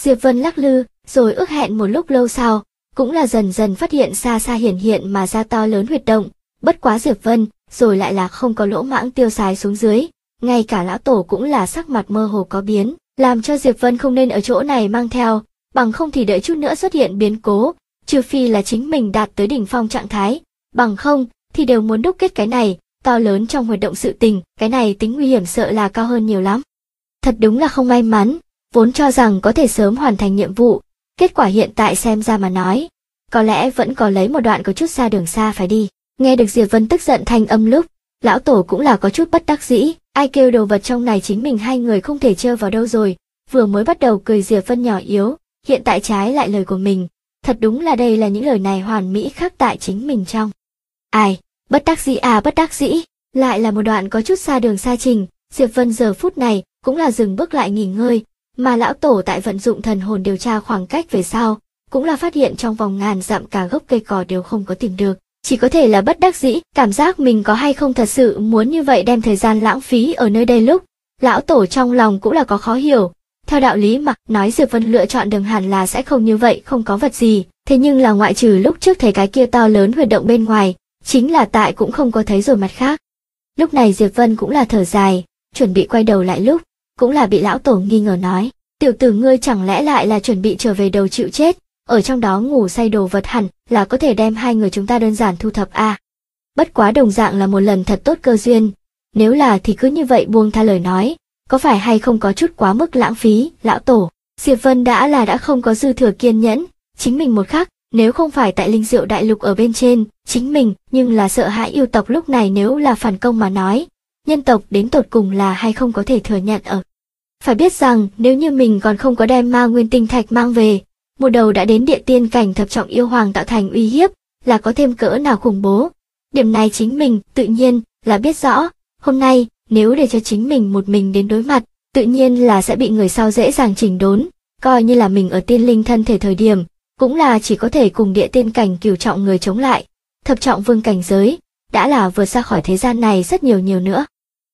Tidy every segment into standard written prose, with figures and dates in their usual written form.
Diệp Vân lắc lư, rồi ước hẹn một lúc lâu sau, cũng là dần dần phát hiện xa xa hiển hiện mà ra to lớn huyệt động. Bất quá Diệp Vân, rồi lại là không có lỗ mãng tiêu xài xuống dưới, ngay cả lão tổ cũng là sắc mặt mơ hồ có biến, làm cho Diệp Vân không nên ở chỗ này mang theo, bằng không thì đợi chút nữa xuất hiện biến cố, trừ phi là chính mình đạt tới đỉnh phong trạng thái, bằng không thì đều muốn đúc kết cái này, to lớn trong hoạt động sự tình, cái này tính nguy hiểm sợ là cao hơn nhiều lắm. Thật đúng là không may mắn, vốn cho rằng có thể sớm hoàn thành nhiệm vụ, kết quả hiện tại xem ra mà nói, có lẽ vẫn có lấy một đoạn có chút xa đường xa phải đi. Nghe được Diệp Vân tức giận thanh âm lúc, lão tổ cũng là có chút bất đắc dĩ, ai kêu đồ vật trong này chính mình hai người không thể chơi vào đâu rồi, vừa mới bắt đầu cười Diệp Vân nhỏ yếu, hiện tại trái lại lời của mình, thật đúng là đây là những lời này hoàn mỹ khắc tại chính mình trong. Ai, bất đắc dĩ à bất đắc dĩ, lại là một đoạn có chút xa đường xa trình, Diệp Vân giờ phút này cũng là dừng bước lại nghỉ ngơi, mà lão tổ tại vận dụng thần hồn điều tra khoảng cách về sau, cũng là phát hiện trong vòng ngàn dặm cả gốc cây cỏ đều không có tìm được, chỉ có thể là bất đắc dĩ, cảm giác mình có hay không thật sự muốn như vậy đem thời gian lãng phí ở nơi đây lúc, lão tổ trong lòng cũng là có khó hiểu. Theo đạo lý mà nói Diệp Vân lựa chọn đường hẳn là sẽ không như vậy, không có vật gì, thế nhưng là ngoại trừ lúc trước thấy cái kia to lớn huyệt động bên ngoài, chính là tại cũng không có thấy rồi mặt khác. Lúc này Diệp Vân cũng là thở dài, chuẩn bị quay đầu lại lúc, cũng là bị lão tổ nghi ngờ nói, tiểu tử ngươi chẳng lẽ lại là chuẩn bị trở về đầu chịu chết, ở trong đó ngủ say đồ vật hẳn là có thể đem hai người chúng ta đơn giản thu thập à. Bất quá đồng dạng là một lần thật tốt cơ duyên, nếu là thì cứ như vậy buông tha lời nói, có phải hay không có chút quá mức lãng phí, lão tổ. Diệp Vân đã không có dư thừa kiên nhẫn, chính mình một khắc, nếu không phải tại linh diệu đại lục ở bên trên, chính mình, nhưng là sợ hãi yêu tộc lúc này nếu là phản công mà nói, nhân tộc đến tột cùng là hay không có thể thừa nhận ở. Phải biết rằng nếu như mình còn không có đem ma nguyên tinh thạch mang về, một đầu đã đến địa tiên cảnh thập trọng yêu hoàng tạo thành uy hiếp, là có thêm cỡ nào khủng bố. Điểm này chính mình tự nhiên là biết rõ, hôm nay nếu để cho chính mình một mình đến đối mặt, tự nhiên là sẽ bị người sau dễ dàng chỉnh đốn, coi như là mình ở tiên linh thân thể thời điểm, cũng là chỉ có thể cùng địa tiên cảnh cửu trọng người chống lại, thập trọng vương cảnh giới, đã là vượt ra khỏi thế gian này rất nhiều nữa.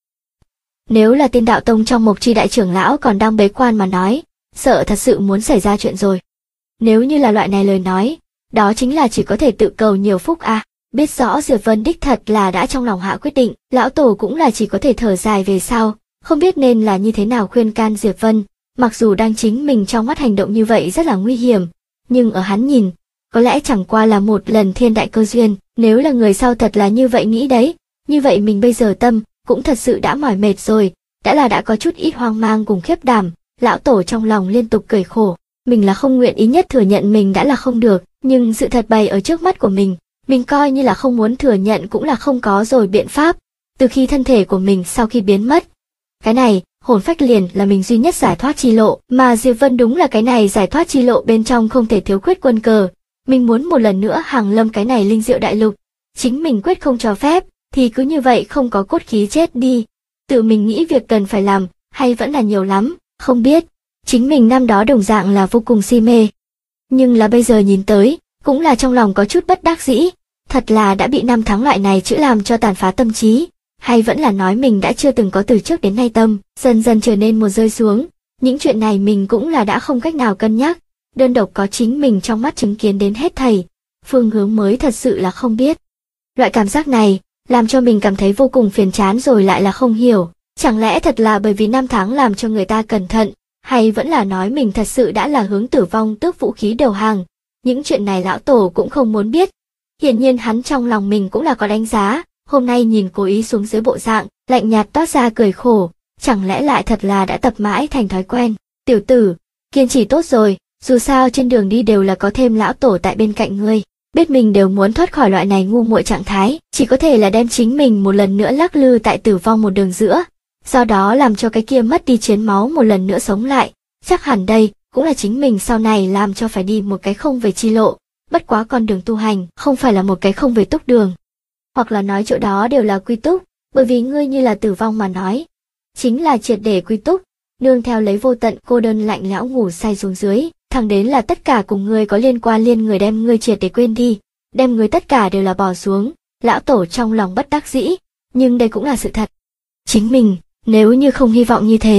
Nếu là Tiên Đạo Tông trong Mộc Chi đại trưởng lão còn đang bế quan mà nói, sợ thật sự muốn xảy ra chuyện rồi. Nếu như là loại này lời nói, đó chính là chỉ có thể tự cầu nhiều phúc à. Biết rõ Diệp Vân đích thật là đã trong lòng hạ quyết định, lão tổ cũng là chỉ có thể thở dài về sau, không biết nên là như thế nào khuyên can Diệp Vân, mặc dù đang chính mình trong mắt hành động như vậy rất là nguy hiểm, nhưng ở hắn nhìn, có lẽ chẳng qua là một lần thiên đại cơ duyên, nếu là người sau thật là như vậy nghĩ đấy, như vậy mình bây giờ tâm, cũng thật sự đã mỏi mệt rồi, đã có chút ít hoang mang cùng khiếp đảm, lão tổ trong lòng liên tục cười khổ, mình là không nguyện ý nhất thừa nhận mình đã là không được, nhưng sự thật bày ở trước mắt của mình coi như là không muốn thừa nhận cũng là không có rồi biện pháp, từ khi thân thể của mình sau khi biến mất. Cái này, hồn phách liền là mình duy nhất giải thoát chi lộ, mà Diệp Vân đúng là cái này giải thoát chi lộ bên trong không thể thiếu khuyết quân cờ, mình muốn một lần nữa hàng lâm cái này linh diệu đại lục, chính mình quyết không cho phép, thì cứ như vậy không có cốt khí chết đi, tự mình nghĩ việc cần phải làm, hay vẫn là nhiều lắm, không biết, chính mình năm đó đồng dạng là vô cùng si mê. Nhưng là bây giờ nhìn tới, cũng là trong lòng có chút bất đắc dĩ, thật là đã bị năm tháng loại này chữ làm cho tàn phá tâm trí, hay vẫn là nói mình đã chưa từng có từ trước đến nay tâm, dần dần trở nên một rơi xuống, những chuyện này mình cũng là đã không cách nào cân nhắc, đơn độc có chính mình trong mắt chứng kiến đến hết thảy, phương hướng mới thật sự là không biết. Loại cảm giác này, làm cho mình cảm thấy vô cùng phiền chán rồi lại là không hiểu, chẳng lẽ thật là bởi vì năm tháng làm cho người ta cẩn thận, hay vẫn là nói mình thật sự đã là hướng tử vong tước vũ khí đầu hàng. Những chuyện này lão tổ cũng không muốn biết. Hiển nhiên hắn trong lòng mình cũng là có đánh giá, hôm nay nhìn cố ý xuống dưới bộ dạng, lạnh nhạt toát ra cười khổ, chẳng lẽ lại thật là đã tập mãi thành thói quen. Tiểu tử, kiên trì tốt rồi, dù sao trên đường đi đều là có thêm lão tổ tại bên cạnh ngươi, biết mình đều muốn thoát khỏi loại này ngu muội trạng thái, chỉ có thể là đem chính mình một lần nữa lắc lư tại tử vong một đường giữa, do đó làm cho cái kia mất đi chiến máu một lần nữa sống lại, chắc hẳn đây cũng là chính mình sau này làm cho phải đi một cái không về chi lộ, bất quá con đường tu hành không phải là một cái không về túc đường. Hoặc là nói chỗ đó đều là quy túc, bởi vì ngươi như là tử vong mà nói, chính là triệt để quy túc, nương theo lấy vô tận cô đơn lạnh lẽo ngủ say xuống dưới, thẳng đến là tất cả cùng ngươi có liên quan liên người đem ngươi triệt để quên đi, đem ngươi tất cả đều là bỏ xuống, lão tổ trong lòng bất đắc dĩ, nhưng đây cũng là sự thật. Chính mình, nếu như không hy vọng như thế,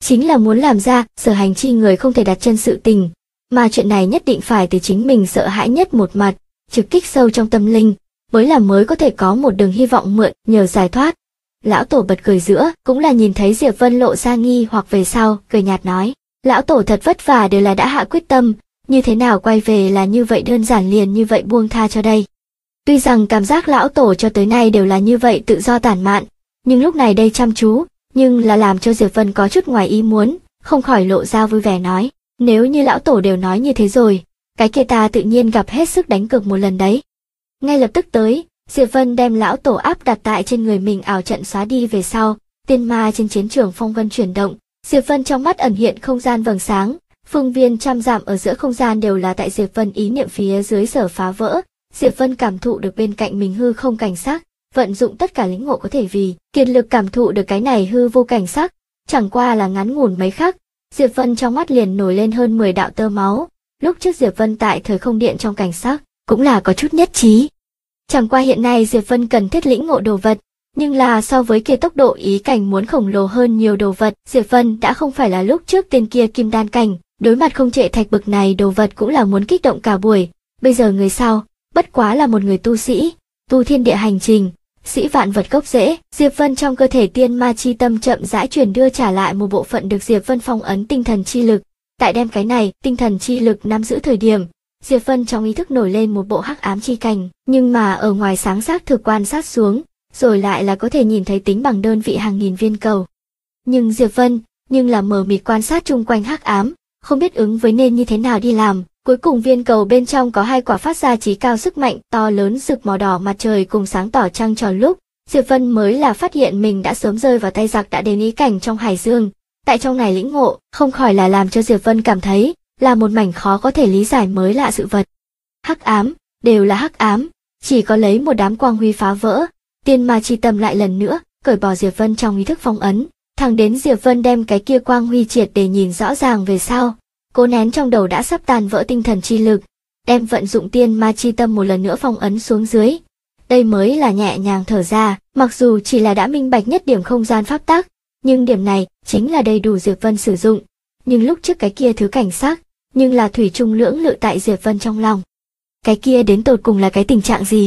chính là muốn làm ra sở hành chi người không thể đặt chân sự tình, mà chuyện này nhất định phải từ chính mình sợ hãi nhất một mặt, trực kích sâu trong tâm linh, mới có thể có một đường hy vọng mượn nhờ giải thoát. Lão Tổ bật cười giữa, cũng là nhìn thấy Diệp Vân lộ ra nghi hoặc về sau, cười nhạt nói, Lão Tổ thật vất vả đều là đã hạ quyết tâm, như thế nào quay về là như vậy đơn giản liền như vậy buông tha cho đây. Tuy rằng cảm giác Lão Tổ cho tới nay đều là như vậy tự do tản mạn, nhưng lúc này đây chăm chú, nhưng là làm cho Diệp Vân có chút ngoài ý muốn, không khỏi lộ ra vui vẻ nói, nếu như Lão Tổ đều nói như thế rồi, cái kia ta tự nhiên gặp hết sức đánh cược một lần đấy. Ngay lập tức tới, Diệp Vân đem Lão Tổ áp đặt tại trên người mình ảo trận xóa đi về sau, tiên ma trên chiến trường phong vân chuyển động, Diệp Vân trong mắt ẩn hiện không gian vầng sáng, phương viên trăm dặm ở giữa không gian đều là tại Diệp Vân ý niệm phía dưới sở phá vỡ, Diệp Vân cảm thụ được bên cạnh mình hư không cảnh sắc, vận dụng tất cả lĩnh ngộ có thể vì kiệt lực cảm thụ được cái này hư vô cảnh sắc, chẳng qua là ngắn ngủn mấy khắc, Diệp Vân trong mắt liền nổi lên hơn 10 đạo tơ máu, lúc trước Diệp Vân tại thời không điện trong cảnh sắc, cũng là có chút nhất trí. Chẳng qua hiện nay Diệp Vân cần thiết lĩnh ngộ đồ vật, nhưng là so với kia tốc độ ý cảnh muốn khổng lồ hơn nhiều đồ vật, Diệp Vân đã không phải là lúc trước tên kia kim đan cảnh, đối mặt không trệ thạch bực này đồ vật cũng là muốn kích động cả buổi, bây giờ người sau, bất quá là một người tu sĩ, tu thiên địa hành trình, sĩ vạn vật gốc rễ, Diệp Vân trong cơ thể tiên ma chi tâm chậm rãi truyền đưa trả lại một bộ phận được Diệp Vân phong ấn tinh thần chi lực, tại đem cái này, tinh thần chi lực nắm giữ thời điểm, Diệp Vân trong ý thức nổi lên một bộ hắc ám chi cảnh, nhưng mà ở ngoài sáng xác thực quan sát xuống, rồi lại là có thể nhìn thấy tính bằng đơn vị hàng nghìn viên cầu. Nhưng Diệp Vân, nhưng là mờ mịt quan sát chung quanh hắc ám, không biết ứng với nên như thế nào đi làm. Cuối cùng viên cầu bên trong có 2 quả phát ra chí cao sức mạnh to lớn rực màu đỏ mặt trời cùng sáng tỏ trăng tròn lúc, Diệp Vân mới là phát hiện mình đã sớm rơi vào tay giặc đã đến ý cảnh trong hải dương. Tại trong này lĩnh ngộ, không khỏi là làm cho Diệp Vân cảm thấy là một mảnh khó có thể lý giải mới lạ sự vật. Hắc ám, đều là hắc ám, chỉ có lấy một đám quang huy phá vỡ, tiên ma chi tâm lại lần nữa cởi bỏ Diệp Vân trong ý thức phong ấn, thẳng đến Diệp Vân đem cái kia quang huy triệt để nhìn rõ ràng về sau, cố nén trong đầu đã sắp tàn vỡ tinh thần chi lực, đem vận dụng tiên ma chi tâm một lần nữa phong ấn xuống dưới. Đây mới là nhẹ nhàng thở ra, mặc dù chỉ là đã minh bạch nhất điểm không gian pháp tắc, nhưng điểm này chính là đầy đủ Diệp Vân sử dụng. Nhưng lúc trước cái kia thứ cảnh sắc, nhưng là thủy chung lưỡng lự tại Diệp Vân trong lòng. Cái kia đến tột cùng là cái tình trạng gì?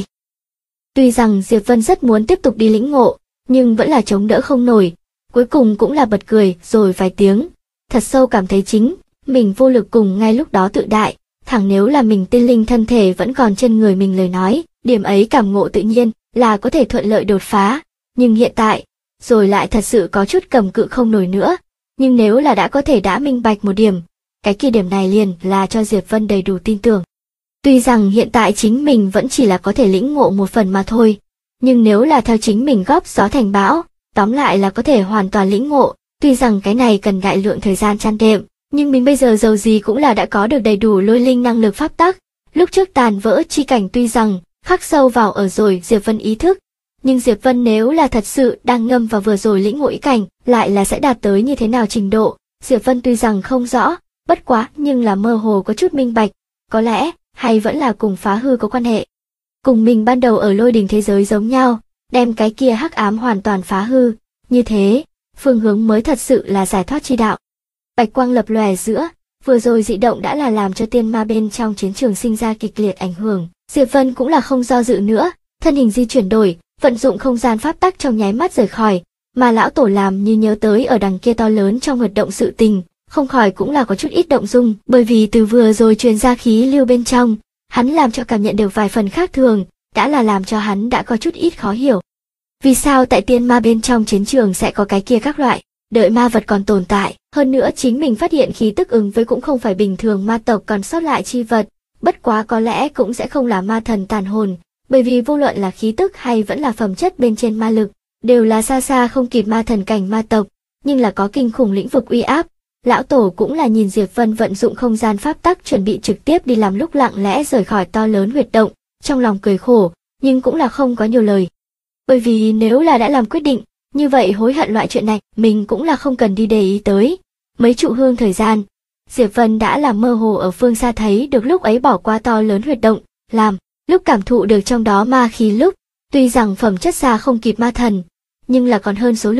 Tuy rằng Diệp Vân rất muốn tiếp tục đi lĩnh ngộ, nhưng vẫn là chống đỡ không nổi, cuối cùng cũng là bật cười rồi vài tiếng, thật sâu cảm thấy chính mình vô lực cùng ngay lúc đó tự đại, thẳng nếu là mình tiên linh thân thể vẫn còn trên người mình lời nói, điểm ấy cảm ngộ tự nhiên là có thể thuận lợi đột phá, nhưng hiện tại, rồi lại thật sự có chút cầm cự không nổi nữa, nhưng nếu là đã có thể đã minh bạch một điểm, cái kia điểm này liền là cho Diệp Vân đầy đủ tin tưởng. Tuy rằng hiện tại chính mình vẫn chỉ là có thể lĩnh ngộ một phần mà thôi, nhưng nếu là theo chính mình góp gió thành bão, tóm lại là có thể hoàn toàn lĩnh ngộ, tuy rằng cái này cần đại lượng thời gian trang đệm. Nhưng mình bây giờ dầu gì cũng là đã có được đầy đủ lôi linh năng lực pháp tắc. Lúc trước tàn vỡ chi cảnh tuy rằng khắc sâu vào ở rồi Diệp Vân ý thức, nhưng Diệp Vân nếu là thật sự đang ngâm vào vừa rồi lĩnh ngộ ý cảnh, lại là sẽ đạt tới như thế nào trình độ, Diệp Vân tuy rằng không rõ, bất quá nhưng là mơ hồ có chút minh bạch, có lẽ hay vẫn là cùng phá hư có quan hệ. Cùng mình ban đầu ở lôi đình thế giới giống nhau, đem cái kia hắc ám hoàn toàn phá hư, như thế, phương hướng mới thật sự là giải thoát chi đạo. Bạch quang lập lòe giữa, vừa rồi dị động đã là làm cho tiên ma bên trong chiến trường sinh ra kịch liệt ảnh hưởng. Diệp Vân cũng là không do dự nữa, thân hình di chuyển đổi, vận dụng không gian pháp tắc trong nháy mắt rời khỏi, mà lão tổ làm như nhớ tới ở đằng kia to lớn trong hoạt động sự tình, không khỏi cũng là có chút ít động dung, bởi vì từ vừa rồi truyền ra khí lưu bên trong, hắn làm cho cảm nhận được vài phần khác thường, đã là làm cho hắn đã có chút ít khó hiểu. Vì sao tại tiên ma bên trong chiến trường sẽ có cái kia các loại đợi ma vật còn tồn tại, hơn nữa chính mình phát hiện khí tức ứng với cũng không phải bình thường ma tộc còn sót lại chi vật, bất quá có lẽ cũng sẽ không là ma thần tàn hồn, bởi vì vô luận là khí tức hay vẫn là phẩm chất bên trên ma lực, đều là xa xa không kịp ma thần cảnh ma tộc, nhưng là có kinh khủng lĩnh vực uy áp. Lão tổ cũng là nhìn Diệp Vân vận dụng không gian pháp tắc chuẩn bị trực tiếp đi làm lúc lặng lẽ rời khỏi to lớn huyệt động, trong lòng cười khổ, nhưng cũng là không có nhiều lời. Bởi vì nếu là đã làm quyết định, như vậy hối hận loại chuyện này, mình cũng là không cần đi để ý tới. Mấy trụ hương thời gian, Diệp Vân đã là mơ hồ ở phương xa thấy được lúc ấy bỏ qua to lớn huyệt động, làm, lúc cảm thụ được trong đó ma khí lúc, tuy rằng phẩm chất xa không kịp ma thần, nhưng là còn hơn số lượng,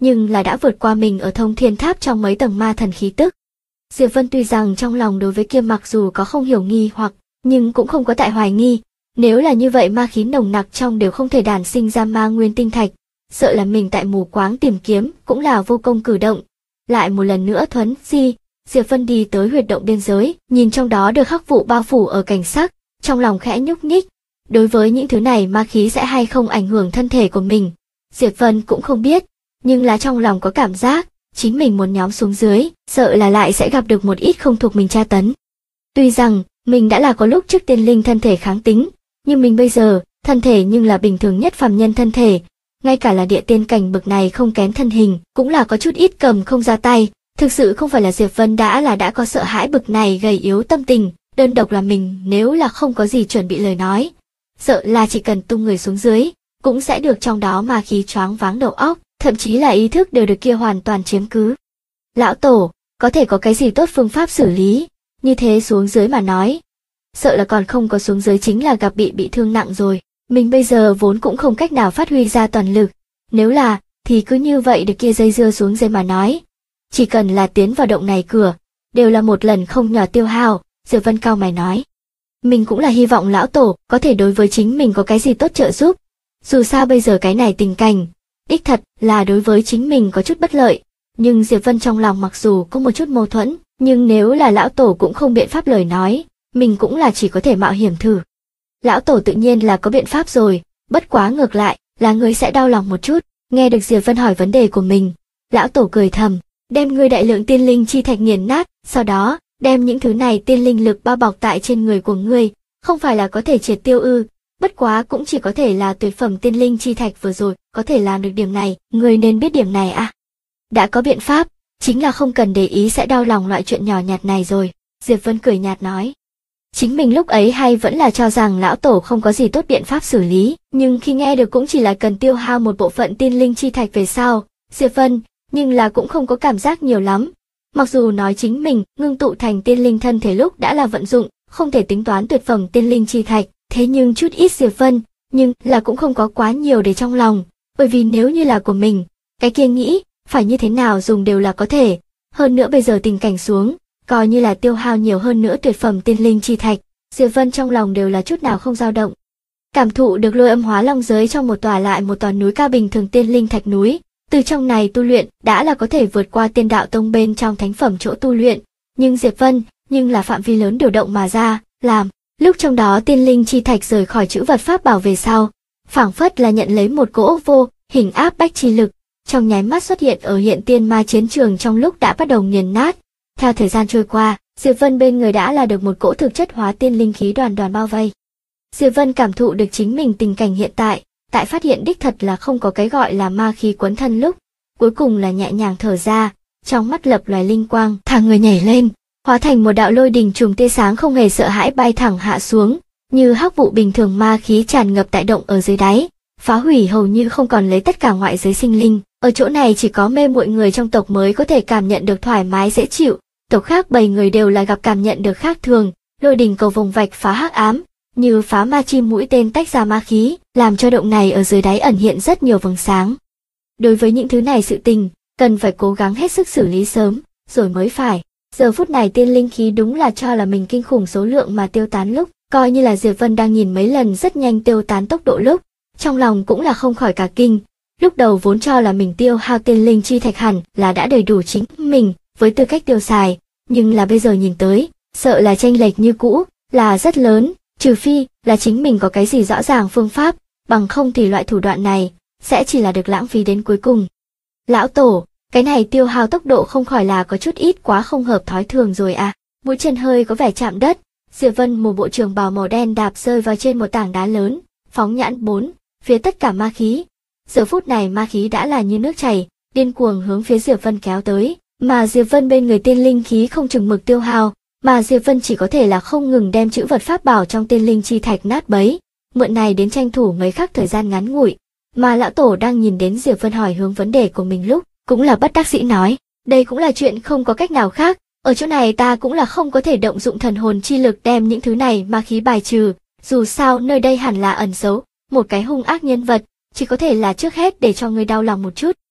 nhưng là đã vượt qua mình ở Thông Thiên Tháp trong mấy tầng ma thần khí tức. Diệp Vân tuy rằng trong lòng đối với kia mặc dù có không hiểu nghi hoặc, nhưng cũng không có tại hoài nghi. Nếu là như vậy ma khí nồng nặc trong đều không thể đản sinh ra ma nguyên tinh thạch, sợ là mình tại mù quáng tìm kiếm cũng là vô công cử động. Lại một lần nữa thuấn di, Diệp Vân đi tới huyệt động biên giới, nhìn trong đó được khắc vụ bao phủ ở cảnh sắc, trong lòng khẽ nhúc nhích. Đối với những thứ này ma khí sẽ hay không ảnh hưởng thân thể của mình, Diệp Vân cũng không biết, nhưng là trong lòng có cảm giác, chính mình muốn nhóm xuống dưới, sợ là lại sẽ gặp được một ít không thuộc mình tra tấn. Tuy rằng, mình đã là có lúc trước tiên linh thân thể kháng tính, nhưng mình bây giờ, thân thể nhưng là bình thường nhất phàm nhân thân thể, ngay cả là địa tiên cảnh bậc này không kém thân hình, cũng là có chút ít cầm không ra tay, thực sự không phải là Diệp Vân đã có sợ hãi bậc này gầy yếu tâm tình, đơn độc là mình nếu là không có gì chuẩn bị lời nói, sợ là chỉ cần tung người xuống dưới, cũng sẽ được trong đó ma khí choáng váng đầu óc, thậm chí là ý thức đều được kia hoàn toàn chiếm cứ. Lão Tổ, có thể có cái gì tốt phương pháp xử lý, như thế xuống dưới mà nói. Sợ là còn không có xuống dưới chính là gặp bị thương nặng rồi, mình bây giờ vốn cũng không cách nào phát huy ra toàn lực, nếu là, thì cứ như vậy được kia dây dưa xuống dưới mà nói. Chỉ cần là tiến vào động này cửa, đều là một lần không nhỏ tiêu hao, Diệp Vân cao mày nói. Mình cũng là hy vọng Lão Tổ có thể đối với chính mình có cái gì tốt trợ giúp. Dù sao bây giờ cái này tình cảnh, đích thật là đối với chính mình có chút bất lợi, nhưng Diệp Vân trong lòng mặc dù có một chút mâu thuẫn, nhưng nếu là Lão Tổ cũng không biện pháp lời nói, mình cũng là chỉ có thể mạo hiểm thử. Lão Tổ tự nhiên là có biện pháp rồi, bất quá ngược lại, là người sẽ đau lòng một chút. Nghe được Diệp Vân hỏi vấn đề của mình, Lão Tổ cười thầm, đem ngươi đại lượng tiên linh chi thạch nghiền nát, sau đó, đem những thứ này tiên linh lực bao bọc tại trên người của ngươi, không phải là có thể triệt tiêu ư, bất quá cũng chỉ có thể là tuyệt phẩm tiên linh chi thạch vừa rồi, có thể làm được điểm này, ngươi nên biết điểm này à. Đã có biện pháp, chính là không cần để ý sẽ đau lòng loại chuyện nhỏ nhặt này rồi, Diệp Vân cười nhạt nói. Chính mình lúc ấy hay vẫn là cho rằng Lão Tổ không có gì tốt biện pháp xử lý, nhưng khi nghe được cũng chỉ là cần tiêu hao một bộ phận tiên linh chi thạch về sau, Diệp Vân, nhưng là cũng không có cảm giác nhiều lắm. Mặc dù nói chính mình ngưng tụ thành tiên linh thân thể lúc đã là vận dụng, không thể tính toán tuyệt phẩm tiên linh chi thạch, thế nhưng chút ít Diệp Vân, nhưng là cũng không có quá nhiều để trong lòng, bởi vì nếu như là của mình, cái kia nghĩ, phải như thế nào dùng đều là có thể, hơn nữa bây giờ tình cảnh xuống, coi như là tiêu hao nhiều hơn nữa tuyệt phẩm tiên linh chi thạch, Diệp Vân trong lòng đều là chút nào không dao động. Cảm thụ được lôi âm hóa long giới trong một tòa lại một tòa núi cao bình thường tiên linh thạch núi, từ trong này tu luyện đã là có thể vượt qua tiên đạo tông bên trong thánh phẩm chỗ tu luyện, nhưng Diệp Vân, nhưng là phạm vi lớn điều động mà ra, làm, lúc trong đó tiên linh chi thạch rời khỏi chữ vật pháp bảo về sau, phảng phất là nhận lấy một cỗ vô hình áp bách chi lực, trong nháy mắt xuất hiện ở hiện tiên ma chiến trường trong lúc đã bắt đầu nghiền nát. Theo thời gian trôi qua, Diệp Vân bên người đã là được một cỗ thực chất hóa tiên linh khí đoàn đoàn bao vây. Diệp Vân cảm thụ được chính mình tình cảnh hiện tại phát hiện đích thật là không có cái gọi là ma khí quấn thân lúc, cuối cùng là nhẹ nhàng thở ra, trong mắt lập loài linh quang, thả người nhảy lên, hóa thành một đạo lôi đình trùng tia sáng không hề sợ hãi bay thẳng hạ xuống, như hắc vụ bình thường ma khí tràn ngập tại động ở dưới đáy, phá hủy hầu như không còn lấy tất cả ngoại giới sinh linh. Ở chỗ này chỉ có mê muội người trong tộc mới có thể cảm nhận được thoải mái dễ chịu, tộc khác 7 người đều là gặp cảm nhận được khác thường, lôi đình cầu vồng vạch phá hắc ám, như phá ma chim mũi tên tách ra ma khí, làm cho động này ở dưới đáy ẩn hiện rất nhiều vầng sáng. Đối với những thứ này sự tình, cần phải cố gắng hết sức xử lý sớm, rồi mới phải. Giờ phút này tiên linh khí đúng là cho là mình kinh khủng số lượng mà tiêu tán lúc, coi như là Diệp Vân đang nhìn mấy lần rất nhanh tiêu tán tốc độ lúc, trong lòng cũng là không khỏi cả kinh. Lúc đầu vốn cho là mình tiêu hao tiên linh chi thạch hẳn là đã đầy đủ chính mình với tư cách tiêu xài, nhưng là bây giờ nhìn tới, sợ là chênh lệch như cũ, là rất lớn, trừ phi là chính mình có cái gì rõ ràng phương pháp, bằng không thì loại thủ đoạn này sẽ chỉ là được lãng phí đến cuối cùng. Lão Tổ, cái này tiêu hao tốc độ không khỏi là có chút ít quá không hợp thói thường rồi à. Mũi chân hơi có vẻ chạm đất, Diệp Vân một bộ trường bào màu đen đạp rơi vào trên một tảng đá lớn, phóng nhãn bốn phía tất cả ma khí. Giờ phút này ma khí đã là như nước chảy, điên cuồng hướng phía Diệp Vân kéo tới, mà Diệp Vân bên người tiên linh khí không chừng mực tiêu hao, mà Diệp Vân chỉ có thể là không ngừng đem chữ vật pháp bảo trong tiên linh chi thạch nát bấy, mượn này đến tranh thủ mấy khắc thời gian ngắn ngủi. Mà Lão Tổ đang nhìn đến Diệp Vân hỏi hướng vấn đề của mình lúc, cũng là bất đắc dĩ nói, đây cũng là chuyện không có cách nào khác, ở chỗ này ta cũng là không có thể động dụng thần hồn chi lực đem những thứ này ma khí bài trừ, dù sao nơi đây hẳn là ẩn giấu một cái hung ác nhân vật, chỉ có thể là trước hết để cho người đau lòng một chút.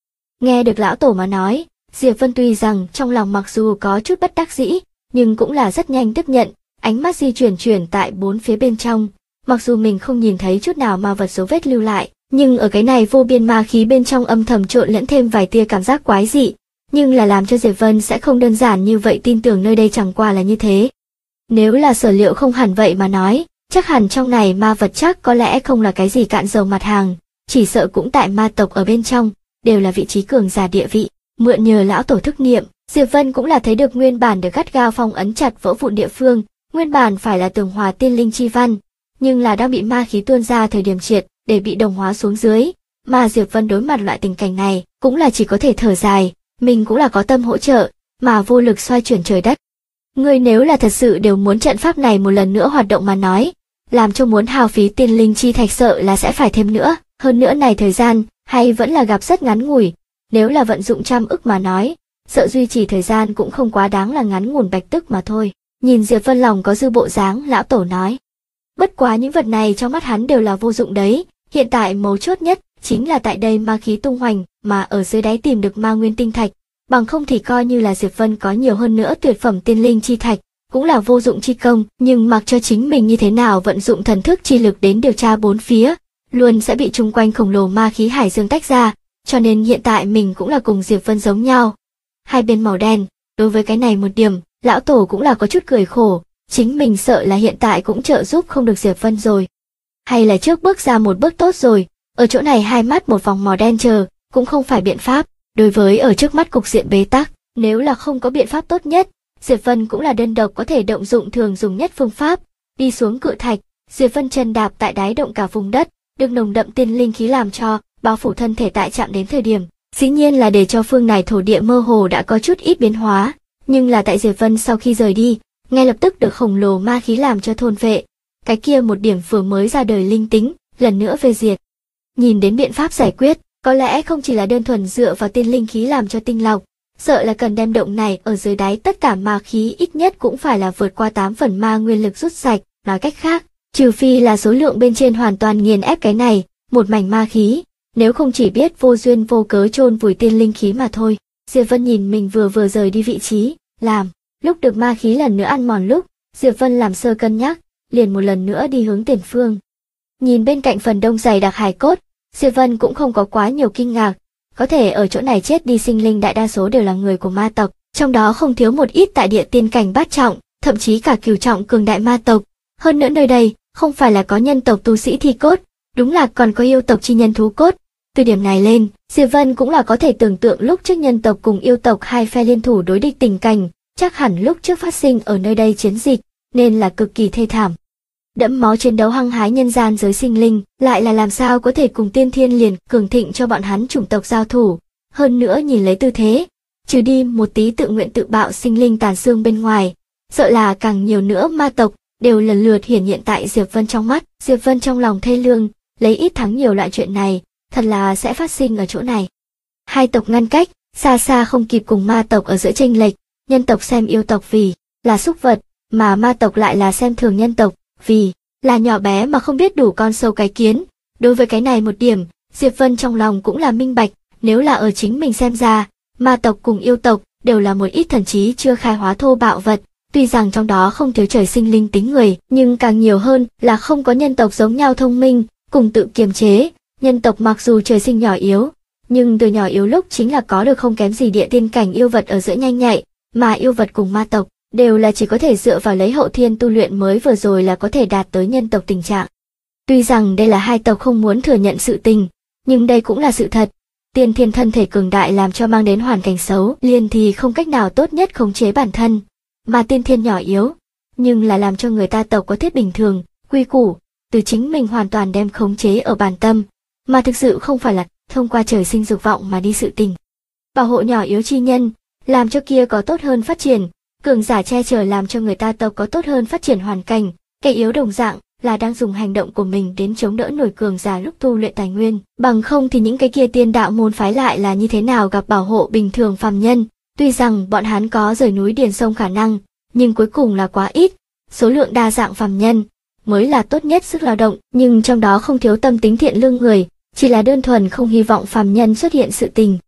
Nghe được lão tổ mà nói, Diệp Vân tuy rằng trong lòng mặc dù có chút bất đắc dĩ, nhưng cũng là rất nhanh tiếp nhận, ánh mắt di chuyển tại bốn phía bên trong. Mặc dù mình không nhìn thấy chút nào ma vật dấu vết lưu lại, nhưng ở cái này vô biên ma khí bên trong âm thầm trộn lẫn thêm vài tia cảm giác quái dị, nhưng là làm cho Diệp Vân sẽ không đơn giản như vậy tin tưởng nơi đây chẳng qua là như thế. Nếu là sở liệu không hẳn vậy mà nói, chắc hẳn trong này ma vật chắc có lẽ không là cái gì cạn dầu mặt hàng, chỉ sợ cũng tại ma tộc ở bên trong, đều là vị trí cường giả địa vị. Mượn nhờ lão tổ thức niệm, Diệp Vân cũng là thấy được nguyên bản được gắt gao phong ấn chặt vỡ vụn địa phương, nguyên bản phải là tường hòa tiên linh chi văn, nhưng là đang bị ma khí tuôn ra thời điểm triệt để bị đồng hóa xuống dưới, mà Diệp Vân đối mặt loại tình cảnh này, cũng là chỉ có thể thở dài, mình cũng là có tâm hỗ trợ, mà vô lực xoay chuyển trời đất. Người nếu là thật sự đều muốn trận pháp này một lần nữa hoạt động mà nói, làm cho muốn hao phí tiên linh chi thạch sợ là sẽ phải thêm nữa, hơn nữa này thời gian, hay vẫn là gặp rất ngắn ngủi, nếu là vận dụng trăm ức mà nói, sợ duy trì thời gian cũng không quá đáng là ngắn ngủn bạch tức mà thôi. Nhìn Diệp Vân lòng có dư bộ dáng, lão tổ nói. Bất quá những vật này trong mắt hắn đều là vô dụng đấy, hiện tại mấu chốt nhất chính là tại đây ma khí tung hoành, mà ở dưới đáy tìm được ma nguyên tinh thạch, bằng không thì coi như là Diệp Vân có nhiều hơn nữa tuyệt phẩm tiên linh chi thạch, cũng là vô dụng chi công, nhưng mặc cho chính mình như thế nào vận dụng thần thức chi lực đến điều tra bốn phía, luôn sẽ bị chung quanh khổng lồ ma khí hải dương tách ra, cho nên hiện tại mình cũng là cùng Diệp Vân giống nhau. Hai bên màu đen, đối với cái này một điểm, lão tổ cũng là có chút cười khổ, chính mình sợ là hiện tại cũng trợ giúp không được Diệp Vân rồi. Hay là trước bước ra một bước tốt rồi, ở chỗ này hai mắt một vòng màu đen chờ, cũng không phải biện pháp, đối với ở trước mắt cục diện bế tắc, nếu là không có biện pháp tốt nhất, Diệp Vân cũng là đơn độc có thể động dụng thường dùng nhất phương pháp, đi xuống cự thạch, Diệp Vân chân đạp tại đáy động cả vùng đất, được nồng đậm tiên linh khí làm cho bao phủ thân thể tại chạm đến thời điểm, dĩ nhiên là để cho phương này thổ địa mơ hồ đã có chút ít biến hóa, nhưng là tại Diệp Vân sau khi rời đi, ngay lập tức được khổng lồ ma khí làm cho thôn vệ, cái kia một điểm vừa mới ra đời linh tính, lần nữa phê diệt. Nhìn đến biện pháp giải quyết, có lẽ không chỉ là đơn thuần dựa vào tiên linh khí làm cho tinh lọc, sợ là cần đem động này ở dưới đáy tất cả ma khí ít nhất cũng phải là vượt qua 8 phần ma nguyên lực rút sạch, nói cách khác, trừ phi là số lượng bên trên hoàn toàn nghiền ép cái này, một mảnh ma khí, nếu không chỉ biết vô duyên vô cớ chôn vùi tiên linh khí mà thôi. Diệp Vân nhìn mình vừa rời đi vị trí, làm, lúc được ma khí lần nữa ăn mòn lúc, Diệp Vân làm sơ cân nhắc, liền một lần nữa đi hướng tiền phương. Nhìn bên cạnh phần đông dày đặc hài cốt, Diệp Vân cũng không có quá nhiều kinh ngạc, có thể ở chỗ này chết đi sinh linh đại đa số đều là người của ma tộc, trong đó không thiếu một ít tại địa tiên cảnh bát trọng, thậm chí cả cửu trọng cường đại ma tộc. Hơn nữa nơi đây, không phải là có nhân tộc tu sĩ thi cốt, đúng là còn có yêu tộc chi nhân thú cốt. Từ điểm này lên, Diệp Vân cũng là có thể tưởng tượng lúc trước nhân tộc cùng yêu tộc hai phe liên thủ đối địch tình cảnh, chắc hẳn lúc trước phát sinh ở nơi đây chiến dịch, nên là cực kỳ thê thảm. Đẫm máu chiến đấu hăng hái nhân gian giới sinh linh, lại là làm sao có thể cùng tiên thiên liền cường thịnh cho bọn hắn chủng tộc giao thủ. Hơn nữa nhìn lấy tư thế, trừ đi một tí tự nguyện tự bạo sinh linh tàn xương bên ngoài, sợ là càng nhiều nữa ma tộc đều lần lượt hiển hiện tại Diệp Vân trong mắt. Diệp Vân trong lòng thê lương, lấy ít thắng nhiều loại chuyện này, thật là sẽ phát sinh ở chỗ này. Hai tộc ngăn cách, xa xa không kịp cùng ma tộc ở giữa chênh lệch, nhân tộc xem yêu tộc vì là súc vật, mà ma tộc lại là xem thường nhân tộc vì là nhỏ bé mà không biết đủ con sâu cái kiến. Đối với cái này một điểm, Diệp Vân trong lòng cũng là minh bạch, nếu là ở chính mình xem ra, ma tộc cùng yêu tộc đều là một ít thần trí chưa khai hóa thô bạo vật, tuy rằng trong đó không thiếu trời sinh linh tính người, nhưng càng nhiều hơn là không có nhân tộc giống nhau thông minh, cùng tự kiềm chế. Nhân tộc mặc dù trời sinh nhỏ yếu, nhưng từ nhỏ yếu lúc chính là có được không kém gì địa tiên cảnh yêu vật ở giữa nhanh nhạy, mà yêu vật cùng ma tộc đều là chỉ có thể dựa vào lấy hậu thiên tu luyện mới vừa rồi là có thể đạt tới nhân tộc tình trạng. Tuy rằng đây là hai tộc không muốn thừa nhận sự tình, nhưng đây cũng là sự thật. Tiên thiên thân thể cường đại làm cho mang đến hoàn cảnh xấu, liền thì không cách nào tốt nhất khống chế bản thân, mà tiên thiên nhỏ yếu, nhưng là làm cho người ta tộc có thiết bình thường, quy củ, từ chính mình hoàn toàn đem khống chế ở bản tâm, mà thực sự không phải là thông qua trời sinh dục vọng mà đi sự tình. Bảo hộ nhỏ yếu chi nhân, làm cho kia có tốt hơn phát triển, cường giả che chở làm cho người ta tộc có tốt hơn phát triển hoàn cảnh, kẻ yếu đồng dạng là đang dùng hành động của mình đến chống đỡ nổi cường giả lúc tu luyện tài nguyên, bằng không thì những cái kia tiên đạo môn phái lại là như thế nào gặp bảo hộ bình thường phàm nhân. Tuy rằng bọn hắn có rời núi điền sông khả năng, nhưng cuối cùng là quá ít, số lượng đa dạng phàm nhân mới là tốt nhất sức lao động, nhưng trong đó không thiếu tâm tính thiện lương người, chỉ là đơn thuần không hy vọng phàm nhân xuất hiện sự tình.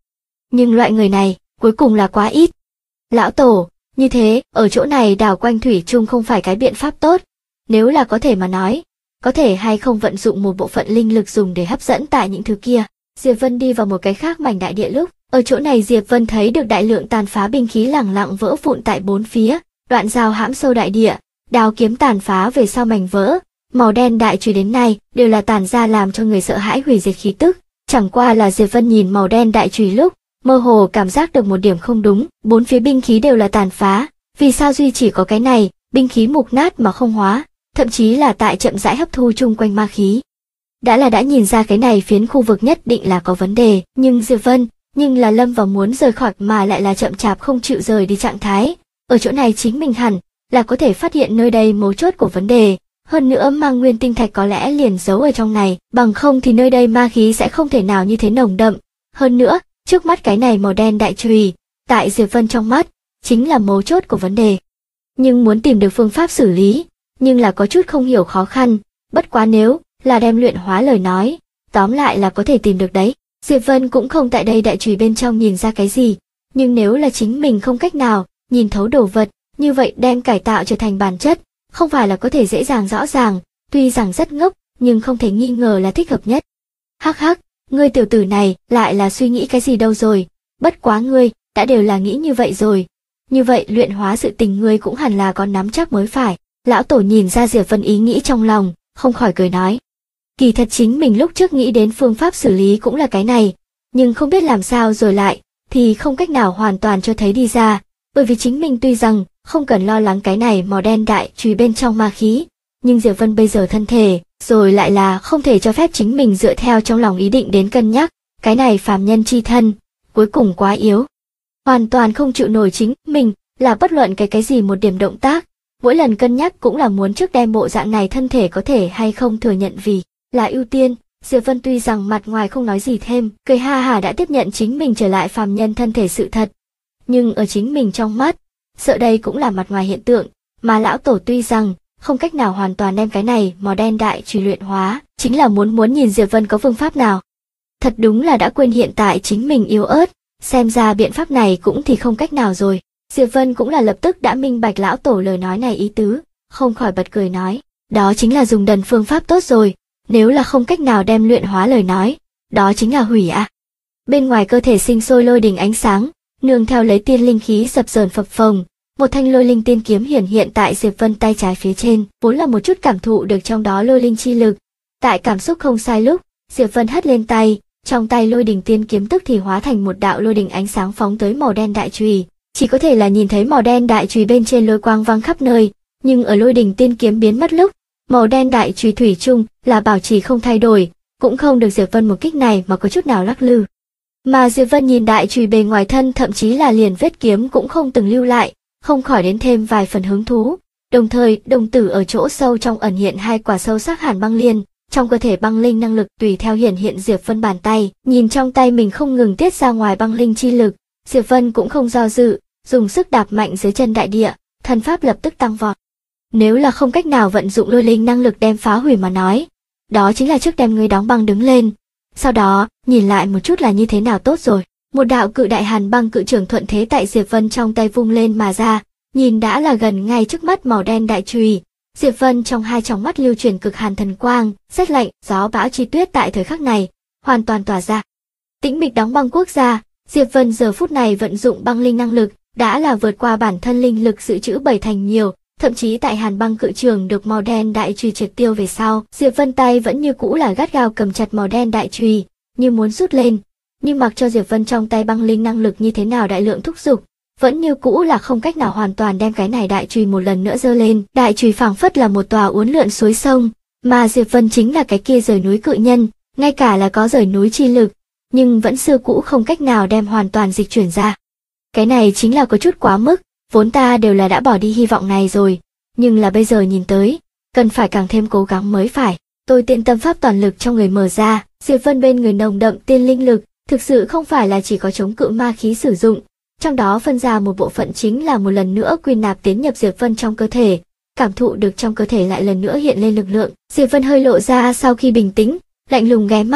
Nhưng loại người này, cuối cùng là quá ít. Lão Tổ, như thế, ở chỗ này đảo quanh thủy chung không phải cái biện pháp tốt. Nếu là có thể mà nói, có thể hay không vận dụng một bộ phận linh lực dùng để hấp dẫn tại những thứ kia. Diệp Vân đi vào một cái khác mảnh đại địa lúc, ở chỗ này Diệp Vân thấy được đại lượng tàn phá binh khí lẳng lặng vỡ vụn tại bốn phía, đoạn dao hãm sâu đại địa, đao kiếm tàn phá về sau mảnh vỡ, màu đen đại chùy đến nay đều là tàn ra làm cho người sợ hãi hủy diệt khí tức. Chẳng qua là Diệp Vân nhìn màu đen đại chùy lúc, mơ hồ cảm giác được một điểm không đúng, bốn phía binh khí đều là tàn phá, vì sao duy chỉ có cái này, binh khí mục nát mà không hóa, thậm chí là tại chậm rãi hấp thu chung quanh ma khí. Đã nhìn ra cái này phiến khu vực nhất định là có vấn đề, nhưng Diệp Vân, nhưng là lâm vào muốn rời khỏi mà lại là chậm chạp không chịu rời đi trạng thái. Ở chỗ này chính mình hẳn là có thể phát hiện nơi đây mấu chốt của vấn đề, hơn nữa mang nguyên tinh thạch có lẽ liền giấu ở trong này, bằng không thì nơi đây ma khí sẽ không thể nào như thế nồng đậm. Hơn nữa, trước mắt cái này màu đen đại chùy, tại Diệp Vân trong mắt, chính là mấu chốt của vấn đề. Nhưng muốn tìm được phương pháp xử lý, nhưng là có chút không hiểu khó khăn, bất quá nếu là đem luyện hóa lời nói, tóm lại là có thể tìm được đấy. Diệp Vân cũng không tại đây đại chùy bên trong nhìn ra cái gì, nhưng nếu là chính mình không cách nào nhìn thấu đồ vật, như vậy đem cải tạo trở thành bản chất, không phải là có thể dễ dàng rõ ràng, tuy rằng rất ngốc, nhưng không thể nghi ngờ là thích hợp nhất. Hắc hắc, ngươi tiểu tử này lại là suy nghĩ cái gì đâu rồi, bất quá ngươi đã đều là nghĩ như vậy rồi, như vậy luyện hóa sự tình ngươi cũng hẳn là có nắm chắc mới phải. Lão Tổ nhìn ra Diệp Vân ý nghĩ trong lòng, không khỏi cười nói. Kỳ thật chính mình lúc trước nghĩ đến phương pháp xử lý cũng là cái này, nhưng không biết làm sao rồi lại, thì không cách nào hoàn toàn cho thấy đi ra, bởi vì chính mình tuy rằng không cần lo lắng cái này màu đen đại chùy bên trong ma khí, nhưng Diệp Vân bây giờ thân thể, rồi lại là không thể cho phép chính mình dựa theo trong lòng ý định đến cân nhắc, cái này phàm nhân chi thân, cuối cùng quá yếu. Hoàn toàn không chịu nổi chính mình, là bất luận cái gì một điểm động tác, mỗi lần cân nhắc cũng là muốn trước đem bộ dạng này thân thể có thể hay không thừa nhận vì là ưu tiên. Diệp Vân tuy rằng mặt ngoài không nói gì thêm, cười ha hả đã tiếp nhận chính mình trở lại phàm nhân thân thể sự thật. Nhưng ở chính mình trong mắt, sợ đây cũng là mặt ngoài hiện tượng, mà lão tổ tuy rằng không cách nào hoàn toàn đem cái này màu đen đại chùy luyện hóa, chính là muốn nhìn Diệp Vân có phương pháp nào. Thật đúng là đã quên hiện tại chính mình yếu ớt, xem ra biện pháp này cũng thì không cách nào rồi. Diệp Vân cũng là lập tức đã minh bạch lão tổ lời nói này ý tứ, không khỏi bật cười nói, đó chính là dùng đần phương pháp tốt rồi, nếu là không cách nào đem luyện hóa lời nói, đó chính là hủy à. Bên ngoài cơ thể sinh sôi lôi đình ánh sáng, nương theo lấy tiên linh khí dập dờn phập phồng, một thanh lôi linh tiên kiếm hiển hiện tại Diệp Vân tay trái phía trên, vốn là một chút cảm thụ được trong đó lôi linh chi lực. Tại cảm xúc không sai lúc, Diệp Vân hất lên tay, trong tay lôi đình tiên kiếm tức thì hóa thành một đạo lôi đình ánh sáng phóng tới màu đen đại chùy. Chỉ có thể là nhìn thấy màu đen đại chùy bên trên lôi quang vang khắp nơi, nhưng ở lôi đình tiên kiếm biến mất lúc, màu đen đại chùy thủy chung là bảo trì không thay đổi, cũng không được Diệp Vân một kích này mà có chút nào lắc lư. Mà Diệp Vân nhìn đại chùy bề ngoài thân thậm chí là liền vết kiếm cũng không từng lưu lại, không khỏi đến thêm vài phần hứng thú. Đồng thời, đồng tử ở chỗ sâu trong ẩn hiện hai quả sâu sắc hàn băng liên, trong cơ thể băng linh năng lực tùy theo hiển hiện Diệp Vân bàn tay, nhìn trong tay mình không ngừng tiết ra ngoài băng linh chi lực, Diệp Vân cũng không do dự, dùng sức đạp mạnh dưới chân đại địa, thần pháp lập tức tăng vọt. Nếu là không cách nào vận dụng lôi linh năng lực đem phá hủy mà nói, đó chính là trước đem người đóng băng đứng lên, sau đó nhìn lại một chút là như thế nào tốt rồi. Một đạo cự đại hàn băng cự trưởng thuận thế tại Diệp Vân trong tay vung lên mà ra, nhìn đã là gần ngay trước mắt màu đen đại chùy. Diệp Vân trong hai tròng mắt lưu chuyển cực hàn thần quang, rét lạnh, gió bão chi tuyết tại thời khắc này hoàn toàn tỏa ra. Tĩnh mịch đóng băng quốc gia, Diệp Vân giờ phút này vận dụng băng linh năng lực, đã là vượt qua bản thân linh lực dự trữ 7 thành nhiều, thậm chí tại hàn băng cự trường được màu đen đại chùy triệt tiêu về sau, Diệp Vân tay vẫn như cũ là gắt gao cầm chặt màu đen đại chùy, như muốn rút lên, nhưng mặc cho Diệp Vân trong tay băng linh năng lực như thế nào đại lượng thúc giục, vẫn như cũ là không cách nào hoàn toàn đem cái này đại chùy một lần nữa giơ lên. Đại chùy phảng phất là một tòa uốn lượn suối sông, mà Diệp Vân chính là cái kia rời núi cự nhân, ngay cả là có rời núi chi lực, nhưng vẫn xưa cũ không cách nào đem hoàn toàn dịch chuyển ra. Cái này chính là có chút quá mức, vốn ta đều là đã bỏ đi hy vọng này rồi, nhưng là bây giờ nhìn tới, cần phải càng thêm cố gắng mới phải. Tôi tiện tâm pháp toàn lực trong người mở ra, Diệp Vân bên người nồng đậm tiên linh lực, thực sự không phải là chỉ có chống cự ma khí sử dụng, trong đó phân ra một bộ phận chính là một lần nữa quy nạp tiến nhập Diệp Vân trong cơ thể, cảm thụ được trong cơ thể lại lần nữa hiện lên lực lượng. Diệp Vân hơi lộ ra sau khi bình tĩnh, lạnh lùng ghé mắt,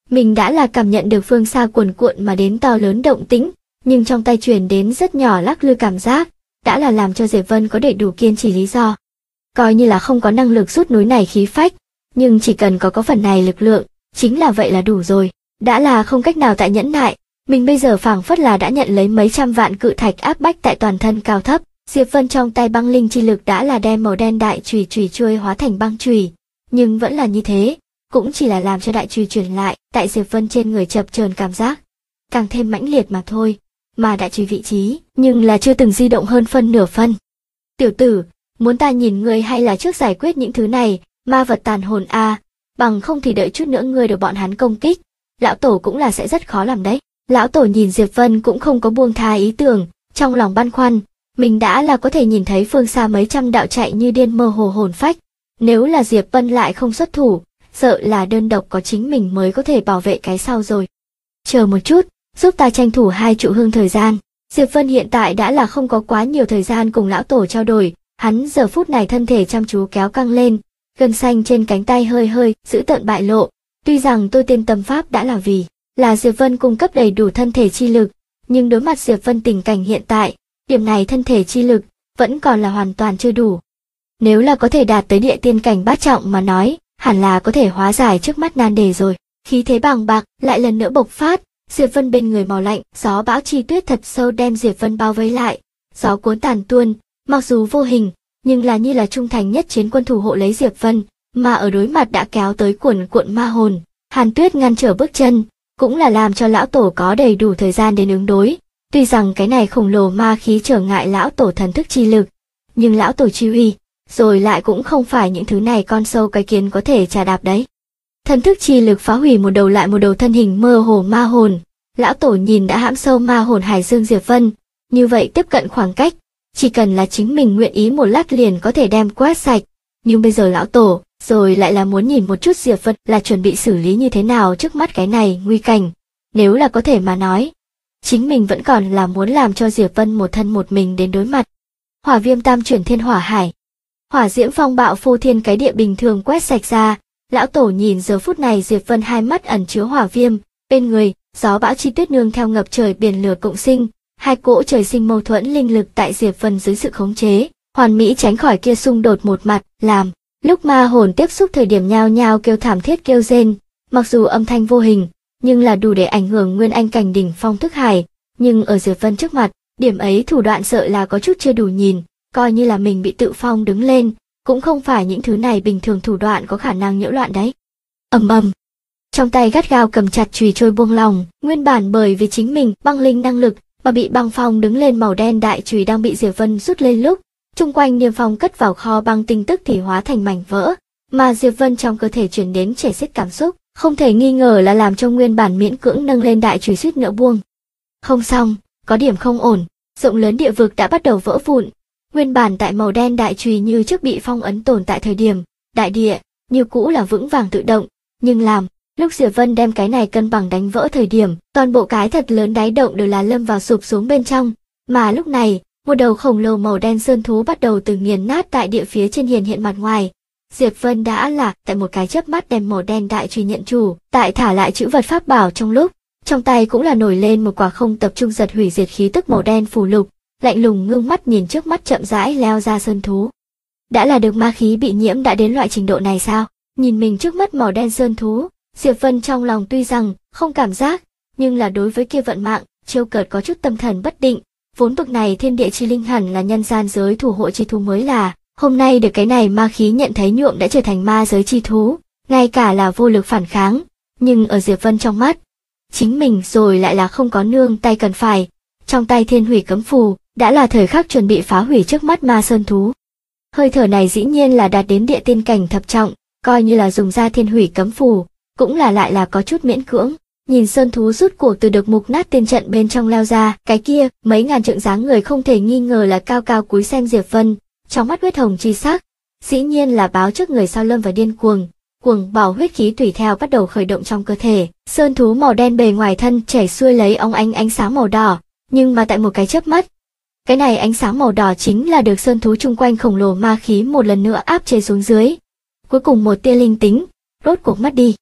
Mình đã là cảm nhận được phương xa cuồn cuộn mà đến to lớn động tĩnh, nhưng trong tay truyền đến rất nhỏ lắc lư cảm giác, đã là làm cho Diệp Vân có đầy đủ kiên trì lý do. Coi như là không có năng lực rút núi này khí phách, nhưng chỉ cần có phần này lực lượng, chính là vậy là đủ rồi. Đã là không cách nào tại nhẫn nại, mình bây giờ phảng phất là đã nhận lấy mấy trăm vạn cự thạch áp bách tại toàn thân cao thấp. Diệp Vân trong tay băng linh chi lực đã là đem màu đen đại chùy chuôi hóa thành băng chùy, nhưng vẫn là như thế, cũng chỉ là làm cho đại chùy chuyển lại tại Diệp Vân trên người chập chờn cảm giác, càng thêm mãnh liệt mà thôi. Mà đại chùy vị trí, nhưng là chưa từng di động hơn phân nửa phân. Tiểu tử, muốn ta nhìn ngươi hay là trước giải quyết những thứ này, ma vật tàn hồn a, bằng không thì đợi chút nữa ngươi được bọn hắn công kích, lão tổ cũng là sẽ rất khó làm đấy. Lão tổ nhìn Diệp Vân cũng không có buông tha ý tưởng, trong lòng băn khoăn, mình đã là có thể nhìn thấy phương xa mấy trăm đạo chạy như điên mơ hồ hồn phách, nếu là Diệp Vân lại không xuất thủ, sợ là đơn độc có chính mình mới có thể bảo vệ cái sau rồi. Chờ một chút, giúp ta tranh thủ 2 trụ hương thời gian. Diệp Vân hiện tại đã là không có quá nhiều thời gian cùng lão tổ trao đổi, hắn giờ phút này thân thể chăm chú kéo căng lên, gân xanh trên cánh tay hơi dữ tợn bại lộ. Tuy rằng tôi tên tâm pháp đã là vì là Diệp Vân cung cấp đầy đủ thân thể chi lực, nhưng đối mặt Diệp Vân tình cảnh hiện tại, điểm này thân thể chi lực vẫn còn là hoàn toàn chưa đủ. Nếu là có thể đạt tới địa tiên cảnh bát trọng mà nói, hẳn là có thể hóa giải trước mắt nan đề rồi. Khí thế bàng bạc lại lần nữa bộc phát, Diệp Vân bên người màu lạnh, gió bão chi tuyết thật sâu đem Diệp Vân bao vây lại, gió cuốn tàn tuôn, mặc dù vô hình, nhưng là như là trung thành nhất chiến quân thủ hộ lấy Diệp Vân, mà ở đối mặt đã kéo tới cuộn ma hồn, Hàn Tuyết ngăn trở bước chân, cũng là làm cho lão tổ có đầy đủ thời gian đến ứng đối. Tuy rằng cái này khổng lồ ma khí trở ngại lão tổ thần thức chi lực, nhưng lão tổ chi uy, rồi lại cũng không phải những thứ này con sâu cái kiến có thể trà đạp đấy. Thần thức chi lực phá hủy một đầu lại một đầu thân hình mơ hồ ma hồn, lão tổ nhìn đã hãm sâu ma hồn hải dương Diệp Vân, như vậy tiếp cận khoảng cách, chỉ cần là chính mình nguyện ý một lát liền có thể đem quét sạch, nhưng bây giờ lão tổ, rồi lại là muốn nhìn một chút Diệp Vân là chuẩn bị xử lý như thế nào trước mắt cái này nguy cảnh, nếu là có thể mà nói. Chính mình vẫn còn là muốn làm cho Diệp Vân một thân một mình đến đối mặt. Hỏa viêm tam chuyển thiên hỏa hải. Hỏa diễm phong bạo phô thiên cái địa bình thường quét sạch ra, lão tổ nhìn giờ phút này Diệp Vân hai mắt ẩn chứa hỏa viêm, bên người, gió bão chi tuyết nương theo ngập trời biển lửa cộng sinh, hai cỗ trời sinh mâu thuẫn linh lực tại Diệp Vân dưới sự khống chế, hoàn mỹ tránh khỏi kia xung đột một mặt, làm lúc ma hồn tiếp xúc thời điểm nhao nhao kêu thảm thiết kêu rên, mặc dù âm thanh vô hình, nhưng là đủ để ảnh hưởng nguyên anh cảnh đỉnh phong thức hải, nhưng ở Diệp Vân trước mặt, điểm ấy thủ đoạn sợ là có chút chưa đủ nhìn, coi như là mình bị tự phong đứng lên, cũng không phải những thứ này bình thường thủ đoạn có khả năng nhiễu loạn đấy. Ầm ầm. Trong tay gắt gao cầm chặt chùy trôi buông lòng, nguyên bản bởi vì chính mình băng linh năng lực mà bị băng phong đứng lên màu đen đại chùy đang bị Diệp Vân rút lên lúc, chung quanh niêm phong cất vào kho băng tinh tức thì hóa thành mảnh vỡ, mà Diệp Vân trong cơ thể truyền đến chảy xiết cảm xúc, không thể nghi ngờ là làm cho nguyên bản miễn cưỡng nâng lên đại chùy suýt nữa buông. Không xong, có điểm không ổn, rộng lớn địa vực đã bắt đầu vỡ vụn. Nguyên bản tại màu đen đại chùy như trước bị phong ấn tồn tại thời điểm, đại địa như cũ là vững vàng tự động, nhưng làm lúc Diệp Vân đem cái này cân bằng đánh vỡ thời điểm, toàn bộ cái thật lớn đáy động đều là lâm vào sụp xuống bên trong, mà lúc này, một đầu khổng lồ màu đen sơn thú bắt đầu từ nghiền nát tại địa phía trên hiện mặt ngoài. Diệp Vân đã là tại một cái chớp mắt đem màu đen đại chùy nhận chủ, tại thả lại chữ vật pháp bảo trong lúc, trong tay cũng là nổi lên một quả không tập trung giật hủy diệt khí tức màu đen phù lục, lạnh lùng ngưng mắt nhìn trước mắt chậm rãi leo ra sơn thú. Đã là được ma khí bị nhiễm đã đến loại trình độ này sao? Nhìn mình trước mắt màu đen sơn thú, Diệp Vân trong lòng tuy rằng không cảm giác, nhưng là đối với kia vận mạng, trêu cợt có chút tâm thần bất định, vốn bực này thiên địa chi linh hẳn là nhân gian giới thủ hộ chi thú mới là, hôm nay được cái này ma khí nhận thấy nhuộm đã trở thành ma giới chi thú, ngay cả là vô lực phản kháng, nhưng ở Diệp Vân trong mắt, chính mình rồi lại là không có nương tay cần phải, trong tay thiên hủy cấm phù, đã là thời khắc chuẩn bị phá hủy trước mắt ma sơn thú. Hơi thở này dĩ nhiên là đạt đến địa tiên cảnh thập trọng, coi như là dùng ra thiên hủy cấm phù, cũng là lại là có chút miễn cưỡng. Nhìn sơn thú rút cuộc từ được mục nát tiên trận bên trong leo ra, cái kia, mấy ngàn trượng dáng người không thể nghi ngờ là cao cao cúi xem Diệp Vân, trong mắt huyết hồng chi sắc, dĩ nhiên là báo trước người sau lâm và điên cuồng bào huyết khí tùy theo bắt đầu khởi động trong cơ thể. Sơn thú màu đen bề ngoài thân chảy xuôi lấy óng ánh sáng màu đỏ, nhưng mà tại một cái chớp mắt, cái này ánh sáng màu đỏ chính là được sơn thú chung quanh khổng lồ ma khí một lần nữa áp chế xuống dưới. Cuối cùng một tia linh tính, rốt cuộc mất đi.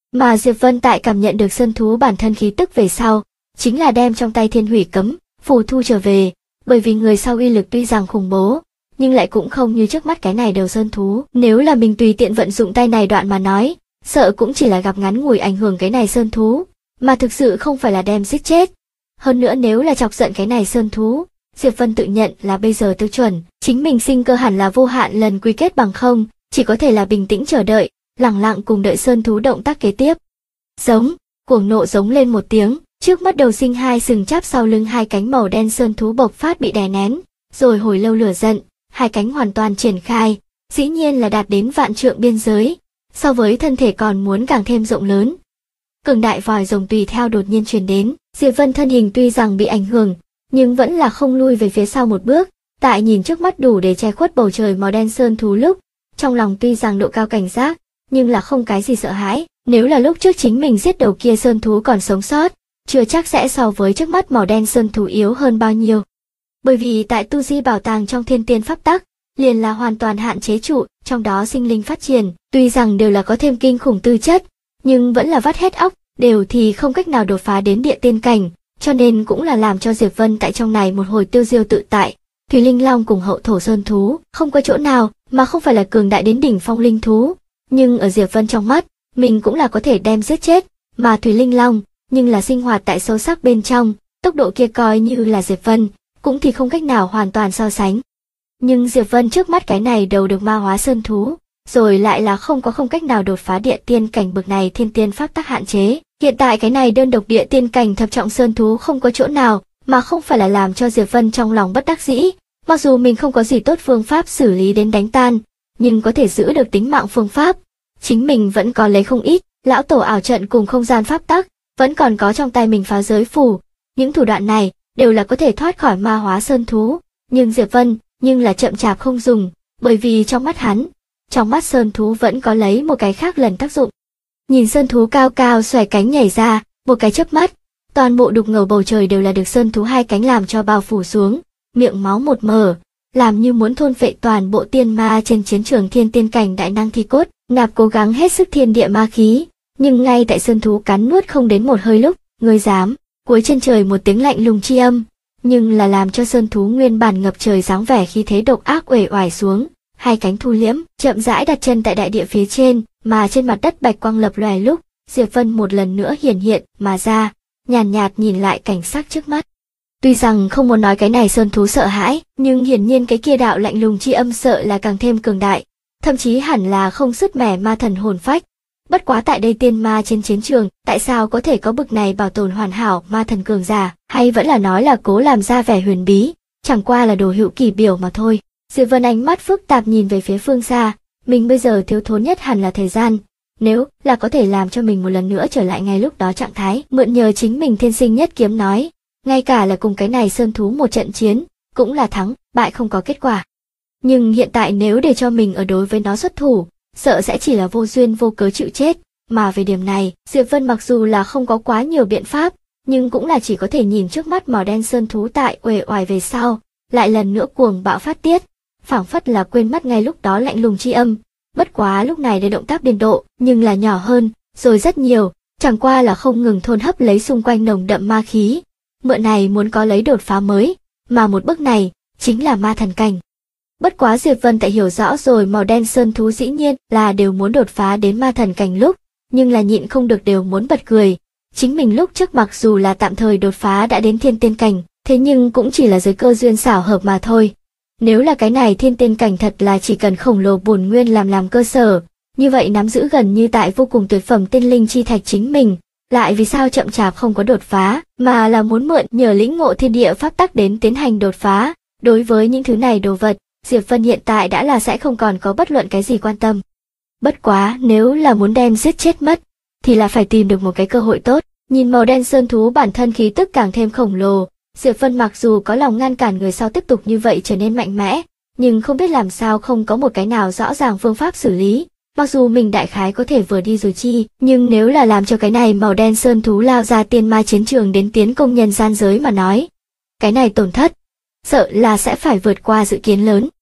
Mà Diệp Vân tại cảm nhận được sơn thú bản thân khí tức về sau, chính là đem trong tay Thiên Hủy Cấm phù thu trở về, bởi vì người sau uy lực tuy rằng khủng bố, nhưng lại cũng không như trước mắt cái này đầu sơn thú. Nếu là mình tùy tiện vận dụng tay này đoạn mà nói, sợ cũng chỉ là gặp ngắn ngủi ảnh hưởng cái này sơn thú, mà thực sự không phải là đem giết chết. Hơn nữa nếu là chọc giận cái này sơn thú, Diệp Vân tự nhận là bây giờ tiêu chuẩn, chính mình sinh cơ hẳn là vô hạn lần quy kết bằng không, chỉ có thể là bình tĩnh chờ đợi, lặng lặng cùng đợi sơn thú động tác kế tiếp. Giống, cuồng nộ giống lên một tiếng, trước mắt đầu sinh hai sừng chắp sau lưng hai cánh màu đen sơn thú bộc phát bị đè nén, rồi hồi lâu lửa giận, hai cánh hoàn toàn triển khai, dĩ nhiên là đạt đến vạn trượng biên giới, so với thân thể còn muốn càng thêm rộng lớn. Cường đại vòi rồng tùy theo đột nhiên truyền đến, Diệp Vân thân hình tuy rằng bị ảnh hưởng, nhưng vẫn là không lui về phía sau một bước, tại nhìn trước mắt đủ để che khuất bầu trời màu đen sơn thú lúc, trong lòng tuy rằng độ cao cảnh giác, nhưng là không cái gì sợ hãi, nếu là lúc trước chính mình giết đầu kia sơn thú còn sống sót, chưa chắc sẽ so với trước mắt màu đen sơn thú yếu hơn bao nhiêu. Bởi vì tại tu di bảo tàng trong thiên tiên pháp tắc, liền là hoàn toàn hạn chế trụ, trong đó sinh linh phát triển, tuy rằng đều là có thêm kinh khủng tư chất, nhưng vẫn là vắt hết óc, đều thì không cách nào đột phá đến địa tiên cảnh, cho nên cũng là làm cho Diệp Vân tại trong này một hồi tiêu diêu tự tại. Thủy Linh Long cùng hậu thổ sơn thú, không có chỗ nào mà không phải là cường đại đến đỉnh phong linh thú, nhưng ở Diệp Vân trong mắt, mình cũng là có thể đem giết chết, mà Thủy Linh Long, nhưng là sinh hoạt tại sâu sắc bên trong, tốc độ kia coi như là Diệp Vân, cũng thì không cách nào hoàn toàn so sánh. Nhưng Diệp Vân trước mắt cái này đầu được ma hóa sơn thú, rồi lại là không cách nào đột phá địa tiên cảnh bậc này thiên tiên pháp tắc hạn chế. Hiện tại cái này đơn độc địa tiên cảnh thập trọng sơn thú không có chỗ nào mà không phải là làm cho Diệp Vân trong lòng bất đắc dĩ. Mặc dù mình không có gì tốt phương pháp xử lý đến đánh tan, nhưng có thể giữ được tính mạng phương pháp, chính mình vẫn còn lấy không ít. Lão tổ ảo trận cùng không gian pháp tắc, vẫn còn có trong tay mình phá giới phù. Những thủ đoạn này đều là có thể thoát khỏi ma hóa sơn thú, nhưng Diệp Vân nhưng là chậm chạp không dùng, bởi vì trong mắt hắn, trong mắt sơn thú vẫn có lấy một cái khác lần tác dụng. Nhìn sơn thú cao cao xòe cánh nhảy ra, một cái chớp mắt, toàn bộ đục ngầu bầu trời đều là được sơn thú hai cánh làm cho bao phủ xuống, miệng máu một mở, làm như muốn thôn phệ toàn bộ tiên ma trên chiến trường thiên tiên cảnh đại năng thi cốt, nạp cố gắng hết sức thiên địa ma khí, nhưng ngay tại sơn thú cắn nuốt không đến một hơi lúc, ngươi dám, cuối chân trời một tiếng lạnh lùng chi âm, nhưng là làm cho sơn thú nguyên bản ngập trời dáng vẻ khí thế độc ác uể oải xuống, hai cánh thu liễm, chậm rãi đặt chân tại đại địa phía trên, mà trên mặt đất bạch quang lập lòe lúc, Diệp Vân một lần nữa hiển hiện mà ra, nhàn nhạt nhìn lại cảnh sắc trước mắt. Tuy rằng không muốn nói cái này sơn thú sợ hãi, nhưng hiển nhiên cái kia đạo lạnh lùng chi âm sợ là càng thêm cường đại, thậm chí hẳn là không sứt mẻ ma thần hồn phách. Bất quá tại đây tiên ma trên chiến trường, tại sao có thể có bực này bảo tồn hoàn hảo ma thần cường giả, hay vẫn là nói là cố làm ra vẻ huyền bí, chẳng qua là đồ hữu kỳ biểu mà thôi. Diệp Vân ánh mắt phức tạp nhìn về phía phương xa, mình bây giờ thiếu thốn nhất hẳn là thời gian, nếu là có thể làm cho mình một lần nữa trở lại ngay lúc đó trạng thái, mượn nhờ chính mình thiên sinh nhất kiếm nói, ngay cả là cùng cái này sơn thú một trận chiến, cũng là thắng, bại không có kết quả. Nhưng hiện tại nếu để cho mình ở đối với nó xuất thủ, sợ sẽ chỉ là vô duyên vô cớ chịu chết, mà về điểm này, Diệp Vân mặc dù là không có quá nhiều biện pháp, nhưng cũng là chỉ có thể nhìn trước mắt màu đen sơn thú tại uể oải về sau, lại lần nữa cuồng bạo phát tiết, phảng phất là quên mất ngay lúc đó lạnh lùng chi âm, bất quá lúc này để động tác biên độ, nhưng là nhỏ hơn, rồi rất nhiều, chẳng qua là không ngừng thôn hấp lấy xung quanh nồng đậm ma khí, mượn này muốn có lấy đột phá mới, mà một bước này, chính là ma thần cảnh. Bất quá Diệp Vân tại hiểu rõ rồi màu đen sơn thú dĩ nhiên là đều muốn đột phá đến ma thần cảnh lúc, nhưng là nhịn không được đều muốn bật cười. Chính mình lúc trước mặc dù là tạm thời đột phá đã đến thiên tiên cảnh, thế nhưng cũng chỉ là dưới cơ duyên xảo hợp mà thôi. Nếu là cái này thiên tiên cảnh thật là chỉ cần khổng lồ bổn nguyên làm cơ sở, như vậy nắm giữ gần như tại vô cùng tuyệt phẩm tiên linh chi thạch chính mình, lại vì sao chậm chạp không có đột phá, mà là muốn mượn nhờ lĩnh ngộ thiên địa pháp tắc đến tiến hành đột phá. Đối với những thứ này đồ vật, Diệp Vân hiện tại đã là sẽ không còn có bất luận cái gì quan tâm. Bất quá nếu là muốn đem giết chết mất, thì là phải tìm được một cái cơ hội tốt. Nhìn màu đen sơn thú bản thân khí tức càng thêm khổng lồ, Diệp Vân mặc dù có lòng ngăn cản người sau tiếp tục như vậy trở nên mạnh mẽ, nhưng không biết làm sao không có một cái nào rõ ràng phương pháp xử lý. Mặc dù mình đại khái có thể vừa đi rồi chi, nhưng nếu là làm cho cái này màu đen sơn thú lao ra tiên ma chiến trường đến tiến công nhân gian giới mà nói, cái này tổn thất, sợ là sẽ phải vượt qua dự kiến lớn.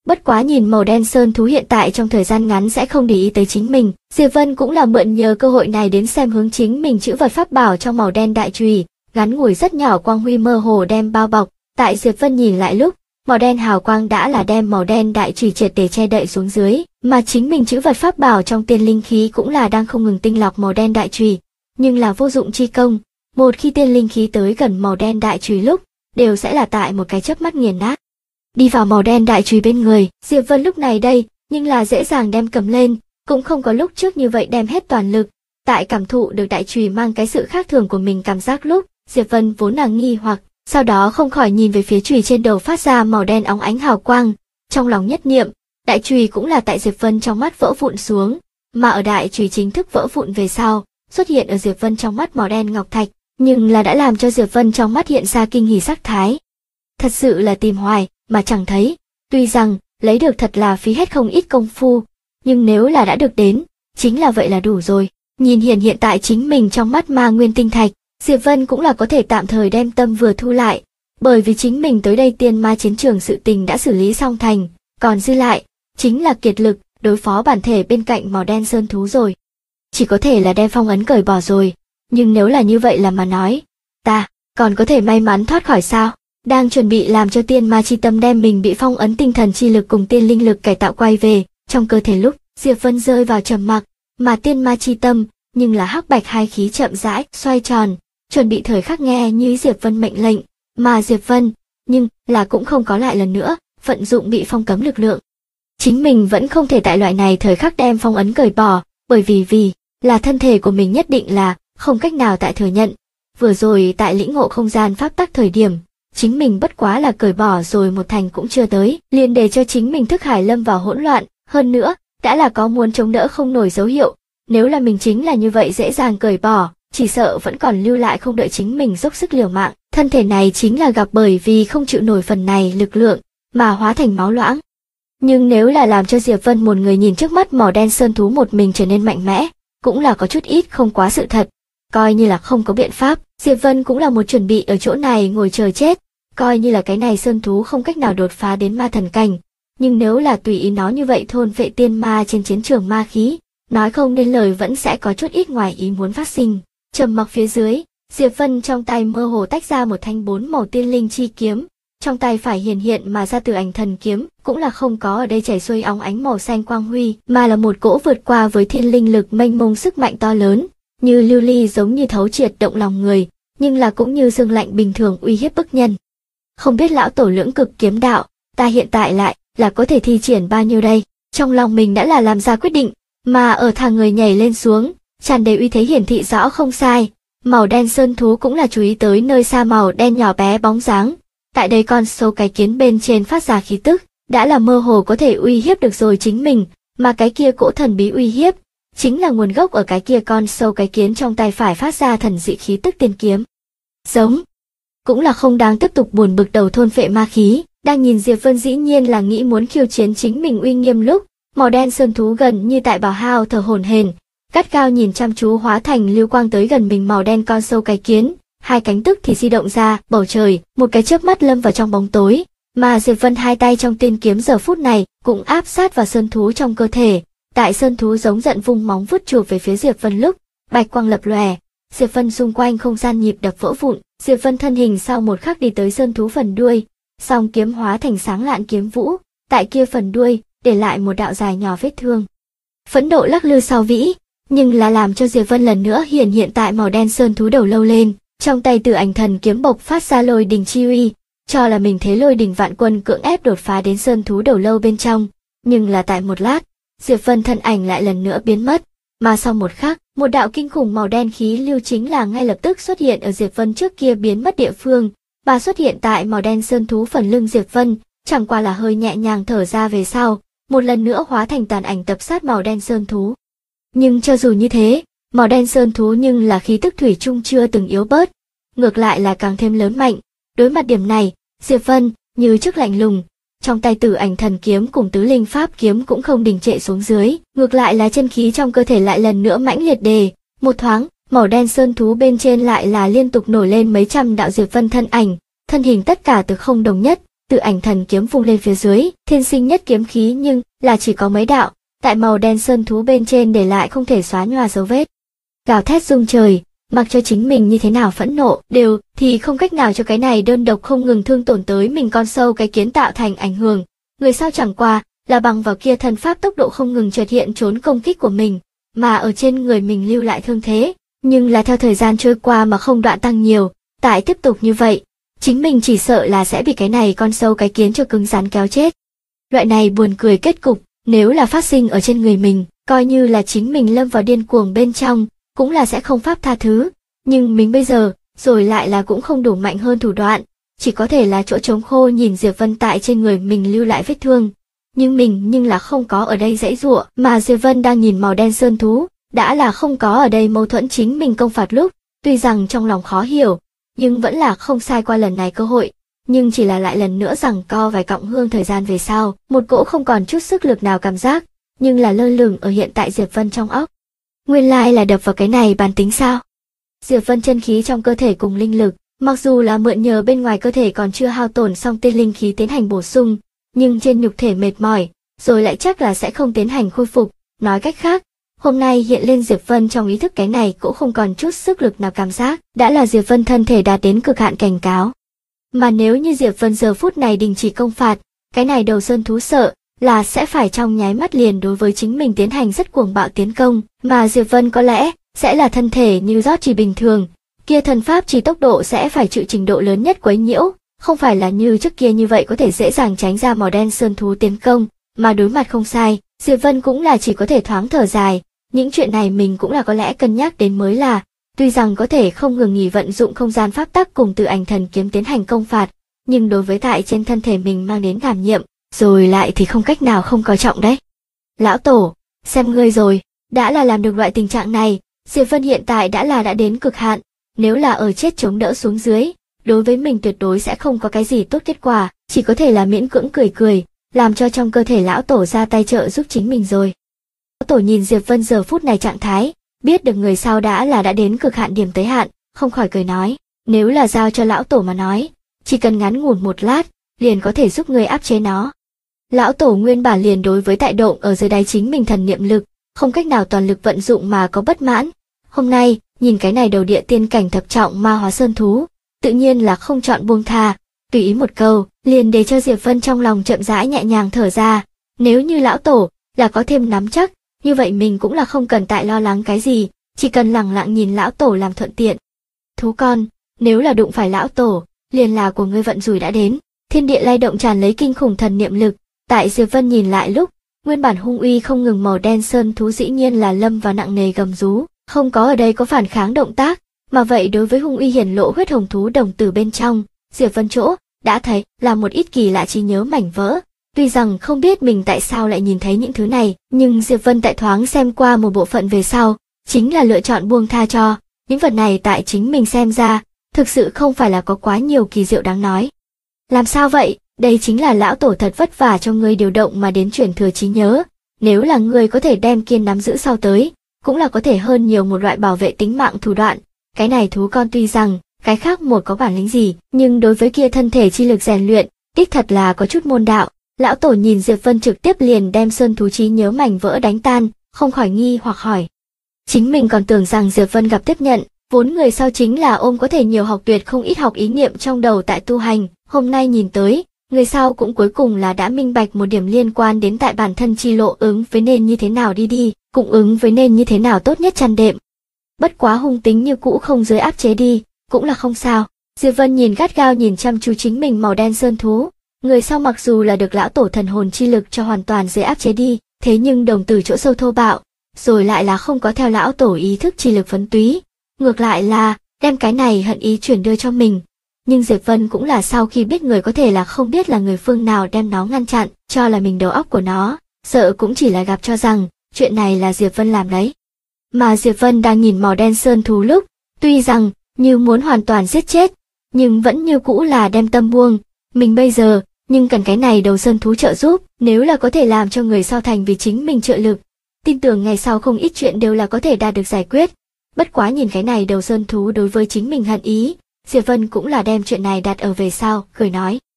Bất quá nhìn màu đen sơn thú hiện tại trong thời gian ngắn sẽ không để ý tới chính mình, Diệp Vân cũng là mượn nhờ cơ hội này đến xem hướng chính mình chữ vật pháp bảo trong màu đen đại chùy, ngắn ngủi rất nhỏ quang huy mơ hồ đem bao bọc, tại Diệp Vân nhìn lại lúc, màu đen hào quang đã là đem màu đen đại chùy triệt để che đậy xuống dưới, mà chính mình chữ vật pháp bảo trong tiên linh khí cũng là đang không ngừng tinh lọc màu đen đại chùy, nhưng là vô dụng chi công, một khi tiên linh khí tới gần màu đen đại chùy lúc, đều sẽ là tại một cái chớp mắt nghiền nát. Đi vào màu đen đại chùy bên người, Diệp Vân lúc này đây, nhưng là dễ dàng đem cầm lên, cũng không có lúc trước như vậy đem hết toàn lực. Tại cảm thụ được đại chùy mang cái sự khác thường của mình cảm giác lúc, Diệp Vân vốn là nghi hoặc, sau đó không khỏi nhìn về phía chùy trên đầu phát ra màu đen óng ánh hào quang, trong lòng nhất niệm, đại chùy cũng là tại Diệp Vân trong mắt vỡ vụn xuống, mà ở đại chùy chính thức vỡ vụn về sau, xuất hiện ở Diệp Vân trong mắt màu đen ngọc thạch, nhưng là đã làm cho Diệp Vân trong mắt hiện ra kinh hỉ sắc thái. Thật sự là tìm hoài mà chẳng thấy, tuy rằng lấy được thật là phí hết không ít công phu, nhưng nếu là đã được đến, chính là vậy là đủ rồi. Nhìn hiện tại chính mình trong mắt ma nguyên tinh thạch, Diệp Vân cũng là có thể tạm thời đem tâm vừa thu lại, bởi vì chính mình tới đây tiên ma chiến trường sự tình đã xử lý xong thành, còn dư lại chính là kiệt lực đối phó bản thể bên cạnh màu đen sơn thú rồi. Chỉ có thể là đem phong ấn cởi bỏ rồi, nhưng nếu là như vậy là mà nói, ta còn có thể may mắn thoát khỏi sao? Đang chuẩn bị làm cho tiên ma chi tâm đem mình bị phong ấn tinh thần chi lực cùng tiên linh lực cải tạo quay về trong cơ thể lúc, Diệp Vân rơi vào trầm mặc, mà tiên ma chi tâm nhưng là hắc bạch hai khí chậm rãi xoay tròn, chuẩn bị thời khắc nghe như Diệp Vân mệnh lệnh, mà Diệp Vân nhưng là cũng không có lại lần nữa vận dụng bị phong cấm lực lượng. Chính mình vẫn không thể tại loại này thời khắc đem phong ấn cởi bỏ, bởi vì là thân thể của mình nhất định là không cách nào tại thừa nhận. Vừa rồi tại lĩnh ngộ không gian pháp tắc thời điểm, chính mình bất quá là cởi bỏ rồi một thành cũng chưa tới, liền để cho chính mình thức hải lâm vào hỗn loạn, hơn nữa, đã là có muốn chống đỡ không nổi dấu hiệu, nếu là mình chính là như vậy dễ dàng cởi bỏ, chỉ sợ vẫn còn lưu lại không đợi chính mình dốc sức liều mạng, thân thể này chính là gặp bởi vì không chịu nổi phần này lực lượng, mà hóa thành máu loãng. Nhưng nếu là làm cho Diệp Vân một người nhìn trước mắt màu đen sơn thú một mình trở nên mạnh mẽ, cũng là có chút ít không quá sự thật, coi như là không có biện pháp, Diệp Vân cũng là một chuẩn bị ở chỗ này ngồi chờ chết, coi như là cái này sơn thú không cách nào đột phá đến ma thần cảnh, nhưng nếu là tùy ý nó như vậy thôn vệ tiên ma trên chiến trường ma khí, nói không nên lời vẫn sẽ có chút ít ngoài ý muốn phát sinh. Trầm mặc phía dưới, Diệp Vân trong tay mơ hồ tách ra một thanh 4 màu tiên linh chi kiếm, trong tay phải hiện mà ra từ ảnh thần kiếm, cũng là không có ở đây chảy xuôi óng ánh màu xanh quang huy, mà là một cỗ vượt qua với thiên linh lực mênh mông sức mạnh to lớn, như lưu ly giống như thấu triệt động lòng người, nhưng là cũng như dương lạnh bình thường uy hiếp bức nhân. Không biết lão tổ lưỡng cực kiếm đạo, ta hiện tại lại là có thể thi triển bao nhiêu đây? Trong lòng mình đã là làm ra quyết định, mà ở thang người nhảy lên xuống, tràn đầy uy thế hiển thị rõ không sai. Màu đen sơn thú cũng là chú ý tới nơi xa màu đen nhỏ bé bóng dáng. Tại đây con sâu cái kiến bên trên phát ra khí tức, đã là mơ hồ có thể uy hiếp được rồi chính mình, mà cái kia cỗ thần bí uy hiếp, chính là nguồn gốc ở cái kia con sâu cái kiến trong tay phải phát ra thần dị khí tức tiên kiếm. Giống. Cũng là không đáng tiếp tục buồn bực đầu thôn phệ ma khí, đang nhìn Diệp Vân dĩ nhiên là nghĩ muốn khiêu chiến chính mình uy nghiêm lúc, màu đen sơn thú gần như tại bảo hao thở hổn hển, gắt gao nhìn chăm chú hóa thành lưu quang tới gần mình màu đen con sâu cái kiến, hai cánh tức thì di động ra, bầu trời, một cái chớp mắt lâm vào trong bóng tối, mà Diệp Vân hai tay trong tiên kiếm giờ phút này cũng áp sát vào sơn thú trong cơ thể, tại sơn thú giống giận vung móng vuốt chụp về phía Diệp Vân lúc, bạch quang lập lòe, Diệp Vân xung quanh không gian nhịp đập vỡ vụn, Diệp Vân thân hình sau một khắc đi tới sơn thú phần đuôi, song kiếm hóa thành sáng lạn kiếm vũ, tại kia phần đuôi để lại một đạo dài nhỏ vết thương. Phẫn nộ lắc lư sau vĩ, nhưng là làm cho Diệp Vân lần nữa hiện tại màu đen sơn thú đầu lâu lên, trong tay Tử Ảnh Thần kiếm bộc phát ra lôi đình chi uy, cho là mình thế lôi đình vạn quân cưỡng ép đột phá đến sơn thú đầu lâu bên trong, nhưng là tại một lát, Diệp Vân thân ảnh lại lần nữa biến mất, mà sau một khắc, một đạo kinh khủng màu đen khí lưu chính là ngay lập tức xuất hiện ở Diệp Vân trước kia biến mất địa phương, và xuất hiện tại màu đen sơn thú phần lưng Diệp Vân, chẳng qua là hơi nhẹ nhàng thở ra về sau, một lần nữa hóa thành tàn ảnh tập sát màu đen sơn thú. Nhưng cho dù như thế, màu đen sơn thú nhưng là khí tức thủy chung chưa từng yếu bớt, ngược lại là càng thêm lớn mạnh. Đối mặt điểm này, Diệp Vân như trước lạnh lùng, trong tay Tử Ảnh Thần kiếm cùng Tứ Linh Pháp kiếm cũng không đình trệ xuống dưới, ngược lại là chân khí trong cơ thể lại lần nữa mãnh liệt đề, một thoáng, màu đen sơn thú bên trên lại là liên tục nổi lên mấy trăm đạo Diệp Vân thân ảnh, thân hình tất cả từ không đồng nhất, Tự ảnh thần kiếm vung lên phía dưới, thiên sinh nhất kiếm khí nhưng là chỉ có mấy đạo, tại màu đen sơn thú bên trên để lại không thể xóa nhòa dấu vết. Gào thét rung trời, mặc cho chính mình như thế nào phẫn nộ, đều thì không cách nào cho cái này đơn độc không ngừng thương tổn tới mình con sâu cái kiến tạo thành ảnh hưởng. Người sau chẳng qua là bằng vào kia thần pháp tốc độ không ngừng chợt hiện trốn công kích của mình, mà ở trên người mình lưu lại thương thế, nhưng là theo thời gian trôi qua mà không đoạn tăng nhiều, tại tiếp tục như vậy, chính mình chỉ sợ là sẽ bị cái này con sâu cái kiến cho cứng rắn kéo chết. Loại này buồn cười kết cục, nếu là phát sinh ở trên người mình, coi như là chính mình lâm vào điên cuồng bên trong, cũng là sẽ không pháp tha thứ, nhưng mình bây giờ, rồi lại là cũng không đủ mạnh hơn thủ đoạn, chỉ có thể là chỗ trống khô nhìn Diệp Vân tại trên người mình lưu lại vết thương. Nhưng mình nhưng là không có ở đây giãy giụa, mà Diệp Vân đang nhìn màu đen sơn thú, đã là không có ở đây mâu thuẫn chính mình công phạt lúc, tuy rằng trong lòng khó hiểu, nhưng vẫn là không sai qua lần này cơ hội, nhưng chỉ là lại lần nữa giằng co vài cọng hương thời gian về sau, một cỗ không còn chút sức lực nào cảm giác, nhưng là lơ lửng ở hiện tại Diệp Vân trong óc. Nguyên lai là đập vào cái này bản tính sao? Diệp Vân chân khí trong cơ thể cùng linh lực, mặc dù là mượn nhờ bên ngoài cơ thể còn chưa hao tổn xong tiên linh khí tiến hành bổ sung, nhưng trên nhục thể mệt mỏi, rồi lại chắc là sẽ không tiến hành khôi phục. Nói cách khác, hôm nay hiện lên Diệp Vân trong ý thức cái này cũng không còn chút sức lực nào cảm giác, đã là Diệp Vân thân thể đạt đến cực hạn cảnh cáo. Mà nếu như Diệp Vân giờ phút này đình chỉ công phạt, cái này đầu sơn thú sợ là sẽ phải trong nháy mắt liền đối với chính mình tiến hành rất cuồng bạo tiến công, mà Diệp Vân có lẽ sẽ là thân thể như rót chỉ bình thường, kia thần pháp chỉ tốc độ sẽ phải chịu trình độ lớn nhất quấy nhiễu, không phải là như trước kia như vậy có thể dễ dàng tránh ra màu đen sơn thú tiến công, mà đối mặt không sai, Diệp Vân cũng là chỉ có thể thoáng thở dài, những chuyện này mình cũng là có lẽ cân nhắc đến mới là, tuy rằng có thể không ngừng nghỉ vận dụng không gian pháp tắc cùng tự ảnh thần kiếm tiến hành công phạt, nhưng đối với tại trên thân thể mình mang đến cảm nhiệm, rồi lại thì không cách nào không coi trọng đấy. Lão Tổ, xem ngươi rồi, đã là làm được loại tình trạng này, Diệp Vân hiện tại đã đến cực hạn, nếu là ở chết chống đỡ xuống dưới, đối với mình tuyệt đối sẽ không có cái gì tốt kết quả, chỉ có thể là miễn cưỡng cười cười, làm cho trong cơ thể lão Tổ ra tay trợ giúp chính mình rồi. Lão Tổ nhìn Diệp Vân giờ phút này trạng thái, biết được người sau đã đến cực hạn điểm tới hạn, không khỏi cười nói, nếu là giao cho lão Tổ mà nói, chỉ cần ngắn ngủn một lát, liền có thể giúp người áp chế nó. Lão Tổ nguyên bản liền đối với tại động ở dưới đáy chính mình thần niệm lực, không cách nào toàn lực vận dụng mà có bất mãn. Hôm nay, nhìn cái này đầu địa tiên cảnh thập trọng ma hóa sơn thú, tự nhiên là không chọn buông tha, tùy ý một câu, liền để cho Diệp Vân trong lòng chậm rãi nhẹ nhàng thở ra. Nếu như lão Tổ là có thêm nắm chắc, như vậy mình cũng là không cần tại lo lắng cái gì, chỉ cần lẳng lặng nhìn lão Tổ làm thuận tiện. Thú con, nếu là đụng phải lão Tổ, liền là của ngươi vận rủi đã đến. Thiên địa lay động tràn lấy kinh khủng thần niệm lực, tại Diệp Vân nhìn lại lúc, nguyên bản hung uy không ngừng màu đen sơn thú dĩ nhiên là lâm vào nặng nề gầm rú, không có ở đây có phản kháng động tác, mà vậy đối với hung uy hiển lộ huyết hồng thú đồng tử bên trong, Diệp Vân chỗ đã thấy là một ít kỳ lạ trí nhớ mảnh vỡ. Tuy rằng không biết mình tại sao lại nhìn thấy những thứ này, nhưng Diệp Vân tại thoáng xem qua một bộ phận về sau, chính là lựa chọn buông tha cho. Những vật này tại chính mình xem ra, thực sự không phải là có quá nhiều kỳ diệu đáng nói. Làm sao vậy? Đây chính là lão Tổ thật vất vả cho ngươi điều động mà đến chuyển thừa trí nhớ. Nếu là ngươi có thể đem kiên nắm giữ sau tới, cũng là có thể hơn nhiều một loại bảo vệ tính mạng thủ đoạn. Cái này thú con tuy rằng, cái khác một có bản lĩnh gì, nhưng đối với kia thân thể chi lực rèn luyện, đích thật là có chút môn đạo. Lão Tổ nhìn Diệp Vân trực tiếp liền đem sơn thú trí nhớ mảnh vỡ đánh tan, không khỏi nghi hoặc hỏi. Chính mình còn tưởng rằng Diệp Vân gặp tiếp nhận, vốn người sau chính là ôm có thể nhiều học tuyệt không ít học ý niệm trong đầu tại tu hành, hôm nay nhìn tới, người sau cũng cuối cùng là đã minh bạch một điểm liên quan đến tại bản thân chi lộ ứng với nên như thế nào đi, cũng ứng với nên như thế nào tốt nhất chăn đệm. Bất quá hung tính như cũ không dưới áp chế đi, cũng là không sao. Diệp Vân nhìn gắt gao nhìn chăm chú chính mình màu đen sơn thú, người sau mặc dù là được lão Tổ thần hồn chi lực cho hoàn toàn dưới áp chế đi, thế nhưng đồng tử chỗ sâu thô bạo, rồi lại là không có theo lão Tổ ý thức chi lực phấn túy, ngược lại là đem cái này hận ý chuyển đưa cho mình. Nhưng Diệp Vân cũng là sau khi biết người có thể là không biết là người phương nào đem nó ngăn chặn, cho là mình đầu óc của nó, sợ cũng chỉ là gặp cho rằng chuyện này là Diệp Vân làm đấy. Mà Diệp Vân đang nhìn màu đen sơn thú lúc, tuy rằng như muốn hoàn toàn giết chết, nhưng vẫn như cũ là đem tâm buông. Mình bây giờ, nhưng cần cái này đầu sơn thú trợ giúp, nếu là có thể làm cho người sau thành vì chính mình trợ lực, tin tưởng ngày sau không ít chuyện đều là có thể đạt được giải quyết. Bất quá nhìn cái này đầu sơn thú đối với chính mình hận ý, Diệp Vân cũng là đem chuyện này đặt ở về sau, cười nói,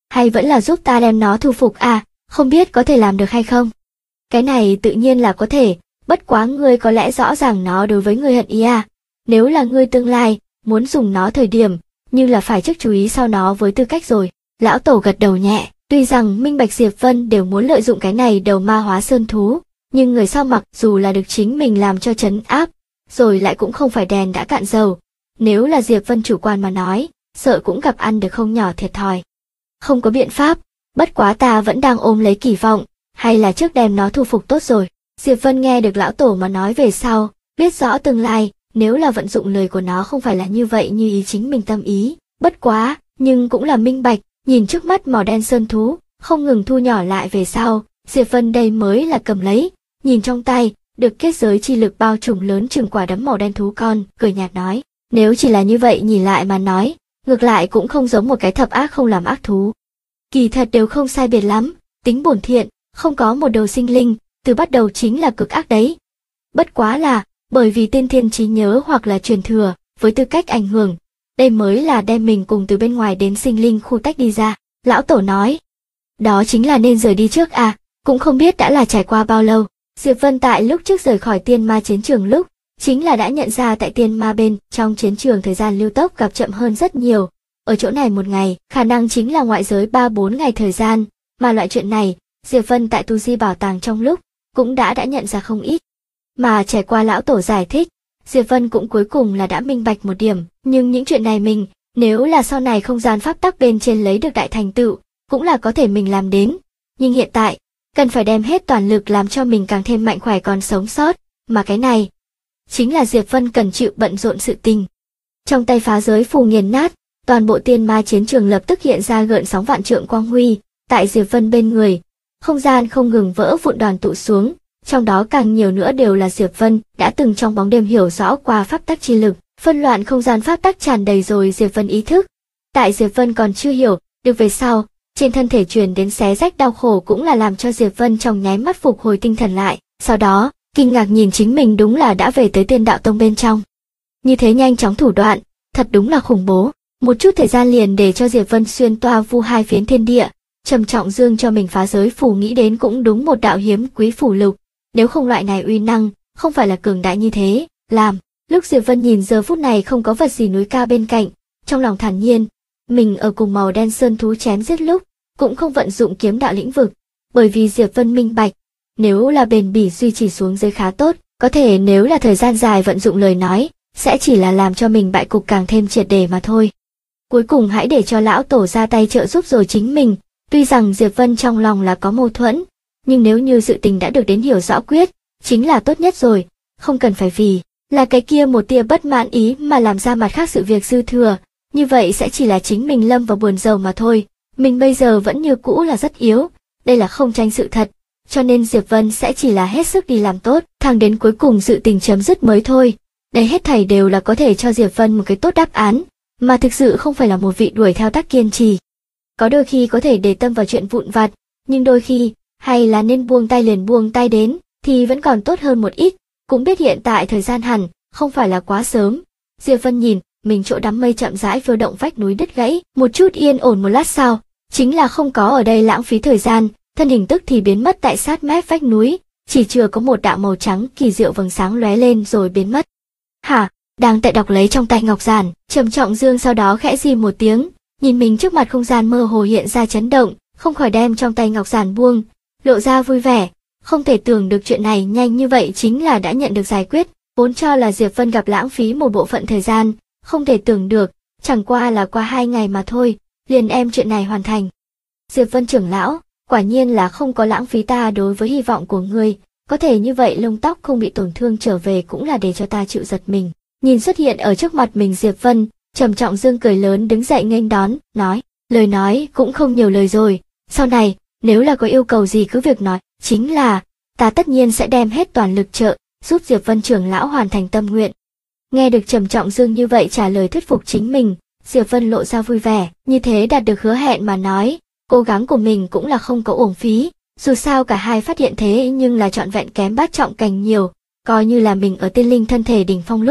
hay vẫn là giúp ta đem nó thu phục à, không biết có thể làm được hay không? Cái này tự nhiên là có thể, bất quá ngươi có lẽ rõ ràng nó đối với ngươi hận ý à, nếu là ngươi tương lai, muốn dùng nó thời điểm, nhưng là phải trước chú ý sau nó với tư cách rồi. Lão Tổ gật đầu nhẹ, tuy rằng minh bạch Diệp Vân đều muốn lợi dụng cái này đầu ma hóa sơn thú, nhưng người sau mặc dù là được chính mình làm cho trấn áp, rồi lại cũng không phải đèn đã cạn dầu. Nếu là Diệp Vân chủ quan mà nói, sợ cũng gặp ăn được không nhỏ thiệt thòi. Không có biện pháp, bất quá ta vẫn đang ôm lấy kỳ vọng, hay là trước đem nó thu phục tốt rồi. Diệp Vân nghe được lão Tổ mà nói về sau, biết rõ tương lai, nếu là vận dụng lời của nó không phải là như vậy như ý chính mình tâm ý, bất quá, nhưng cũng là minh bạch, nhìn trước mắt màu đen sơn thú, không ngừng thu nhỏ lại về sau, Diệp Vân đây mới là cầm lấy, nhìn trong tay, được kết giới chi lực bao trùm lớn chừng quả đấm màu đen thú con, cười nhạt nói, nếu chỉ là như vậy nhìn lại mà nói, ngược lại cũng không giống một cái thập ác không làm ác thú. Kỳ thật đều không sai biệt lắm, tính bổn thiện, không có một đầu sinh linh, từ bắt đầu chính là cực ác đấy. Bất quá là, bởi vì tiên thiên trí nhớ hoặc là truyền thừa, với tư cách ảnh hưởng, đây mới là đem mình cùng từ bên ngoài đến sinh linh khu tách đi ra. Lão Tổ nói, đó chính là nên rời đi trước à, cũng không biết đã là trải qua bao lâu. Diệp Vân tại lúc trước rời khỏi tiên ma chiến trường lúc, chính là đã nhận ra tại tiên ma bên trong chiến trường thời gian lưu tốc gặp chậm hơn rất nhiều. Ở chỗ này một ngày, khả năng chính là ngoại giới 3-4 ngày thời gian, mà loại chuyện này, Diệp Vân tại tu di bảo tàng trong lúc, cũng đã nhận ra không ít. Mà trải qua lão Tổ giải thích, Diệp Vân cũng cuối cùng là đã minh bạch một điểm, nhưng những chuyện này mình, nếu là sau này không gian pháp tắc bên trên lấy được đại thành tựu, cũng là có thể mình làm đến. Nhưng hiện tại, cần phải đem hết toàn lực làm cho mình càng thêm mạnh khỏe còn sống sót, mà cái này, chính là Diệp Vân cần chịu bận rộn sự tình. Trong tay phá giới phù nghiền nát, toàn bộ tiên ma chiến trường lập tức hiện ra gợn sóng vạn trượng quang huy, tại Diệp Vân bên người, không gian không ngừng vỡ vụn đoàn tụ xuống, trong đó càng nhiều nữa đều là Diệp Vân đã từng trong bóng đêm hiểu rõ qua pháp tắc chi lực, phân loạn không gian pháp tắc tràn đầy rồi Diệp Vân ý thức. Tại Diệp Vân còn chưa hiểu, được về sau, trên thân thể truyền đến xé rách đau khổ cũng là làm cho Diệp Vân trong nháy mắt phục hồi tinh thần lại, sau đó, kinh ngạc nhìn chính mình đúng là đã về tới Tiên Đạo Tông bên trong. Như thế nhanh chóng thủ đoạn, thật đúng là khủng bố, một chút thời gian liền để cho Diệp Vân xuyên toa vu hai phiến thiên địa, trầm trọng dương cho mình phá giới phù nghĩ đến cũng đúng một đạo hiếm quý phù lục, nếu không loại này uy năng, không phải là cường đại như thế, làm. Lúc Diệp Vân nhìn giờ phút này không có vật gì núi cao bên cạnh, trong lòng thản nhiên, mình ở cùng màu đen sơn thú chém giết lúc, cũng không vận dụng kiếm đạo lĩnh vực, bởi vì Diệp Vân minh bạch, nếu là bền bỉ duy trì xuống dưới khá tốt, có thể nếu là thời gian dài vận dụng lời nói, sẽ chỉ là làm cho mình bại cục càng thêm triệt để mà thôi. Cuối cùng hãy để cho lão Tổ ra tay trợ giúp rồi chính mình, tuy rằng Diệp Vân trong lòng là có mâu thuẫn, nhưng nếu như sự tình đã được đến hiểu rõ quyết, chính là tốt nhất rồi, không cần phải vì là cái kia một tia bất mãn ý mà làm ra mặt khác sự việc dư thừa, như vậy sẽ chỉ là chính mình lâm vào buồn rầu mà thôi. Mình bây giờ vẫn như cũ là rất yếu, đây là không tranh sự thật, cho nên Diệp Vân sẽ chỉ là hết sức đi làm tốt, thẳng đến cuối cùng sự tình chấm dứt mới thôi. Đây hết thảy đều là có thể cho Diệp Vân một cái tốt đáp án, mà thực sự không phải là một vị đuổi theo tác kiên trì. Có đôi khi có thể để tâm vào chuyện vụn vặt, nhưng đôi khi, hay là nên buông tay liền buông tay đến, thì vẫn còn tốt hơn một ít, cũng biết hiện tại thời gian hẳn, không phải là quá sớm. Diệp Vân nhìn, mình chỗ đám mây chậm rãi vừa động vách núi đứt gãy, một chút yên ổn một lát sau, chính là không có ở đây lãng phí thời gian, thân hình tức thì biến mất tại sát mép vách núi, chỉ chừa có một đạo màu trắng kỳ diệu vầng sáng lóe lên rồi biến mất. Hả, đang tại đọc lấy trong tay ngọc giản, trầm trọng dương sau đó khẽ di một tiếng, nhìn mình trước mặt không gian mơ hồ hiện ra chấn động, không khỏi đem trong tay ngọc giản buông, lộ ra vui vẻ, không thể tưởng được chuyện này nhanh như vậy chính là đã nhận được giải quyết, vốn cho là Diệp Vân gặp lãng phí một bộ phận thời gian, không thể tưởng được, chẳng qua là qua 2 ngày mà thôi, liền em chuyện này hoàn thành. Diệp Vân trưởng lão, quả nhiên là không có lãng phí ta đối với hy vọng của ngươi, có thể như vậy lông tóc không bị tổn thương trở về cũng là để cho ta chịu giật mình. Nhìn xuất hiện ở trước mặt mình Diệp Vân, trầm trọng dương cười lớn đứng dậy nghênh đón, nói, lời nói cũng không nhiều lời rồi, sau này, nếu là có yêu cầu gì cứ việc nói, chính là, ta tất nhiên sẽ đem hết toàn lực trợ, giúp Diệp Vân trưởng lão hoàn thành tâm nguyện. Nghe được trầm trọng dương như vậy trả lời thuyết phục chính mình, Diệp Vân lộ ra vui vẻ, như thế đạt được hứa hẹn mà nói, cố gắng của mình cũng là không có uổng phí, dù sao cả hai phát hiện thế nhưng là trọn vẹn kém bát trọng cành nhiều, coi như là mình ở tiên linh thân thể đỉnh phong lúc,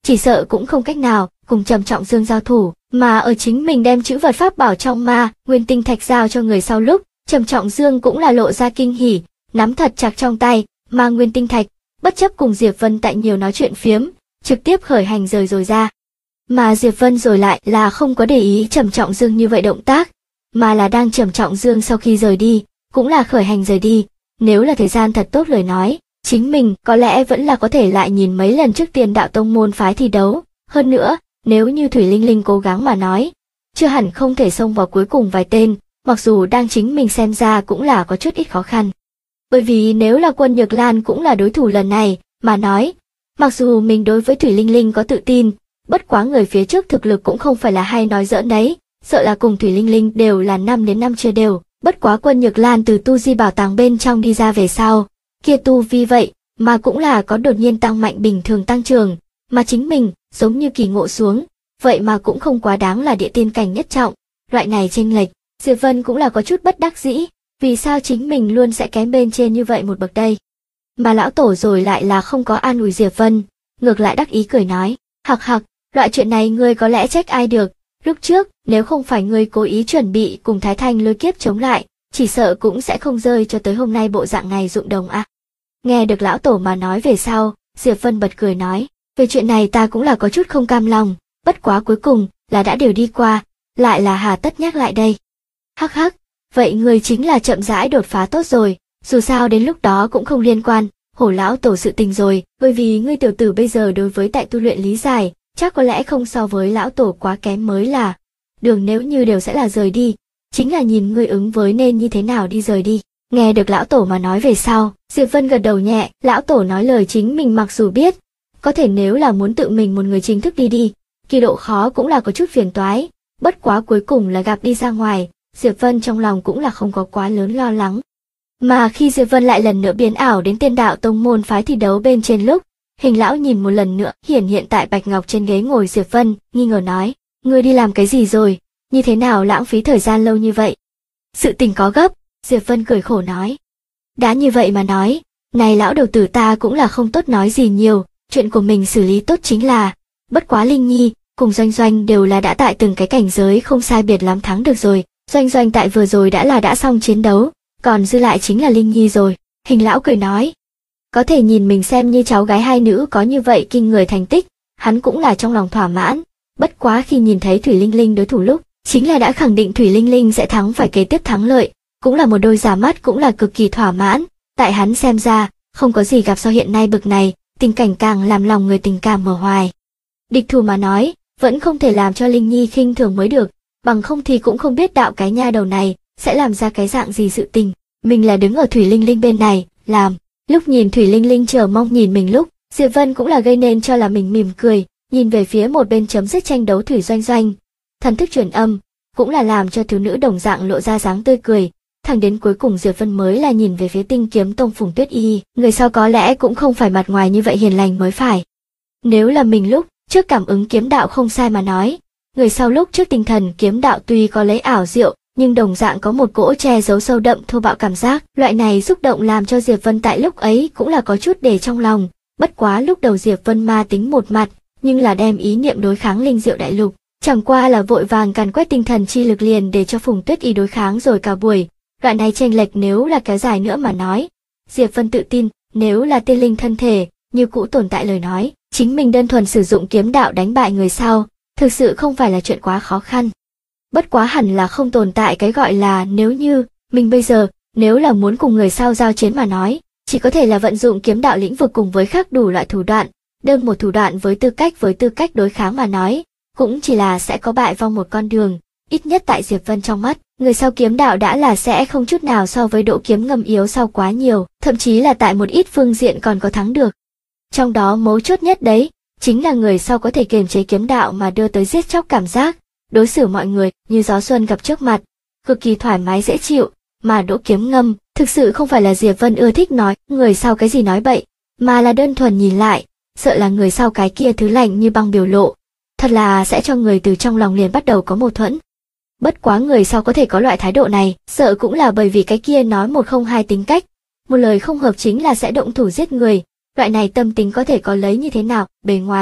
chỉ sợ cũng không cách nào cùng Trầm Trọng Dương giao thủ, mà ở chính mình đem chữ vật pháp bảo trong ma nguyên tinh thạch giao cho người sau lúc, Trầm Trọng Dương cũng là lộ ra kinh hỉ, nắm thật chặt trong tay ma nguyên tinh thạch, bất chấp cùng Diệp Vân tại nhiều nói chuyện phiếm, trực tiếp khởi hành rời rồi ra. Mà Diệp Vân rồi lại là không có để ý Trầm Trọng Dương như vậy động tác, mà là đang Trầm Trọng Dương sau khi rời đi, cũng là khởi hành rời đi. Nếu là thời gian thật tốt lời nói, chính mình có lẽ vẫn là có thể lại nhìn mấy lần trước Tiên Đạo Tông môn phái thi đấu. Hơn nữa, nếu như Thủy Linh Linh cố gắng mà nói, chưa hẳn không thể xông vào cuối cùng vài tên, mặc dù đang chính mình xem ra cũng là có chút ít khó khăn. Bởi vì nếu là Quân Nhược Lan cũng là đối thủ lần này, mà nói, mặc dù mình đối với Thủy Linh Linh có tự tin, bất quá người phía trước thực lực cũng không phải là hay nói giỡn đấy, sợ là cùng Thủy Linh Linh đều là 5 đến 5 chưa đều, bất quá Quân Nhược Lan từ tu di bảo tàng bên trong đi ra về sau, kia tu vi vậy, mà cũng là có đột nhiên tăng mạnh bình thường tăng trưởng, mà chính mình, giống như kỳ ngộ xuống, vậy mà cũng không quá đáng là địa tiên cảnh nhất trọng, loại này chênh lệch, Diệp Vân cũng là có chút bất đắc dĩ, vì sao chính mình luôn sẽ kém bên trên như vậy một bậc đây. Mà lão tổ rồi lại là không có an ủi Diệp Vân, ngược lại đắc ý cười nói, hặc hặc, loại chuyện này ngươi có lẽ trách ai được, lúc trước, nếu không phải ngươi cố ý chuẩn bị cùng Thái Thanh lôi kiếp chống lại, chỉ sợ cũng sẽ không rơi cho tới hôm nay bộ dạng này dụng đồng à. Nghe được lão tổ mà nói về sau, Diệp Vân bật cười nói, về chuyện này ta cũng là có chút không cam lòng, bất quá cuối cùng, là đã đều đi qua, lại là hà tất nhắc lại đây. Hắc hắc, vậy ngươi chính là chậm rãi đột phá tốt rồi, dù sao đến lúc đó cũng không liên quan, hổ lão tổ sự tình rồi, bởi vì ngươi tiểu tử bây giờ đối với tại tu luyện lý giải, chắc có lẽ không so với lão tổ quá kém mới là. Đường nếu như đều sẽ là rời đi, chính là nhìn ngươi ứng với nên như thế nào đi rời đi. Nghe được lão tổ mà nói về sau, Diệp Vân gật đầu nhẹ, lão tổ nói lời chính mình mặc dù biết, có thể nếu là muốn tự mình một người chính thức đi, kỳ độ khó cũng là có chút phiền toái, bất quá cuối cùng là gặp đi ra ngoài, Diệp Vân trong lòng cũng là không có quá lớn lo lắng. Mà khi Diệp Vân lại lần nữa biến ảo đến Tiên Đạo Tông môn phái thi đấu bên trên lúc, Hình lão nhìn một lần nữa hiện tại bạch ngọc trên ghế ngồi Diệp Vân, nghi ngờ nói, ngươi đi làm cái gì rồi, như thế nào lãng phí thời gian lâu như vậy? Sự tình có gấp, Diệp Vân cười khổ nói. Đã như vậy mà nói, này lão đầu tử ta cũng là không tốt nói gì nhiều, chuyện của mình xử lý tốt chính là, bất quá Linh Nhi, cùng Doanh Doanh đều là đã tại từng cái cảnh giới không sai biệt lắm thắng được rồi, Doanh Doanh tại vừa rồi đã xong chiến đấu, còn dư lại chính là Linh Nhi rồi, Hình lão cười nói. Có thể nhìn mình xem như cháu gái hai nữ có như vậy kinh người thành tích, hắn cũng là trong lòng thỏa mãn, bất quá khi nhìn thấy Thủy Linh Linh đối thủ lúc, chính là đã khẳng định Thủy Linh Linh sẽ thắng phải kế tiếp thắng lợi, cũng là một đôi giả mắt cũng là cực kỳ thỏa mãn, tại hắn xem ra, không có gì gặp so hiện nay bực này, tình cảnh càng làm lòng người tình cảm mở hoài. Địch thủ mà nói, vẫn không thể làm cho Linh Nhi khinh thường mới được, bằng không thì cũng không biết đạo cái nha đầu này sẽ làm ra cái dạng gì sự tình. Mình là đứng ở Thủy Linh Linh bên này, làm. Lúc nhìn Thủy Linh Linh chờ mong nhìn mình lúc, Diệp Vân cũng là gây nên cho là mình mỉm cười, nhìn về phía một bên chấm dứt tranh đấu Thủy Doanh Doanh. Thần thức truyền âm, cũng là làm cho thiếu nữ đồng dạng lộ ra dáng tươi cười, thẳng đến cuối cùng Diệp Vân mới là nhìn về phía Tinh Kiếm Tông Phùng Tuyết Y, người sau có lẽ cũng không phải mặt ngoài như vậy hiền lành mới phải. Nếu là mình lúc trước cảm ứng kiếm đạo không sai mà nói, người sau lúc trước tinh thần kiếm đạo tuy có lấy ảo diệu, nhưng đồng dạng có một cỗ che giấu sâu đậm thô bạo cảm giác, loại này xúc động làm cho Diệp Vân tại lúc ấy cũng là có chút để trong lòng, bất quá lúc đầu Diệp Vân ma tính một mặt, nhưng là đem ý niệm đối kháng linh diệu đại lục, chẳng qua là vội vàng càn quét tinh thần chi lực liền để cho Phùng Tuyết Y đối kháng rồi cả buổi, loại này chênh lệch nếu là kéo dài nữa mà nói, Diệp Vân tự tin, nếu là tiên linh thân thể, như cũ tồn tại lời nói, chính mình đơn thuần sử dụng kiếm đạo đánh bại người sau, thực sự không phải là chuyện quá khó khăn. Bất quá hẳn là không tồn tại cái gọi là nếu như, mình bây giờ, nếu là muốn cùng người sau giao chiến mà nói, chỉ có thể là vận dụng kiếm đạo lĩnh vực cùng với khác đủ loại thủ đoạn, đơn một thủ đoạn với tư cách đối kháng mà nói, cũng chỉ là sẽ có bại vong một con đường, ít nhất tại Diệp Vân trong mắt, người sau kiếm đạo đã là sẽ không chút nào so với độ kiếm ngầm yếu sau quá nhiều, thậm chí là tại một ít phương diện còn có thắng được. Trong đó mấu chốt nhất đấy, chính là người sau có thể kiềm chế kiếm đạo mà đưa tới giết chóc cảm giác, đối xử mọi người như gió xuân gặp trước mặt, cực kỳ thoải mái dễ chịu, mà Đỗ Kiếm Ngâm thực sự không phải là Diệp Vân ưa thích nói người sau cái gì nói bậy, mà là đơn thuần nhìn lại, sợ là người sau cái kia thứ lạnh như băng biểu lộ, thật là sẽ cho người từ trong lòng liền bắt đầu có mâu thuẫn. Bất quá người sau có thể có loại thái độ này, sợ cũng là bởi vì cái kia nói một không hai tính cách, một lời không hợp chính là sẽ động thủ giết người, loại này tâm tính có thể có lấy như thế nào, bề ngoài,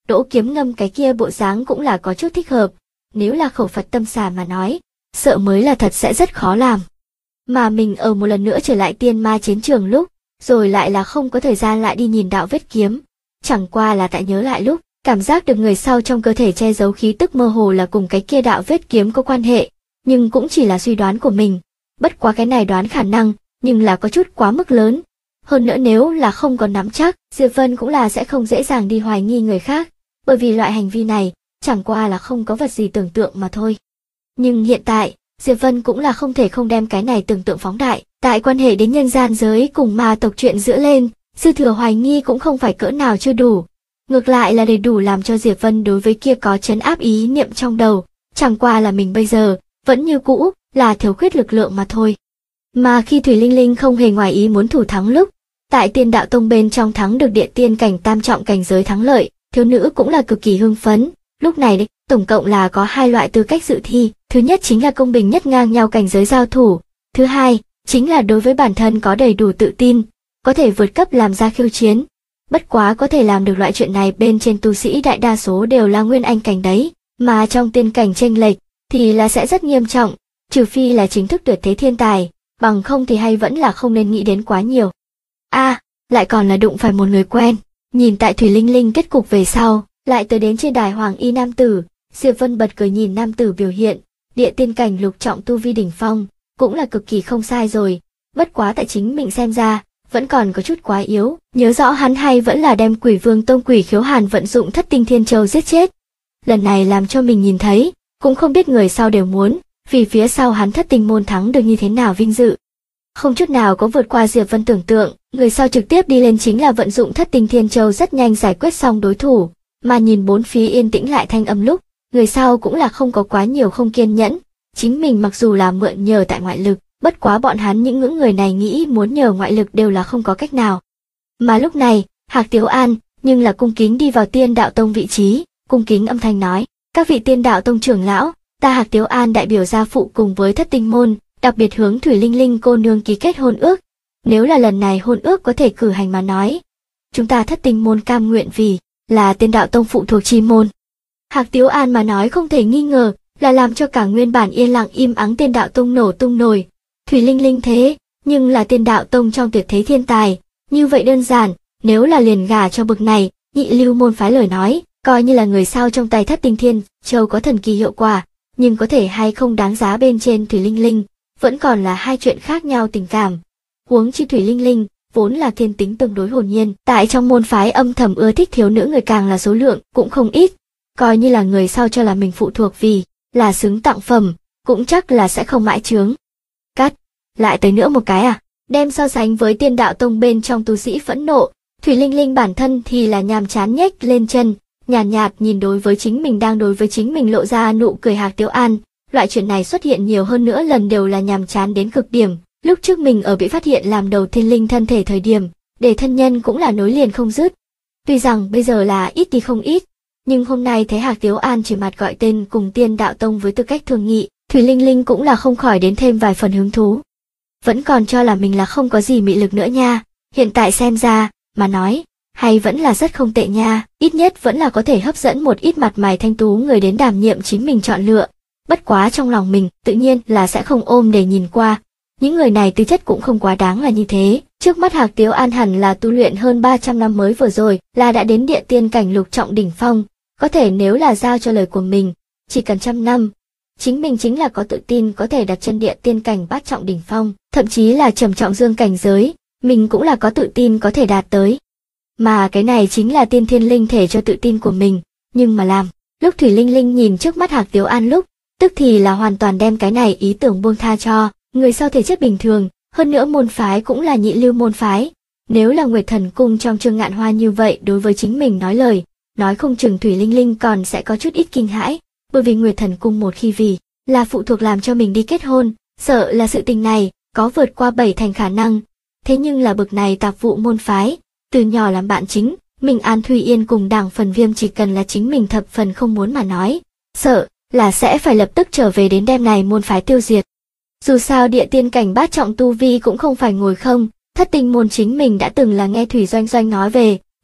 Đỗ Kiếm Ngâm cái kia bộ dáng cũng là có chút thích hợp, nếu là khẩu Phật tâm xà mà nói, sợ mới là thật sẽ rất khó làm. Mà mình ở một lần nữa trở lại tiên ma chiến trường lúc, rồi lại là không có thời gian lại đi nhìn đạo vết kiếm. Chẳng qua là tại nhớ lại lúc, cảm giác được người sau trong cơ thể che giấu khí tức mơ hồ là cùng cái kia đạo vết kiếm có quan hệ, nhưng cũng chỉ là suy đoán của mình. Bất quá cái này đoán khả năng, nhưng là có chút quá mức lớn. Hơn nữa nếu là không có nắm chắc, Diệp Vân cũng là sẽ không dễ dàng đi hoài nghi người khác, bởi vì loại hành vi này, chẳng qua là không có vật gì tưởng tượng mà thôi. Nhưng hiện tại, Diệp Vân cũng là không thể không đem cái này tưởng tượng phóng đại, tại quan hệ đến nhân gian giới cùng ma tộc chuyện giữa lên, dư thừa hoài nghi cũng không phải cỡ nào chưa đủ. Ngược lại là đầy đủ làm cho Diệp Vân đối với kia có trấn áp ý niệm trong đầu, chẳng qua là mình bây giờ, vẫn như cũ, là thiếu khuyết lực lượng mà thôi. Mà khi Thủy Linh Linh không hề ngoài ý muốn thủ thắng lúc, tại Tiên Đạo Tông bên trong thắng được địa tiên cảnh tam trọng cảnh giới thắng lợi, thiếu nữ cũng là cực kỳ hưng phấn. Lúc này tổng cộng là có hai loại tư cách dự thi, thứ nhất chính là công bình nhất ngang nhau cảnh giới giao thủ, thứ hai chính là đối với bản thân có đầy đủ tự tin, có thể vượt cấp làm ra khiêu chiến. Bất quá có thể làm được loại chuyện này bên trên tu sĩ đại đa số đều là nguyên anh cảnh đấy, mà trong tiên cảnh chênh lệch thì là sẽ rất nghiêm trọng, trừ phi là chính thức tuyệt thế thiên tài, bằng không thì hay vẫn là không nên nghĩ đến quá nhiều. Lại còn là đụng phải một người quen, nhìn tại Thủy Linh Linh kết cục về sau, lại tới đến trên đài hoàng y nam tử, Diệp Vân bật cười nhìn nam tử biểu hiện, địa tiên cảnh lục trọng tu vi đỉnh phong, cũng là cực kỳ không sai rồi, bất quá tại chính mình xem ra, vẫn còn có chút quá yếu, nhớ rõ hắn hay vẫn là đem Quỷ Vương Tông Quỷ Khiếu Hàn vận dụng Thất Tinh Thiên Châu giết chết. Lần này làm cho mình nhìn thấy, cũng không biết người sau đều muốn, vì phía sau hắn Thất Tinh môn thắng được như thế nào vinh dự. Không chút nào có vượt qua Diệp Vân tưởng tượng, người sau trực tiếp đi lên chính là vận dụng Thất Tinh Thiên Châu rất nhanh giải quyết xong đối thủ, mà nhìn bốn phía yên tĩnh lại thanh âm lúc, người sau cũng là không có quá nhiều không kiên nhẫn, chính mình mặc dù là mượn nhờ tại ngoại lực, bất quá bọn hắn những người này nghĩ muốn nhờ ngoại lực đều là không có cách nào. Mà lúc này, Hạc Tiếu An, nhưng là cung kính đi vào Tiên Đạo Tông vị trí, cung kính âm thanh nói, các vị Tiên Đạo Tông trưởng lão, ta Hạc Tiếu An đại biểu gia phụ cùng với Thất Tinh môn, đặc biệt hướng Thủy Linh Linh cô nương ký kết hôn ước. Nếu là lần này hôn ước có thể cử hành mà nói, chúng ta Thất Tinh môn cam nguyện vì là Tiên Đạo Tông phụ thuộc chi môn. Hạc Tiếu An mà nói không thể nghi ngờ, là làm cho cả nguyên bản yên lặng im ắng Tiên Đạo Tông nổ tung nổi. Thủy Linh Linh thế, nhưng là Tiên Đạo Tông trong tuyệt thế thiên tài, như vậy đơn giản, nếu là liền gả cho bực này, nhị lưu môn phái lời nói, coi như là người sao trong tay Thất Tinh Thiên Châu có thần kỳ hiệu quả, nhưng có thể hay không đáng giá bên trên Thủy Linh Linh, vẫn còn là hai chuyện khác nhau tình cảm. Huống chi Thủy Linh Linh, vốn là thiên tính tương đối hồn nhiên, tại trong môn phái âm thầm ưa thích thiếu nữ người càng là số lượng cũng không ít, coi như là người sau cho là mình phụ thuộc vì là xứng tặng phẩm, cũng chắc là sẽ không mãi chướng. Cắt, lại tới nữa một cái đem so sánh với Tiên Đạo Tông bên trong tu sĩ phẫn nộ, Thủy Linh Linh bản thân thì là nhàm chán nhếch lên chân, nhàn nhạt nhìn đối với chính mình đang đối với chính mình lộ ra nụ cười Hạc Tiếu An, loại chuyện này xuất hiện nhiều hơn nữa lần đều là nhàm chán đến cực điểm. Lúc trước mình ở bị phát hiện làm đầu thiên linh thân thể thời điểm, để thân nhân cũng là nối liền không dứt. Tuy rằng bây giờ là ít thì không ít, nhưng hôm nay thấy Hạc Tiếu An chỉ mặt gọi tên cùng Tiên Đạo Tông với tư cách thường nghị, Thủy Linh Linh cũng là không khỏi đến thêm vài phần hứng thú. Vẫn còn cho là mình là không có gì mị lực nữa nha, hiện tại xem ra, mà nói, hay vẫn là rất không tệ nha, ít nhất vẫn là có thể hấp dẫn một ít mặt mày thanh tú người đến đảm nhiệm chính mình chọn lựa. Bất quá trong lòng mình, tự nhiên là sẽ không ôm để nhìn qua. Những người này tư chất cũng không quá đáng là như thế, trước mắt Hạc Tiếu An hẳn là tu luyện hơn 300 năm mới vừa rồi, là đã đến địa tiên cảnh lục trọng đỉnh phong, có thể nếu là giao cho lời của mình, chỉ cần 100 năm, chính mình chính là có tự tin có thể đặt chân địa tiên cảnh bát trọng đỉnh phong, thậm chí là trầm trọng dương cảnh giới, mình cũng là có tự tin có thể đạt tới. Mà cái này chính là tiên thiên linh thể cho tự tin của mình, nhưng mà làm, lúc Thủy Linh Linh nhìn trước mắt Hạc Tiếu An lúc, tức thì là hoàn toàn đem cái này ý tưởng buông tha cho. Người sau thể chất bình thường, hơn nữa môn phái cũng là nhị lưu môn phái. Nếu là Nguyệt Thần Cung trong Trương Ngạn Hoa như vậy đối với chính mình nói lời, nói không chừng Thủy Linh Linh còn sẽ có chút ít kinh hãi, bởi vì Nguyệt Thần Cung một khi vì là phụ thuộc làm cho mình đi kết hôn, sợ là sự tình này có vượt qua 7 thành khả năng. Thế nhưng là bực này tạp vụ môn phái, từ nhỏ làm bạn chính, mình An Thùy Yên cùng Đảng Phần Viêm chỉ cần là chính mình thập phần không muốn mà nói, sợ là sẽ phải lập tức trở về đến đêm này môn phái tiêu diệt. Dù sao địa tiên cảnh bát trọng tu vi cũng không phải ngồi không, Thất Tinh môn chính mình đã từng là nghe Thủy Doanh Doanh nói về,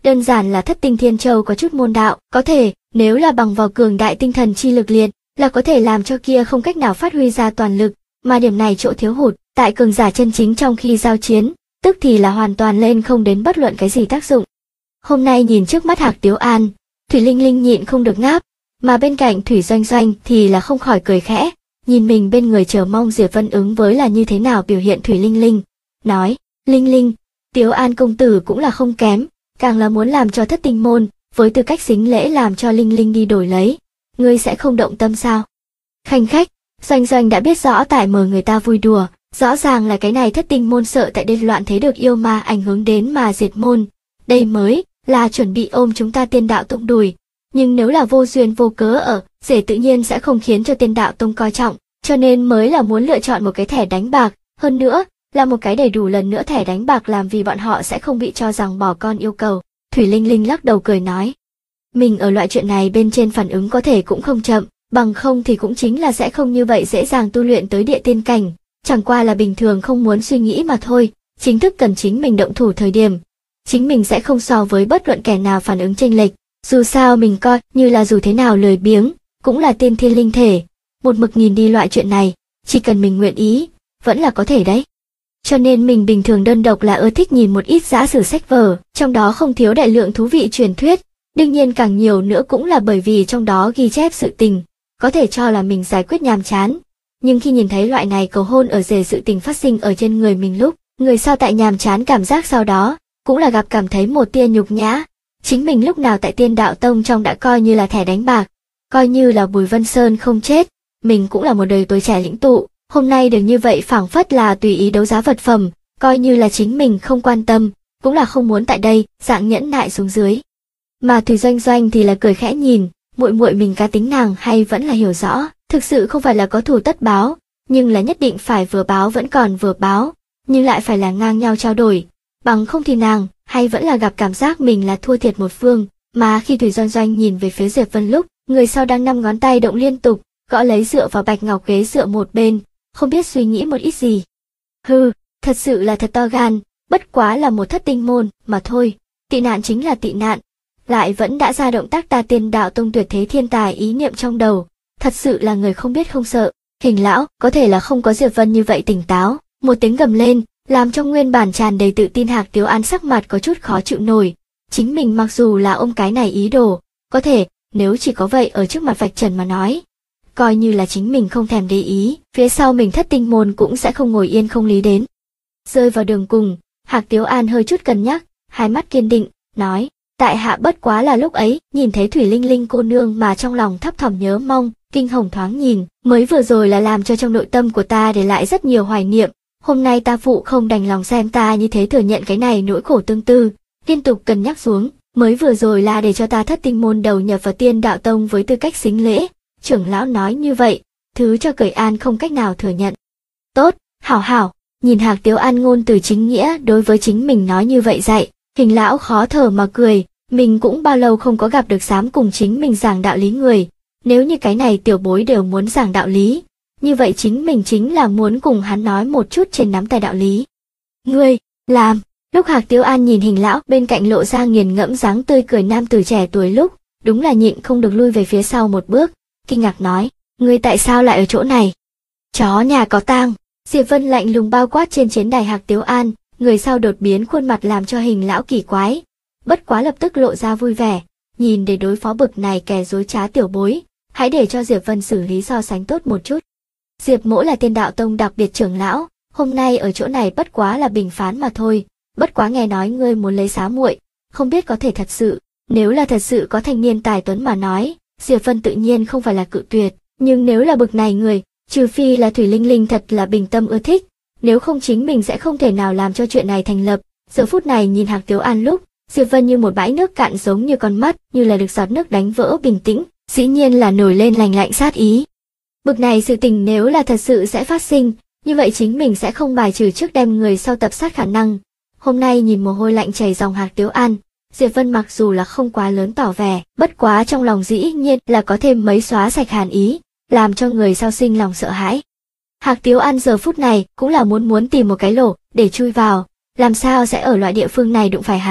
đơn giản là thất tinh thiên châu có chút môn đạo, có thể, nếu là bằng vào cường đại tinh thần chi lực liệt, là có thể làm cho kia không cách nào phát huy ra toàn lực, mà điểm này chỗ thiếu hụt, tại cường giả chân chính trong khi giao chiến, tức thì là hoàn toàn lên không đến bất luận cái gì tác dụng. Hôm nay nhìn trước mắt Hạc Tiếu An, Thủy Linh Linh nhịn không được ngáp, mà bên cạnh Thủy Doanh Doanh thì là không khỏi cười khẽ, nhìn mình bên người chờ mong Diệp Vân ứng với là như thế nào biểu hiện. Thủy Linh Linh nói, Linh Linh, Tiếu An công tử cũng là không kém, càng là muốn làm cho thất tinh môn, với tư cách xính lễ làm cho Linh Linh đi đổi lấy, ngươi sẽ không động tâm sao? Khanh khách, Doanh Doanh đã biết rõ tại mờ người ta vui đùa, rõ ràng là cái này thất tinh môn sợ tại đây loạn thế được yêu ma ảnh hưởng đến mà diệt môn, đây mới là chuẩn bị ôm chúng ta Tiên Đạo Tông đùi. Nhưng nếu là vô duyên vô cớ ở, rể tự nhiên sẽ không khiến cho Tiên Đạo Tông coi trọng, cho nên mới là muốn lựa chọn một cái thẻ đánh bạc, hơn nữa, là một cái đầy đủ lần nữa thẻ đánh bạc làm vì bọn họ sẽ không bị cho rằng bỏ con yêu cầu. Thủy Linh Linh lắc đầu cười nói, mình ở loại chuyện này bên trên phản ứng có thể cũng không chậm, bằng không thì cũng chính là sẽ không như vậy dễ dàng tu luyện tới địa tiên cảnh, chẳng qua là bình thường không muốn suy nghĩ mà thôi, chính thức cần chính mình động thủ thời điểm. Chính mình sẽ không so với bất luận kẻ nào phản ứng chênh lệch, dù sao mình coi như là dù thế nào lười biếng, cũng là tiên thiên linh thể, một mực nhìn đi loại chuyện này, chỉ cần mình nguyện ý, vẫn là có thể đấy. Cho nên mình bình thường đơn độc là ưa thích nhìn một ít giả sử sách vở, trong đó không thiếu đại lượng thú vị truyền thuyết, đương nhiên càng nhiều nữa cũng là bởi vì trong đó ghi chép sự tình, có thể cho là mình giải quyết nhàm chán. Nhưng khi nhìn thấy loại này cầu hôn ở rể sự tình phát sinh ở trên người mình lúc, người sao tại nhàm chán cảm giác sau đó, cũng là gặp cảm thấy một tia nhục nhã. Chính mình lúc nào tại Tiên Đạo Tông trong đã coi như là thẻ đánh bạc, coi như là Bùi Vân Sơn không chết, mình cũng là một đời tuổi trẻ lĩnh tụ, hôm nay được như vậy phảng phất là tùy ý đấu giá vật phẩm, coi như là chính mình không quan tâm, cũng là không muốn tại đây, dạng nhẫn nại xuống dưới. Mà Thủy Doanh Doanh thì là cười khẽ nhìn, muội muội mình cá tính nàng hay vẫn là hiểu rõ, thực sự không phải là có thù tất báo, nhưng là nhất định phải vừa báo vẫn còn vừa báo, nhưng lại phải là ngang nhau trao đổi, bằng không thì nàng hay vẫn là gặp cảm giác mình là thua thiệt một phương. Mà khi Thủy Doanh Doanh nhìn về phía Diệp Vân lúc, người sau đang 5 ngón tay động liên tục, gõ lấy dựa vào bạch ngọc ghế dựa một bên, không biết suy nghĩ một ít gì. Hừ, thật sự là thật to gan, bất quá là một thất tinh môn mà thôi, tị nạn chính là tị nạn, lại vẫn đã ra động tác ta Tiên Đạo Tông tuyệt thế thiên tài ý niệm trong đầu, thật sự là người không biết không sợ. Hình lão có thể là không có Diệp Vân như vậy tỉnh táo, một tiếng gầm lên, làm trong nguyên bản tràn đầy tự tin Hạc Tiếu An sắc mặt có chút khó chịu nổi. Chính mình mặc dù là ôm cái này ý đồ, có thể, nếu chỉ có vậy ở trước mặt vạch trần mà nói, coi như là chính mình không thèm để ý, phía sau mình thất tinh môn cũng sẽ không ngồi yên không lý đến. Rơi vào đường cùng, Hạc Tiếu An hơi chút cân nhắc, hai mắt kiên định, nói, tại hạ bất quá là lúc ấy, nhìn thấy Thủy Linh Linh cô nương mà trong lòng thấp thỏm nhớ mong, kinh hồng thoáng nhìn, mới vừa rồi là làm cho trong nội tâm của ta để lại rất nhiều hoài niệm, hôm nay ta phụ không đành lòng xem ta như thế thừa nhận cái này nỗi khổ tương tư, liên tục cân nhắc xuống, mới vừa rồi là để cho ta thất tinh môn đầu nhập vào Tiên Đạo Tông với tư cách xính lễ, trưởng lão nói như vậy, thứ cho Cởi An không cách nào thừa nhận. Tốt, hảo hảo, nhìn Hạc Tiếu An ngôn từ chính nghĩa đối với chính mình nói như vậy dạy, Hình lão khó thở mà cười, mình cũng bao lâu không có gặp được dám cùng chính mình giảng đạo lý người, nếu như cái này tiểu bối đều muốn giảng đạo lý, như vậy chính mình chính là muốn cùng hắn nói một chút trên nắm tay đạo lý. Ngươi, làm, lúc Hạc Tiếu An nhìn Hình lão bên cạnh lộ ra nghiền ngẫm dáng tươi cười nam tử trẻ tuổi lúc, đúng là nhịn không được lui về phía sau một bước, kinh ngạc nói, ngươi tại sao lại ở chỗ này? Chó nhà có tang. Diệp Vân lạnh lùng bao quát trên chiến đài Hạc Tiếu An, người sau đột biến khuôn mặt làm cho Hình lão kỳ quái, bất quá lập tức lộ ra vui vẻ, nhìn để đối phó bực này kẻ dối trá tiểu bối, hãy để cho Diệp Vân xử lý so sánh tốt một chút. Diệp Mỗ là Tiên Đạo Tông đặc biệt trưởng lão, hôm nay ở chỗ này bất quá là bình phán mà thôi, bất quá nghe nói ngươi muốn lấy xá muội, không biết có thể thật sự, nếu là thật sự có thanh niên tài tuấn mà nói, Diệp Vân tự nhiên không phải là cự tuyệt, nhưng nếu là bực này người, trừ phi là Thủy Linh Linh thật là bình tâm ưa thích, nếu không chính mình sẽ không thể nào làm cho chuyện này thành lập. Giờ phút này nhìn Hạc Tiếu An lúc, Diệp Vân như một bãi nước cạn giống như con mắt, như là được giọt nước đánh vỡ bình tĩnh, dĩ nhiên là nổi lên lành lạnh sát ý. Bực này sự tình nếu là thật sự sẽ phát sinh, như vậy chính mình sẽ không bài trừ trước đem người sau tập sát khả năng. Hôm nay nhìn mồ hôi lạnh chảy dòng Hạc Tiếu An, Diệp Vân mặc dù là không quá lớn tỏ vẻ, bất quá trong lòng dĩ nhiên là có thêm mấy xóa sạch hàn ý, làm cho người sau sinh lòng sợ hãi. Hạc Tiếu An giờ phút này cũng là muốn tìm một cái lỗ để chui vào, làm sao sẽ ở loại địa phương này đụng phải hắn,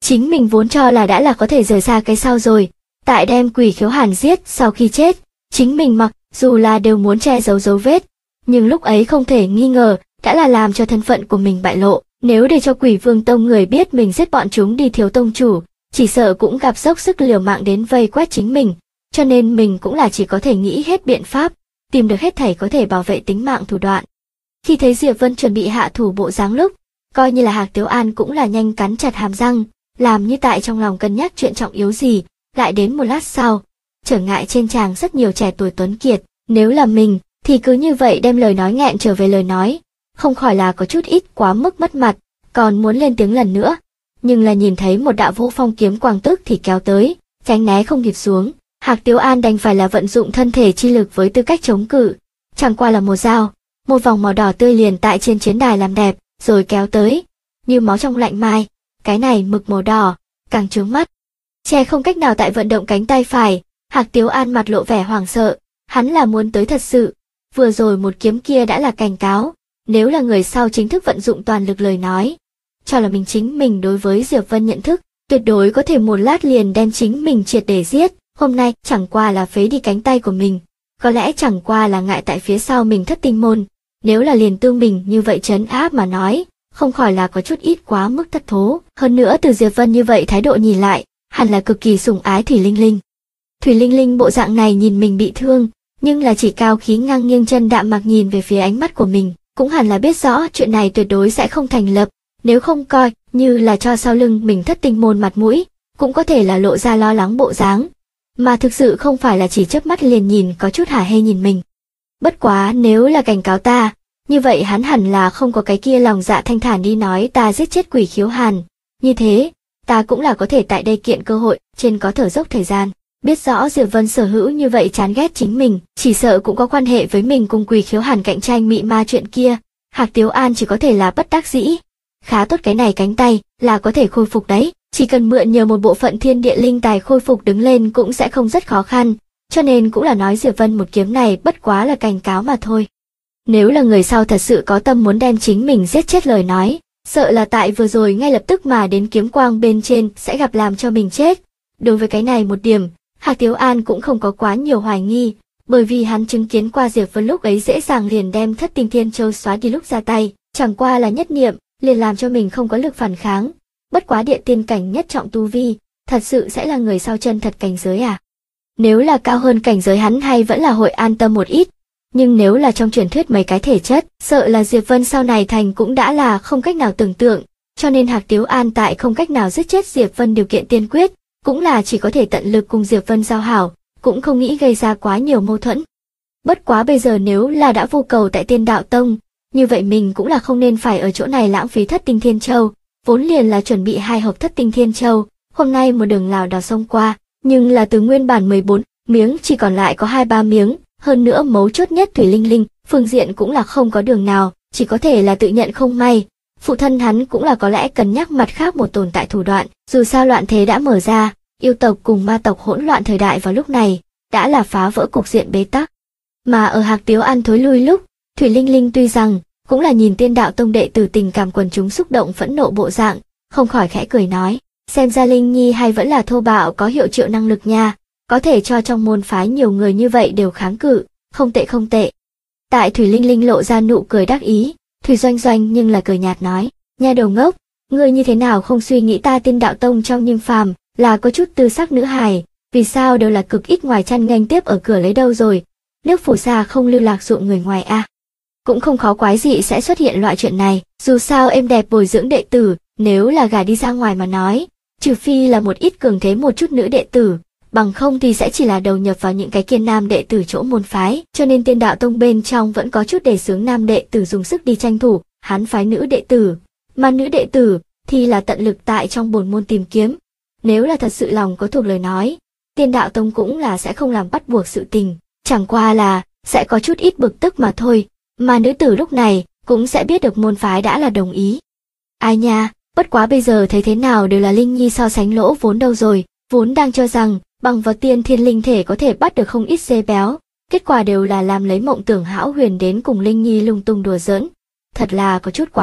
Chính mình vốn cho là đã là có thể rời xa cái sao rồi, tại đem Quỷ Khiếu Hàn giết sau khi chết, chính mình mặc dù là đều muốn che giấu dấu vết, nhưng lúc ấy không thể nghi ngờ đã là làm cho thân phận của mình bại lộ. Nếu để cho Quỷ Vương Tông người biết mình giết bọn chúng đi thiếu tông chủ, chỉ sợ cũng gặp dốc sức liều mạng đến vây quét chính mình, cho nên mình cũng là chỉ có thể nghĩ hết biện pháp, tìm được hết thảy có thể bảo vệ tính mạng thủ đoạn. Khi thấy Diệp Vân chuẩn bị hạ thủ bộ dáng lúc, coi như là Hạc Tiếu An cũng là nhanh cắn chặt hàm răng, làm như tại trong lòng cân nhắc chuyện trọng yếu gì. Lại đến một lát sau, trở ngại trên tràng rất nhiều trẻ tuổi tuấn kiệt, nếu là mình thì cứ như vậy đem lời nói nghẹn trở về lời nói, không khỏi là có chút ít quá mức mất mặt, còn muốn lên tiếng lần nữa, nhưng là nhìn thấy một đạo Vũ Phong kiếm quang tức thì kéo tới, tránh né không kịp xuống, Hạc Tiếu An đành phải là vận dụng thân thể chi lực với tư cách chống cự, chẳng qua là một dao, một vòng màu đỏ tươi liền tại trên chiến đài làm đẹp, rồi kéo tới, như máu trong lạnh mai, cái này mực màu đỏ, càng chướng mắt. Che không cách nào tại vận động cánh tay phải, Hạc Tiếu An mặt lộ vẻ hoảng sợ, hắn là muốn tới thật sự, vừa rồi một kiếm kia đã là cảnh cáo, nếu là người sau chính thức vận dụng toàn lực lời nói, cho là chính mình đối với Diệp Vân nhận thức, tuyệt đối có thể một lát liền đem chính mình triệt để giết, hôm nay chẳng qua là phế đi cánh tay của mình, có lẽ chẳng qua là ngại tại phía sau mình thất tinh môn, nếu là liền tương mình như vậy trấn áp mà nói, không khỏi là có chút ít quá mức thất thố, hơn nữa từ Diệp Vân như vậy thái độ nhìn lại, hẳn là cực kỳ sủng ái Thủy Linh Linh. Thủy Linh Linh bộ dạng này nhìn mình bị thương, nhưng là chỉ cao khí ngang nghiêng chân đạm mạc nhìn về phía ánh mắt của mình, cũng hẳn là biết rõ chuyện này tuyệt đối sẽ không thành lập, nếu không coi như là cho sau lưng mình thất tinh môn mặt mũi, cũng có thể là lộ ra lo lắng bộ dáng, mà thực sự không phải là chỉ chớp mắt liền nhìn có chút hả hê nhìn mình. Bất quá nếu là cảnh cáo ta, như vậy hắn hẳn là không có cái kia lòng dạ thanh thản đi nói ta giết chết Quỷ Khiếu Hàn, như thế, ta cũng là có thể tại đây kiện cơ hội, trên có thở dốc thời gian. Biết rõ Diệp Vân sở hữu như vậy chán ghét chính mình, chỉ sợ cũng có quan hệ với mình cùng Quỷ Khiếu Hàn cạnh tranh mị ma chuyện kia, Hạc Tiếu An chỉ có thể là bất đắc dĩ. Khá tốt, cái này cánh tay là có thể khôi phục đấy, chỉ cần mượn nhờ một bộ phận thiên địa linh tài khôi phục đứng lên cũng sẽ không rất khó khăn, cho nên cũng là nói Diệp Vân một kiếm này bất quá là cảnh cáo mà thôi. Nếu là người sau thật sự có tâm muốn đem chính mình giết chết lời nói, sợ là tại vừa rồi ngay lập tức mà đến kiếm quang bên trên sẽ gặp làm cho mình chết. Đối với cái này một điểm, Hạc Tiếu An cũng không có quá nhiều hoài nghi, bởi vì hắn chứng kiến qua Diệp Vân lúc ấy dễ dàng liền đem Thất Tinh Thiên Châu xóa đi lúc ra tay, chẳng qua là nhất niệm, liền làm cho mình không có lực phản kháng. Bất quá địa tiên cảnh nhất trọng tu vi, thật sự sẽ là người sau chân thật cảnh giới à? Nếu là cao hơn cảnh giới hắn hay vẫn là hội an tâm một ít, nhưng nếu là trong truyền thuyết mấy cái thể chất, sợ là Diệp Vân sau này thành cũng đã là không cách nào tưởng tượng, cho nên Hạc Tiếu An tại không cách nào giết chết Diệp Vân điều kiện tiên quyết, cũng là chỉ có thể tận lực cùng Diệp Vân giao hảo, cũng không nghĩ gây ra quá nhiều mâu thuẫn. Bất quá bây giờ nếu là đã vô cầu tại Tiên Đạo Tông, như vậy mình cũng là không nên phải ở chỗ này lãng phí Thất Tinh Thiên Châu, vốn liền là chuẩn bị 2 hộp Thất Tinh Thiên Châu, hôm nay một đường lào đào sông qua, nhưng là từ nguyên bản 14 miếng chỉ còn lại có 2-3 miếng, hơn nữa mấu chốt nhất Thủy Linh Linh, phương diện cũng là không có đường nào, chỉ có thể là tự nhận không may. Phụ thân hắn cũng là có lẽ cân nhắc mặt khác một tồn tại thủ đoạn, dù sao loạn thế đã mở ra, yêu tộc cùng ma tộc hỗn loạn thời đại vào lúc này, đã là phá vỡ cục diện bế tắc. Mà ở Hạc Tiếu An thối lui lúc, Thủy Linh Linh tuy rằng cũng là nhìn Tiên Đạo Tông đệ tử tình cảm quần chúng xúc động phẫn nộ bộ dạng, không khỏi khẽ cười nói, xem ra Linh Nhi hay vẫn là thô bạo có hiệu triệu năng lực nha, có thể cho trong môn phái nhiều người như vậy đều kháng cự, không tệ không tệ. Tại Thủy Linh Linh lộ ra nụ cười đắc ý, Thủy Doanh Doanh nhưng là cười nhạt nói, nha đầu ngốc, ngươi như thế nào không suy nghĩ ta Tiên Đạo Tông trong nhưng phàm là có chút tư sắc nữ hài, vì sao đều là cực ít ngoài chăn nghênh tiếp ở cửa lấy đâu rồi, nước phù sa không lưu lạc dụ người ngoài a. Cũng không khó quái gì sẽ xuất hiện loại chuyện này, dù sao em đẹp bồi dưỡng đệ tử, nếu là gả đi ra ngoài mà nói, trừ phi là một ít cường thế một chút nữ đệ tử, bằng không thì sẽ chỉ là đầu nhập vào những cái kiên nam đệ tử chỗ môn phái, cho nên Tiên Đạo Tông bên trong vẫn có chút đề xướng nam đệ tử dùng sức đi tranh thủ, hắn phái nữ đệ tử, mà nữ đệ tử thì là tận lực tại trong bổn môn tìm kiếm. Nếu là thật sự lòng có thuộc lời nói, Tiên Đạo Tông cũng là sẽ không làm bắt buộc sự tình, chẳng qua là sẽ có chút ít bực tức mà thôi, mà nữ tử lúc này cũng sẽ biết được môn phái đã là đồng ý. Ai nha, bất quá bây giờ thấy thế nào đều là Linh Nhi so sánh lỗ vốn đâu rồi, vốn đang cho rằng bằng vào tiên thiên linh thể có thể bắt được không ít dê béo, kết quả đều là làm lấy mộng tưởng hão huyền đến cùng Linh Nhi lung tung đùa giỡn, thật là có chút quá mức.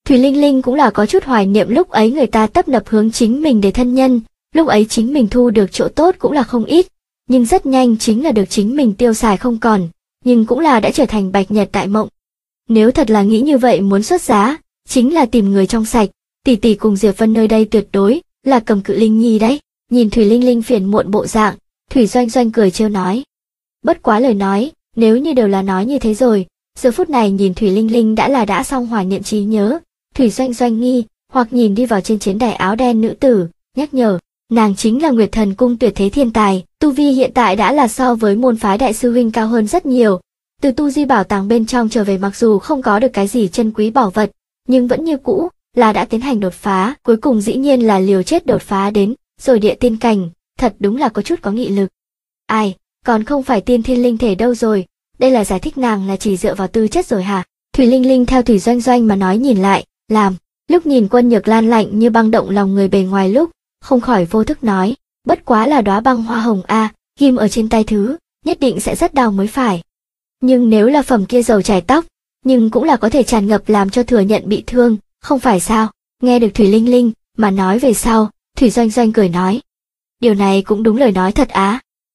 Thủy Linh Linh cũng là có chút hoài niệm lúc ấy người ta tấp nập hướng chính mình để thân nhân, lúc ấy chính mình thu được chỗ tốt cũng là không ít, nhưng rất nhanh chính là được chính mình tiêu xài không còn, nhưng cũng là đã trở thành bạch nhật đại mộng. Nếu thật là nghĩ như vậy muốn xuất giá, chính là tìm người trong sạch, tỷ tỷ cùng Diệp Vân nơi đây tuyệt đối là cầm cự Linh Nhi đấy. Nhìn Thủy Linh Linh phiền muộn bộ dạng, Thủy Doanh Doanh cười trêu nói. Bất quá lời nói, nếu như đều là nói như thế rồi, giờ phút này nhìn Thủy Linh Linh đã xong hoài niệm trí nhớ, Thủy Doanh Doanh nghi, hoặc nhìn đi vào trên chiến đài áo đen nữ tử, nhắc nhở, nàng chính là Nguyệt Thần Cung tuyệt thế thiên tài, tu vi hiện tại đã là so với môn phái đại sư huynh cao hơn rất nhiều. Từ tu di bảo tàng bên trong trở về mặc dù không có được cái gì chân quý bảo vật, nhưng vẫn như cũ, là đã tiến hành đột phá, cuối cùng dĩ nhiên là liều chết đột phá đến, rồi địa tiên cảnh, thật đúng là có chút có nghị lực. Ai, còn không phải tiên thiên linh thể đâu rồi, đây là giải thích nàng là chỉ dựa vào tư chất rồi hả? Thủy Linh Linh theo Thủy Doanh Doanh mà nói nhìn lại, làm, lúc nhìn Quân Nhược Lan lạnh như băng động lòng người bề ngoài lúc, không khỏi vô thức nói, bất quá là đóa băng hoa hồng a, ghim ở trên tay thứ, nhất định sẽ rất đau mới phải. Nhưng nếu là phẩm kia dầu chải tóc, nhưng cũng là có thể tràn ngập làm cho thừa nhận bị thương, không phải sao? Nghe được Thủy Linh Linh mà nói về sau, Thủy Doanh Doanh cười nói, điều này cũng đúng lời nói thật á.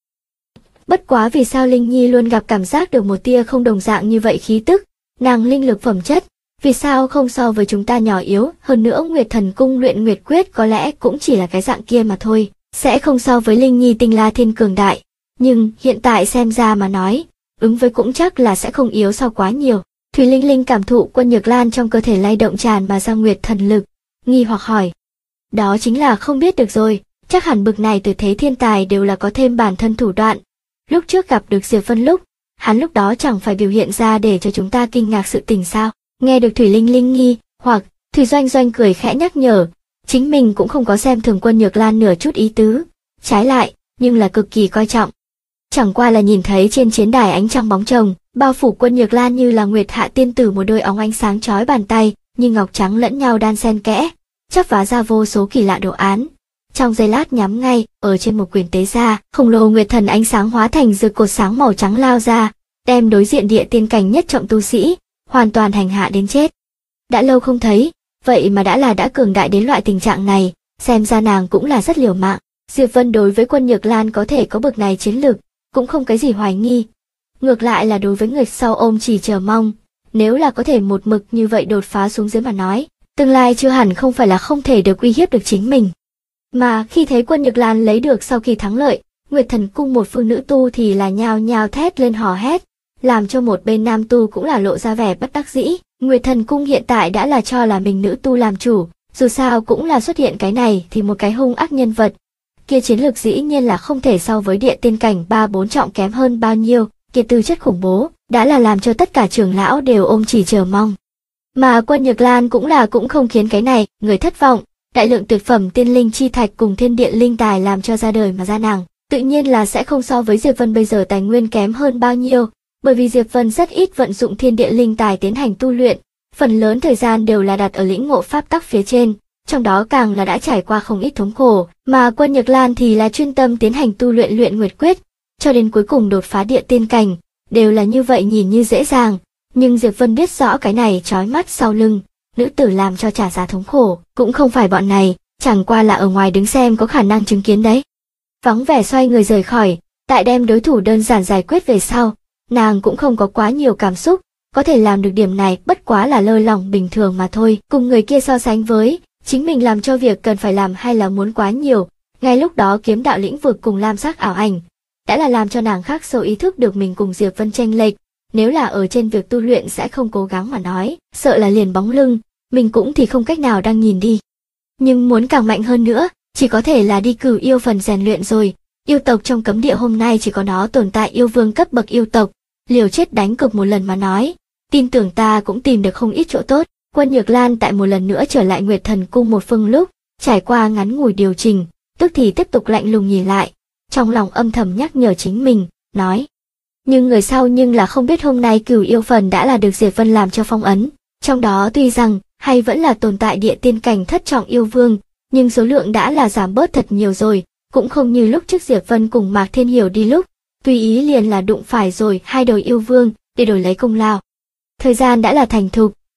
Bất quá vì sao Linh Nhi luôn gặp cảm giác được một tia không đồng dạng như vậy khí tức, nàng linh lực phẩm chất, vì sao không so với chúng ta nhỏ yếu, hơn nữa Nguyệt Thần Cung luyện Nguyệt Quyết có lẽ cũng chỉ là cái dạng kia mà thôi, sẽ không so với Linh Nhi tinh la thiên cường đại, nhưng hiện tại xem ra mà nói, ứng với cũng chắc là sẽ không yếu so quá nhiều. Thủy Linh Linh cảm thụ Quân Nhược Lan trong cơ thể lay động tràn mà ra Nguyệt Thần lực, nghi hoặc hỏi. Đó chính là không biết được rồi, chắc hẳn bực này tuyệt thế thiên tài đều là có thêm bản thân thủ đoạn. Lúc trước gặp được Diệp Vân lúc, hắn lúc đó chẳng phải biểu hiện ra để cho chúng ta kinh ngạc sự tình sao? Nghe được Thủy Linh Linh nghi, hoặc Thủy Doanh Doanh cười khẽ nhắc nhở, chính mình cũng không có xem thường Quân Nhược Lan nửa chút ý tứ, trái lại, nhưng là cực kỳ coi trọng. Chẳng qua là nhìn thấy trên chiến đài ánh trăng bóng chồng, bao phủ Quân Nhược Lan như là Nguyệt Hạ tiên tử một đôi óng ánh sáng chói bàn tay, như ngọc trắng lẫn nhau đan xen kẽ, chắp vá ra vô số kỳ lạ đồ án. Trong giây lát nhắm ngay, ở trên một quyền tế ra, khổng lồ Nguyệt Thần ánh sáng hóa thành rực cột sáng màu trắng lao ra, đem đối diện địa tiên cảnh nhất trọng tu sĩ, hoàn toàn hành hạ đến chết. Đã lâu không thấy, vậy mà đã cường đại đến loại tình trạng này, xem ra nàng cũng là rất liều mạng. Diệp Vân đối với Quân Nhược Lan có thể có bực này chiến lược, cũng không cái gì hoài nghi. Ngược lại là đối với người sau ôm chỉ chờ mong, nếu là có thể một mực như vậy đột phá xuống dưới mà nói, tương lai chưa hẳn không phải là không thể được uy hiếp được chính mình. Mà khi thấy Quân Nhược Lan lấy được sau khi thắng lợi, Nguyệt Thần Cung một phương nữ tu thì là nhao nhao thét lên hò hét, làm cho một bên nam tu cũng là lộ ra vẻ bất đắc dĩ. Nguyệt Thần Cung hiện tại đã là cho là mình nữ tu làm chủ, dù sao cũng là xuất hiện cái này thì một cái hung ác nhân vật. Kia chiến lược dĩ nhiên là không thể so với địa tiên cảnh 3-4 trọng kém hơn bao nhiêu, kia tư chất khủng bố, đã là làm cho tất cả trưởng lão đều ôm chỉ chờ mong. Mà Quân Nhược Lan cũng không khiến cái này, người thất vọng, đại lượng tuyệt phẩm tiên linh chi thạch cùng thiên địa linh tài làm cho ra đời mà ra nàng, tự nhiên là sẽ không so với Diệp Vân bây giờ tài nguyên kém hơn bao nhiêu, bởi vì Diệp Vân rất ít vận dụng thiên địa linh tài tiến hành tu luyện, phần lớn thời gian đều là đặt ở lĩnh ngộ pháp tắc phía trên, trong đó càng là đã trải qua không ít thống khổ, mà Quân Nhược Lan thì là chuyên tâm tiến hành tu luyện luyện Nguyệt Quyết, cho đến cuối cùng đột phá địa tiên cảnh, đều là như vậy nhìn như dễ dàng, nhưng Diệp Vân biết rõ cái này chói mắt sau lưng, nữ tử làm cho trả giá thống khổ, cũng không phải bọn này, chẳng qua là ở ngoài đứng xem có khả năng chứng kiến đấy. Vắng vẻ xoay người rời khỏi, tại đem đối thủ đơn giản giải quyết về sau, nàng cũng không có quá nhiều cảm xúc, có thể làm được điểm này bất quá là lơ lỏng bình thường mà thôi, cùng người kia so sánh với, chính mình làm cho việc cần phải làm hay là muốn quá nhiều, ngay lúc đó kiếm đạo lĩnh vực cùng lam sắc ảo ảnh, đã là làm cho nàng khắc sâu ý thức được mình cùng Diệp Vân chênh lệch, nếu là ở trên việc tu luyện sẽ không cố gắng mà nói, sợ là liền bóng lưng, mình cũng thì không cách nào đang nhìn đi. Nhưng muốn càng mạnh hơn nữa, chỉ có thể là đi cửu yêu phần rèn luyện rồi, yêu tộc trong cấm địa hôm nay chỉ có nó tồn tại yêu vương cấp bậc yêu tộc, liều chết đánh cực một lần mà nói, tin tưởng ta cũng tìm được không ít chỗ tốt. Quân Nhược Lan tại một lần nữa trở lại Nguyệt Thần Cung một phương lúc, trải qua ngắn ngủi điều chỉnh, tức thì tiếp tục lạnh lùng nhìn lại, trong lòng âm thầm nhắc nhở chính mình, nói. Nhưng người sau nhưng là không biết hôm nay cửu yêu phần đã là được Diệp Vân làm cho phong ấn, trong đó tuy rằng, hay vẫn là tồn tại địa tiên cảnh thất trọng yêu vương, nhưng số lượng đã là giảm bớt thật nhiều rồi, cũng không như lúc trước Diệp Vân cùng Mạc Thiên Hiểu đi lúc, tùy ý liền là đụng phải rồi hai đầu yêu vương, để đổi lấy công lao. Thời gian đã là thành thục,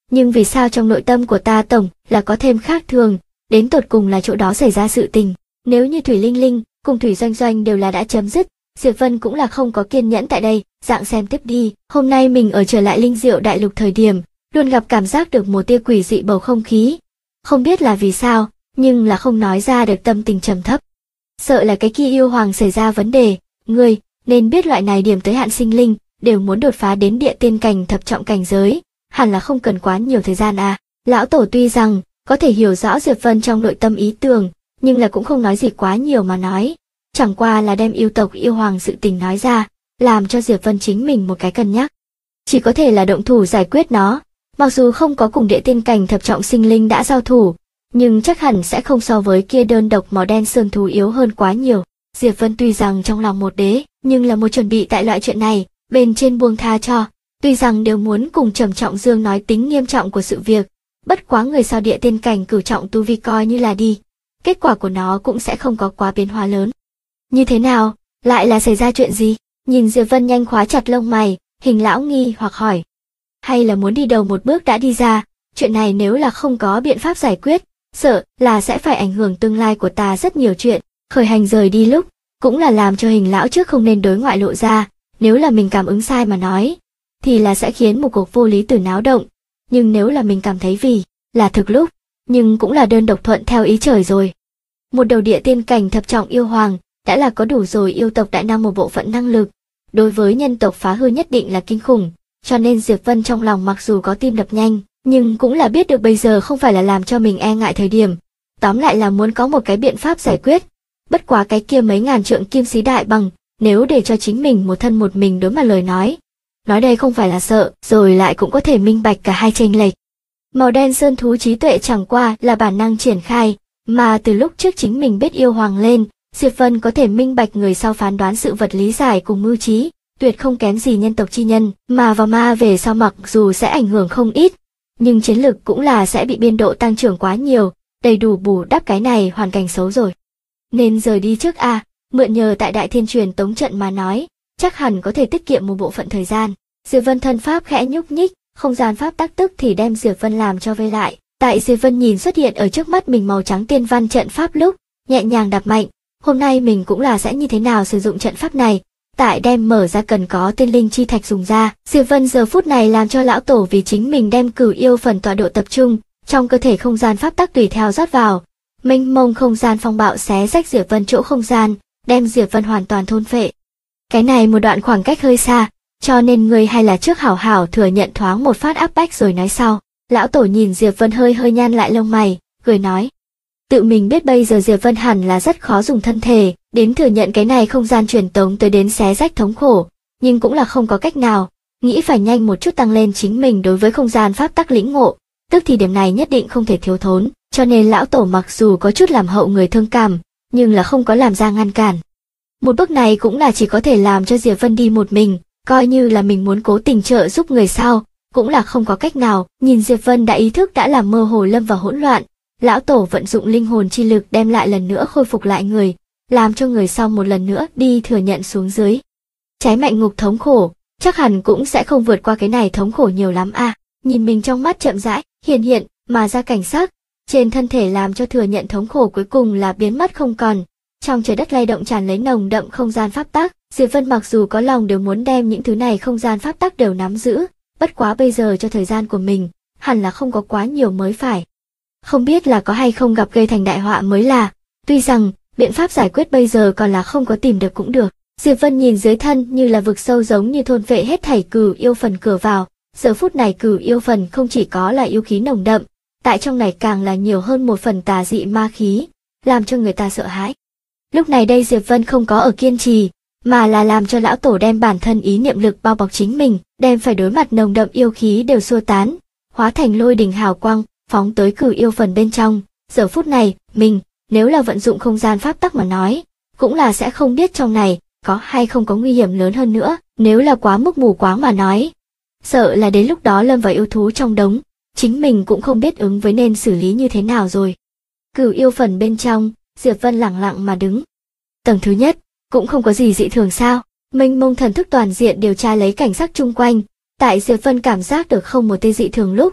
Nhưng vì sao trong nội tâm của ta tổng là có thêm khác thường, đến tột cùng là chỗ đó xảy ra sự tình. Nếu như Thủy Linh Linh cùng Thủy Doanh Doanh đều là đã chấm dứt, Diệp Vân cũng là không có kiên nhẫn tại đây, dạng xem tiếp đi. Hôm nay mình ở trở lại Linh Diệu Đại Lục thời điểm, luôn gặp cảm giác được một tia quỷ dị bầu không khí. Không biết là vì sao, nhưng là không nói ra được, tâm tình trầm thấp. Sợ là cái kia yêu hoàng xảy ra vấn đề, ngươi nên biết loại này điểm tới hạn sinh linh đều muốn đột phá đến địa tiên cảnh thập trọng cảnh giới, hẳn là không cần quá nhiều thời gian à. Lão tổ tuy rằng có thể hiểu rõ Diệp Vân trong nội tâm ý tưởng, nhưng là cũng không nói gì quá nhiều mà nói, chẳng qua là đem yêu tộc yêu hoàng sự tình nói ra, làm cho Diệp Vân chính mình một cái cân nhắc. Chỉ có thể là động thủ giải quyết nó, mặc dù không có cùng địa tiên cảnh thập trọng sinh linh đã giao thủ, nhưng chắc hẳn sẽ không so với kia đơn độc màu đen sơn thú yếu hơn quá nhiều. Diệp Vân tuy rằng trong lòng một đế, nhưng là một chuẩn bị tại loại chuyện này, bên trên buông tha cho, tuy rằng đều muốn cùng Trầm Trọng Dương nói tính nghiêm trọng của sự việc, bất quá người sao địa tiên cảnh cửu trọng tu vi coi như là đi, kết quả của nó cũng sẽ không có quá biến hóa lớn. Như thế nào, lại là xảy ra chuyện gì? Nhìn Diệp Vân nhanh khóa chặt lông mày, Hình lão nghi hoặc hỏi. Hay là muốn đi đầu một bước đã đi ra, chuyện này nếu là không có biện pháp giải quyết, sợ là sẽ phải ảnh hưởng tương lai của ta rất nhiều chuyện. Khởi hành rời đi lúc, cũng là làm cho Hình lão trước không nên đối ngoại lộ ra, nếu là mình cảm ứng sai mà nói, thì là sẽ khiến một cuộc vô lý tử náo động, nhưng nếu là mình cảm thấy vì là thực lúc, nhưng cũng là đơn độc thuận theo ý trời rồi. Một đầu địa tiên cảnh thập trọng yêu hoàng, đã là có đủ rồi yêu tộc đại năng một bộ phận năng lực, đối với nhân tộc phá hư nhất định là kinh khủng, cho nên Diệp Vân trong lòng mặc dù có tim đập nhanh, nhưng cũng là biết được bây giờ không phải là làm cho mình e ngại thời điểm, tóm lại là muốn có một cái biện pháp giải quyết. Bất quá cái kia mấy ngàn trượng kim sĩ đại bằng, nếu để cho chính mình một thân một mình đối mặt lời nói đây không phải là sợ, rồi lại cũng có thể minh bạch cả hai chênh lệch. Màu đen sơn thú trí tuệ chẳng qua là bản năng triển khai, mà từ lúc trước chính mình biết yêu hoàng lên, Diệp Vân có thể minh bạch người sau phán đoán sự vật lý giải cùng mưu trí, tuyệt không kém gì nhân tộc chi nhân, mà vào ma về sau mặc dù sẽ ảnh hưởng không ít, nhưng chiến lực cũng là sẽ bị biên độ tăng trưởng quá nhiều, đầy đủ bù đắp cái này hoàn cảnh xấu rồi. Nên rời đi trước a, mượn nhờ tại Đại Thiên Truyền Tống trận mà nói, chắc hẳn có thể tiết kiệm một bộ phận thời gian. Diệp Vân thân pháp khẽ nhúc nhích, không gian pháp tắc tức thì đem Diệp Vân làm cho vây lại. Tại Diệp Vân nhìn xuất hiện ở trước mắt mình màu trắng tiên văn trận pháp lúc, nhẹ nhàng đạp mạnh, hôm nay mình cũng là sẽ như thế nào sử dụng trận pháp này. Tại đem mở ra cần có tiên linh chi thạch dùng ra, Diệp Vân giờ phút này làm cho lão tổ vì chính mình đem cửu yêu phần tọa độ tập trung, trong cơ thể không gian pháp tắc tùy theo rót vào. Mênh mông không gian phong bạo xé rách Diệp Vân chỗ không gian, đem Diệp Vân hoàn toàn thôn phệ. Cái này một đoạn khoảng cách hơi xa, cho nên người hay là trước hảo hảo thừa nhận thoáng một phát áp bách rồi nói sau. Lão tổ nhìn Diệp Vân hơi nhăn lại lông mày, cười nói. Tự mình biết bây giờ Diệp Vân hẳn là rất khó dùng thân thể, đến thừa nhận cái này không gian truyền tống tới đến xé rách thống khổ, nhưng cũng là không có cách nào, nghĩ phải nhanh một chút tăng lên chính mình đối với không gian pháp tắc lĩnh ngộ, tức thì điểm này nhất định không thể thiếu thốn, cho nên lão tổ mặc dù có chút làm hậu người thương cảm, nhưng là không có làm ra ngăn cản. Một bước này cũng là chỉ có thể làm cho Diệp Vân đi một mình, coi như là mình muốn cố tình trợ giúp người sau, cũng là không có cách nào. Nhìn Diệp Vân đã ý thức đã làm mơ hồ lâm vào hỗn loạn, lão tổ vận dụng linh hồn chi lực đem lại lần nữa khôi phục lại người, làm cho người sau một lần nữa đi thừa nhận xuống dưới. Trái mạnh ngục thống khổ, chắc hẳn cũng sẽ không vượt qua cái này thống khổ nhiều lắm a. Nhìn mình trong mắt chậm rãi hiện mà ra cảnh sắc, trên thân thể làm cho thừa nhận thống khổ cuối cùng là biến mất không còn. Trong trời đất lay động tràn lấy nồng đậm không gian pháp tắc, Diệp Vân mặc dù có lòng đều muốn đem những thứ này không gian pháp tắc đều nắm giữ, bất quá bây giờ cho thời gian của mình, hẳn là không có quá nhiều mới phải. Không biết là có hay không gặp gây thành đại họa mới là, tuy rằng, biện pháp giải quyết bây giờ còn là không có tìm được cũng được. Diệp Vân nhìn dưới thân như là vực sâu giống như thôn vệ hết thảy cửu yêu phần cửa vào, giờ phút này cửu yêu phần không chỉ có là yêu khí nồng đậm, tại trong này càng là nhiều hơn một phần tà dị ma khí, làm cho người ta sợ hãi. Lúc này đây Diệp Vân không có ở kiên trì, mà là làm cho lão tổ đem bản thân ý niệm lực bao bọc chính mình, đem phải đối mặt nồng đậm yêu khí đều xua tán, hóa thành lôi đỉnh hào quang, phóng tới cửu yêu phần bên trong. Giờ phút này, mình, nếu là vận dụng không gian pháp tắc mà nói, cũng là sẽ không biết trong này, có hay không có nguy hiểm lớn hơn nữa, nếu là quá mức mù quáng mà nói. Sợ là đến lúc đó lâm vào yêu thú trong đống, chính mình cũng không biết ứng với nên xử lý như thế nào rồi. Cửu yêu phần bên trong, Diệp Vân lặng lặng mà đứng. Tầng thứ nhất, cũng không có gì dị thường sao, mênh mông thần thức toàn diện điều tra lấy cảnh sắc chung quanh, tại Diệp Vân cảm giác được không một tia dị thường lúc,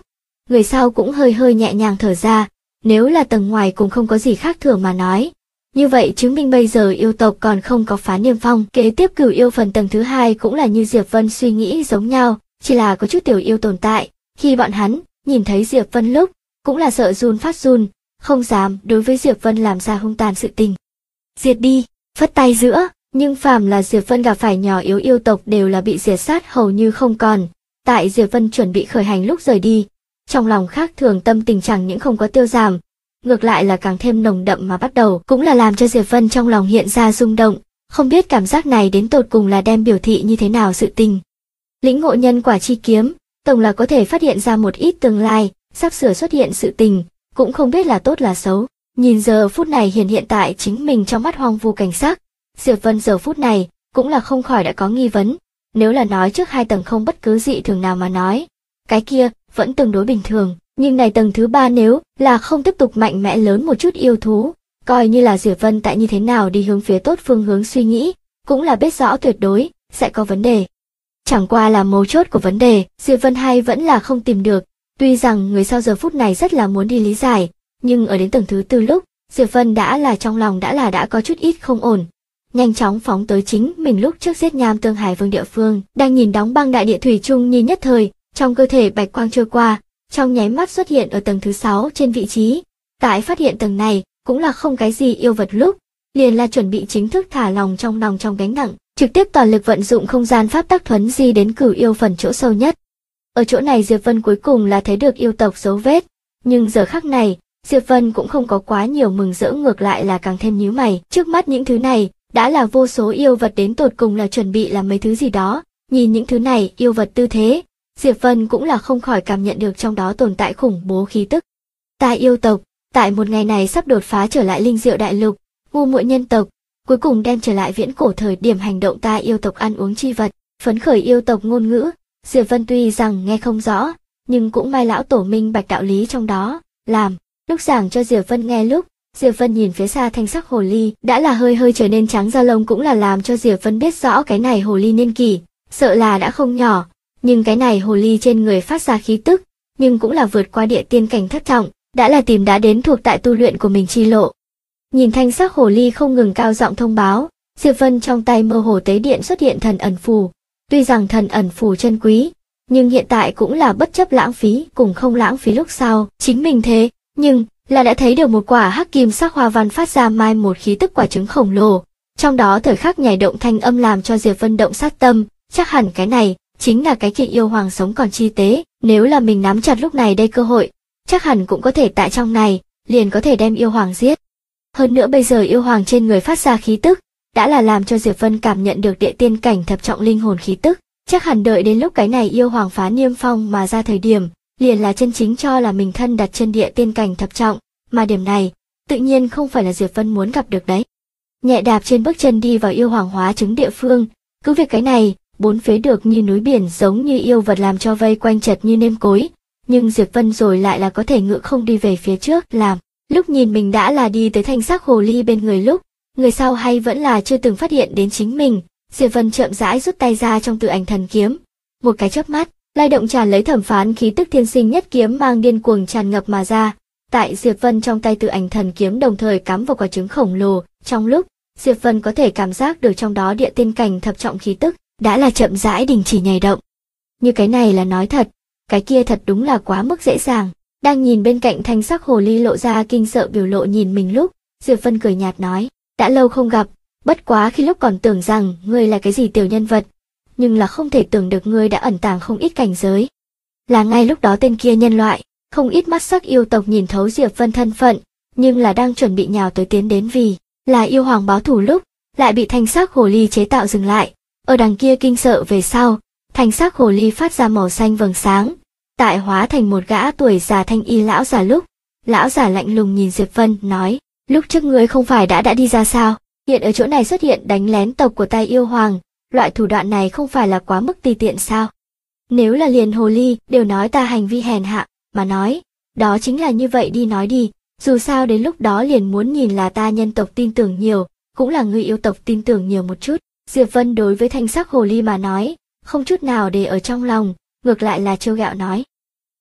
Người sau cũng hơi hơi nhẹ nhàng thở ra, nếu là tầng ngoài cũng không có gì khác thường mà nói. Như vậy chứng minh bây giờ yêu tộc còn không có phá niêm phong. Kế tiếp cửu yêu phần tầng thứ hai cũng là như Diệp Vân suy nghĩ giống nhau, chỉ là có chút tiểu yêu tồn tại. Khi bọn hắn nhìn thấy Diệp Vân lúc, cũng là sợ run phát run, không dám đối với Diệp Vân làm ra hung tàn sự tình. Diệt đi, phất tay giữa, nhưng phàm là Diệp Vân gặp phải nhỏ yếu yêu tộc đều là bị diệt sát hầu như không còn. Tại Diệp Vân chuẩn bị khởi hành lúc rời đi, trong lòng khác thường tâm tình chẳng những không có tiêu giảm, ngược lại là càng thêm nồng đậm mà bắt đầu, cũng là làm cho Diệp Vân trong lòng hiện ra rung động, không biết cảm giác này đến tột cùng là đem biểu thị như thế nào sự tình. Lĩnh ngộ nhân quả chi kiếm, tổng là có thể phát hiện ra một ít tương lai, sắp sửa xuất hiện sự tình, cũng không biết là tốt là xấu. Nhìn giờ phút này hiện tại chính mình trong mắt hoang vu cảnh sắc, Diệp Vân giờ phút này cũng là không khỏi đã có nghi vấn, nếu là nói trước hai tầng không bất cứ dị thường nào mà nói, cái kia vẫn tương đối bình thường, nhưng này tầng thứ ba nếu là không tiếp tục mạnh mẽ lớn một chút yêu thú, coi như là Diệp Vân tại như thế nào đi hướng phía tốt phương hướng suy nghĩ, cũng là biết rõ tuyệt đối sẽ có vấn đề. Chẳng qua là mấu chốt của vấn đề, Diệp Vân hay vẫn là không tìm được, tuy rằng người sau giờ phút này rất là muốn đi lý giải, nhưng ở đến tầng thứ tư lúc, Diệp Vân đã là trong lòng đã có chút ít không ổn. Nhanh chóng phóng tới chính mình lúc trước giết Nham Tương Hải Vương địa phương, đang nhìn đóng băng đại địa thủy chung nhi nhất thời, trong cơ thể bạch quang trôi qua, trong nháy mắt xuất hiện ở tầng thứ 6 trên vị trí. Tại phát hiện tầng này, cũng là không cái gì yêu vật lúc, liền là chuẩn bị chính thức thả lòng trong gánh nặng, trực tiếp toàn lực vận dụng không gian pháp tắc thuấn di đến cửu yêu phần chỗ sâu nhất. Ở chỗ này Diệp Vân cuối cùng là thấy được yêu tộc dấu vết, nhưng giờ khắc này, Diệp Vân cũng không có quá nhiều mừng rỡ, ngược lại là càng thêm nhíu mày. Trước mắt những thứ này đã là vô số yêu vật, đến tột cùng là chuẩn bị làm mấy thứ gì đó. Nhìn những thứ này yêu vật tư thế, Diệp Vân cũng là không khỏi cảm nhận được trong đó tồn tại khủng bố khí tức. Tai yêu tộc, tại một ngày này sắp đột phá trở lại linh diệu đại lục, ngu muội nhân tộc, cuối cùng đem trở lại viễn cổ thời điểm hành động tai yêu tộc ăn uống chi vật, phấn khởi yêu tộc ngôn ngữ. Diệp Vân tuy rằng nghe không rõ, nhưng cũng may lão tổ minh bạch đạo lý trong đó, làm. Lúc giảng cho Diệp Vân nghe lúc, Diệp Vân nhìn phía xa thanh sắc hồ ly, đã là hơi hơi trở nên trắng da lông, cũng là làm cho Diệp Vân biết rõ cái này hồ ly niên kỷ, sợ là đã không nhỏ, nhưng cái này hồ ly trên người phát ra khí tức, nhưng cũng là vượt qua địa tiên cảnh thất trọng, đã là tìm đã đến thuộc tại tu luyện của mình chi lộ. Nhìn thanh sắc hồ ly không ngừng cao giọng thông báo, Diệp Vân trong tay mơ hồ tế điện xuất hiện thần ẩn phù. Tuy rằng thần ẩn phù chân quý, nhưng hiện tại cũng là bất chấp lãng phí, cùng không lãng phí lúc sau, chính mình thế, nhưng là đã thấy được một quả hắc kim sắc hoa văn phát ra mai một khí tức quả trứng khổng lồ, trong đó thời khắc nhảy động thanh âm làm cho Diệp Vân động sát tâm, chắc hẳn cái này chính là cái kiện yêu hoàng sống còn chi tế, nếu là mình nắm chặt lúc này đây cơ hội, chắc hẳn cũng có thể tại trong này, liền có thể đem yêu hoàng giết. Hơn nữa bây giờ yêu hoàng trên người phát ra khí tức, đã là làm cho Diệp Vân cảm nhận được địa tiên cảnh thập trọng linh hồn khí tức, chắc hẳn đợi đến lúc cái này yêu hoàng phá niêm phong mà ra thời điểm, liền là chân chính cho là mình thân đặt chân địa tiên cảnh thập trọng, mà điểm này, tự nhiên không phải là Diệp Vân muốn gặp được đấy. Nhẹ đạp trên bước chân đi vào yêu hoàng hóa chứng địa phương, cứ việc cái này, bốn phía được như núi biển giống như yêu vật làm cho vây quanh chật như nêm cối, nhưng Diệp Vân rồi lại là có thể ngự không đi về phía trước làm. Lúc nhìn mình đã là đi tới thanh sắc hồ ly bên người lúc, người sau hay vẫn là chưa từng phát hiện đến chính mình, Diệp Vân chậm rãi rút tay ra trong tự ảnh thần kiếm. Một cái chớp mắt, lay động tràn lấy thẩm phán khí tức thiên sinh nhất kiếm mang điên cuồng tràn ngập mà ra. Tại Diệp Vân trong tay tự ảnh thần kiếm đồng thời cắm vào quả trứng khổng lồ, trong lúc Diệp Vân có thể cảm giác được trong đó địa tiên cảnh thập trọng khí tức đã là chậm rãi đình chỉ nhảy động. Như cái này là nói thật, cái kia thật đúng là quá mức dễ dàng. Đang nhìn bên cạnh thanh sắc hồ ly lộ ra kinh sợ biểu lộ nhìn mình lúc, Diệp Vân cười nhạt nói, đã lâu không gặp, bất quá khi lúc còn tưởng rằng ngươi là cái gì tiểu nhân vật, nhưng là không thể tưởng được ngươi đã ẩn tàng không ít cảnh giới. Là ngay lúc đó tên kia nhân loại, không ít mắt sắc yêu tộc nhìn thấu Diệp Vân thân phận, nhưng là đang chuẩn bị nhào tới tiến đến vì là yêu hoàng báo thù lúc, lại bị thanh sắc hồ ly chế tạo dừng lại. Ở đằng kia kinh sợ về sau, thanh sắc hồ ly phát ra màu xanh vầng sáng, tại hóa thành một gã tuổi già thanh y lão già lúc, lão già lạnh lùng nhìn Diệp Vân nói, lúc trước ngươi không phải đã đi ra sao, hiện ở chỗ này xuất hiện đánh lén tộc của tai yêu hoàng, loại thủ đoạn này không phải là quá mức ti tiện sao? Nếu là liền hồ ly đều nói ta hành vi hèn hạ, mà nói, đó chính là như vậy đi nói đi, dù sao đến lúc đó liền muốn nhìn là ta nhân tộc tin tưởng nhiều, cũng là người yêu tộc tin tưởng nhiều một chút. Diệp Vân đối với thanh sắc hồ ly mà nói, không chút nào để ở trong lòng, ngược lại là trêu ghẹo nói.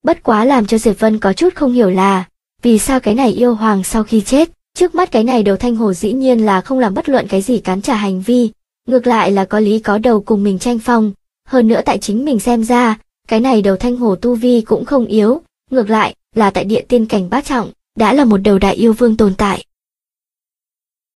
Bất quá làm cho Diệp Vân có chút không hiểu là, vì sao cái này yêu hoàng sau khi chết, trước mắt cái này đầu thanh hổ dĩ nhiên là không làm bất luận cái gì cản trả hành vi, ngược lại là có lý có đầu cùng mình tranh phong, hơn nữa tại chính mình xem ra, cái này đầu thanh hổ tu vi cũng không yếu, ngược lại là tại địa tiên cảnh bát trọng, đã là một đầu đại yêu vương tồn tại.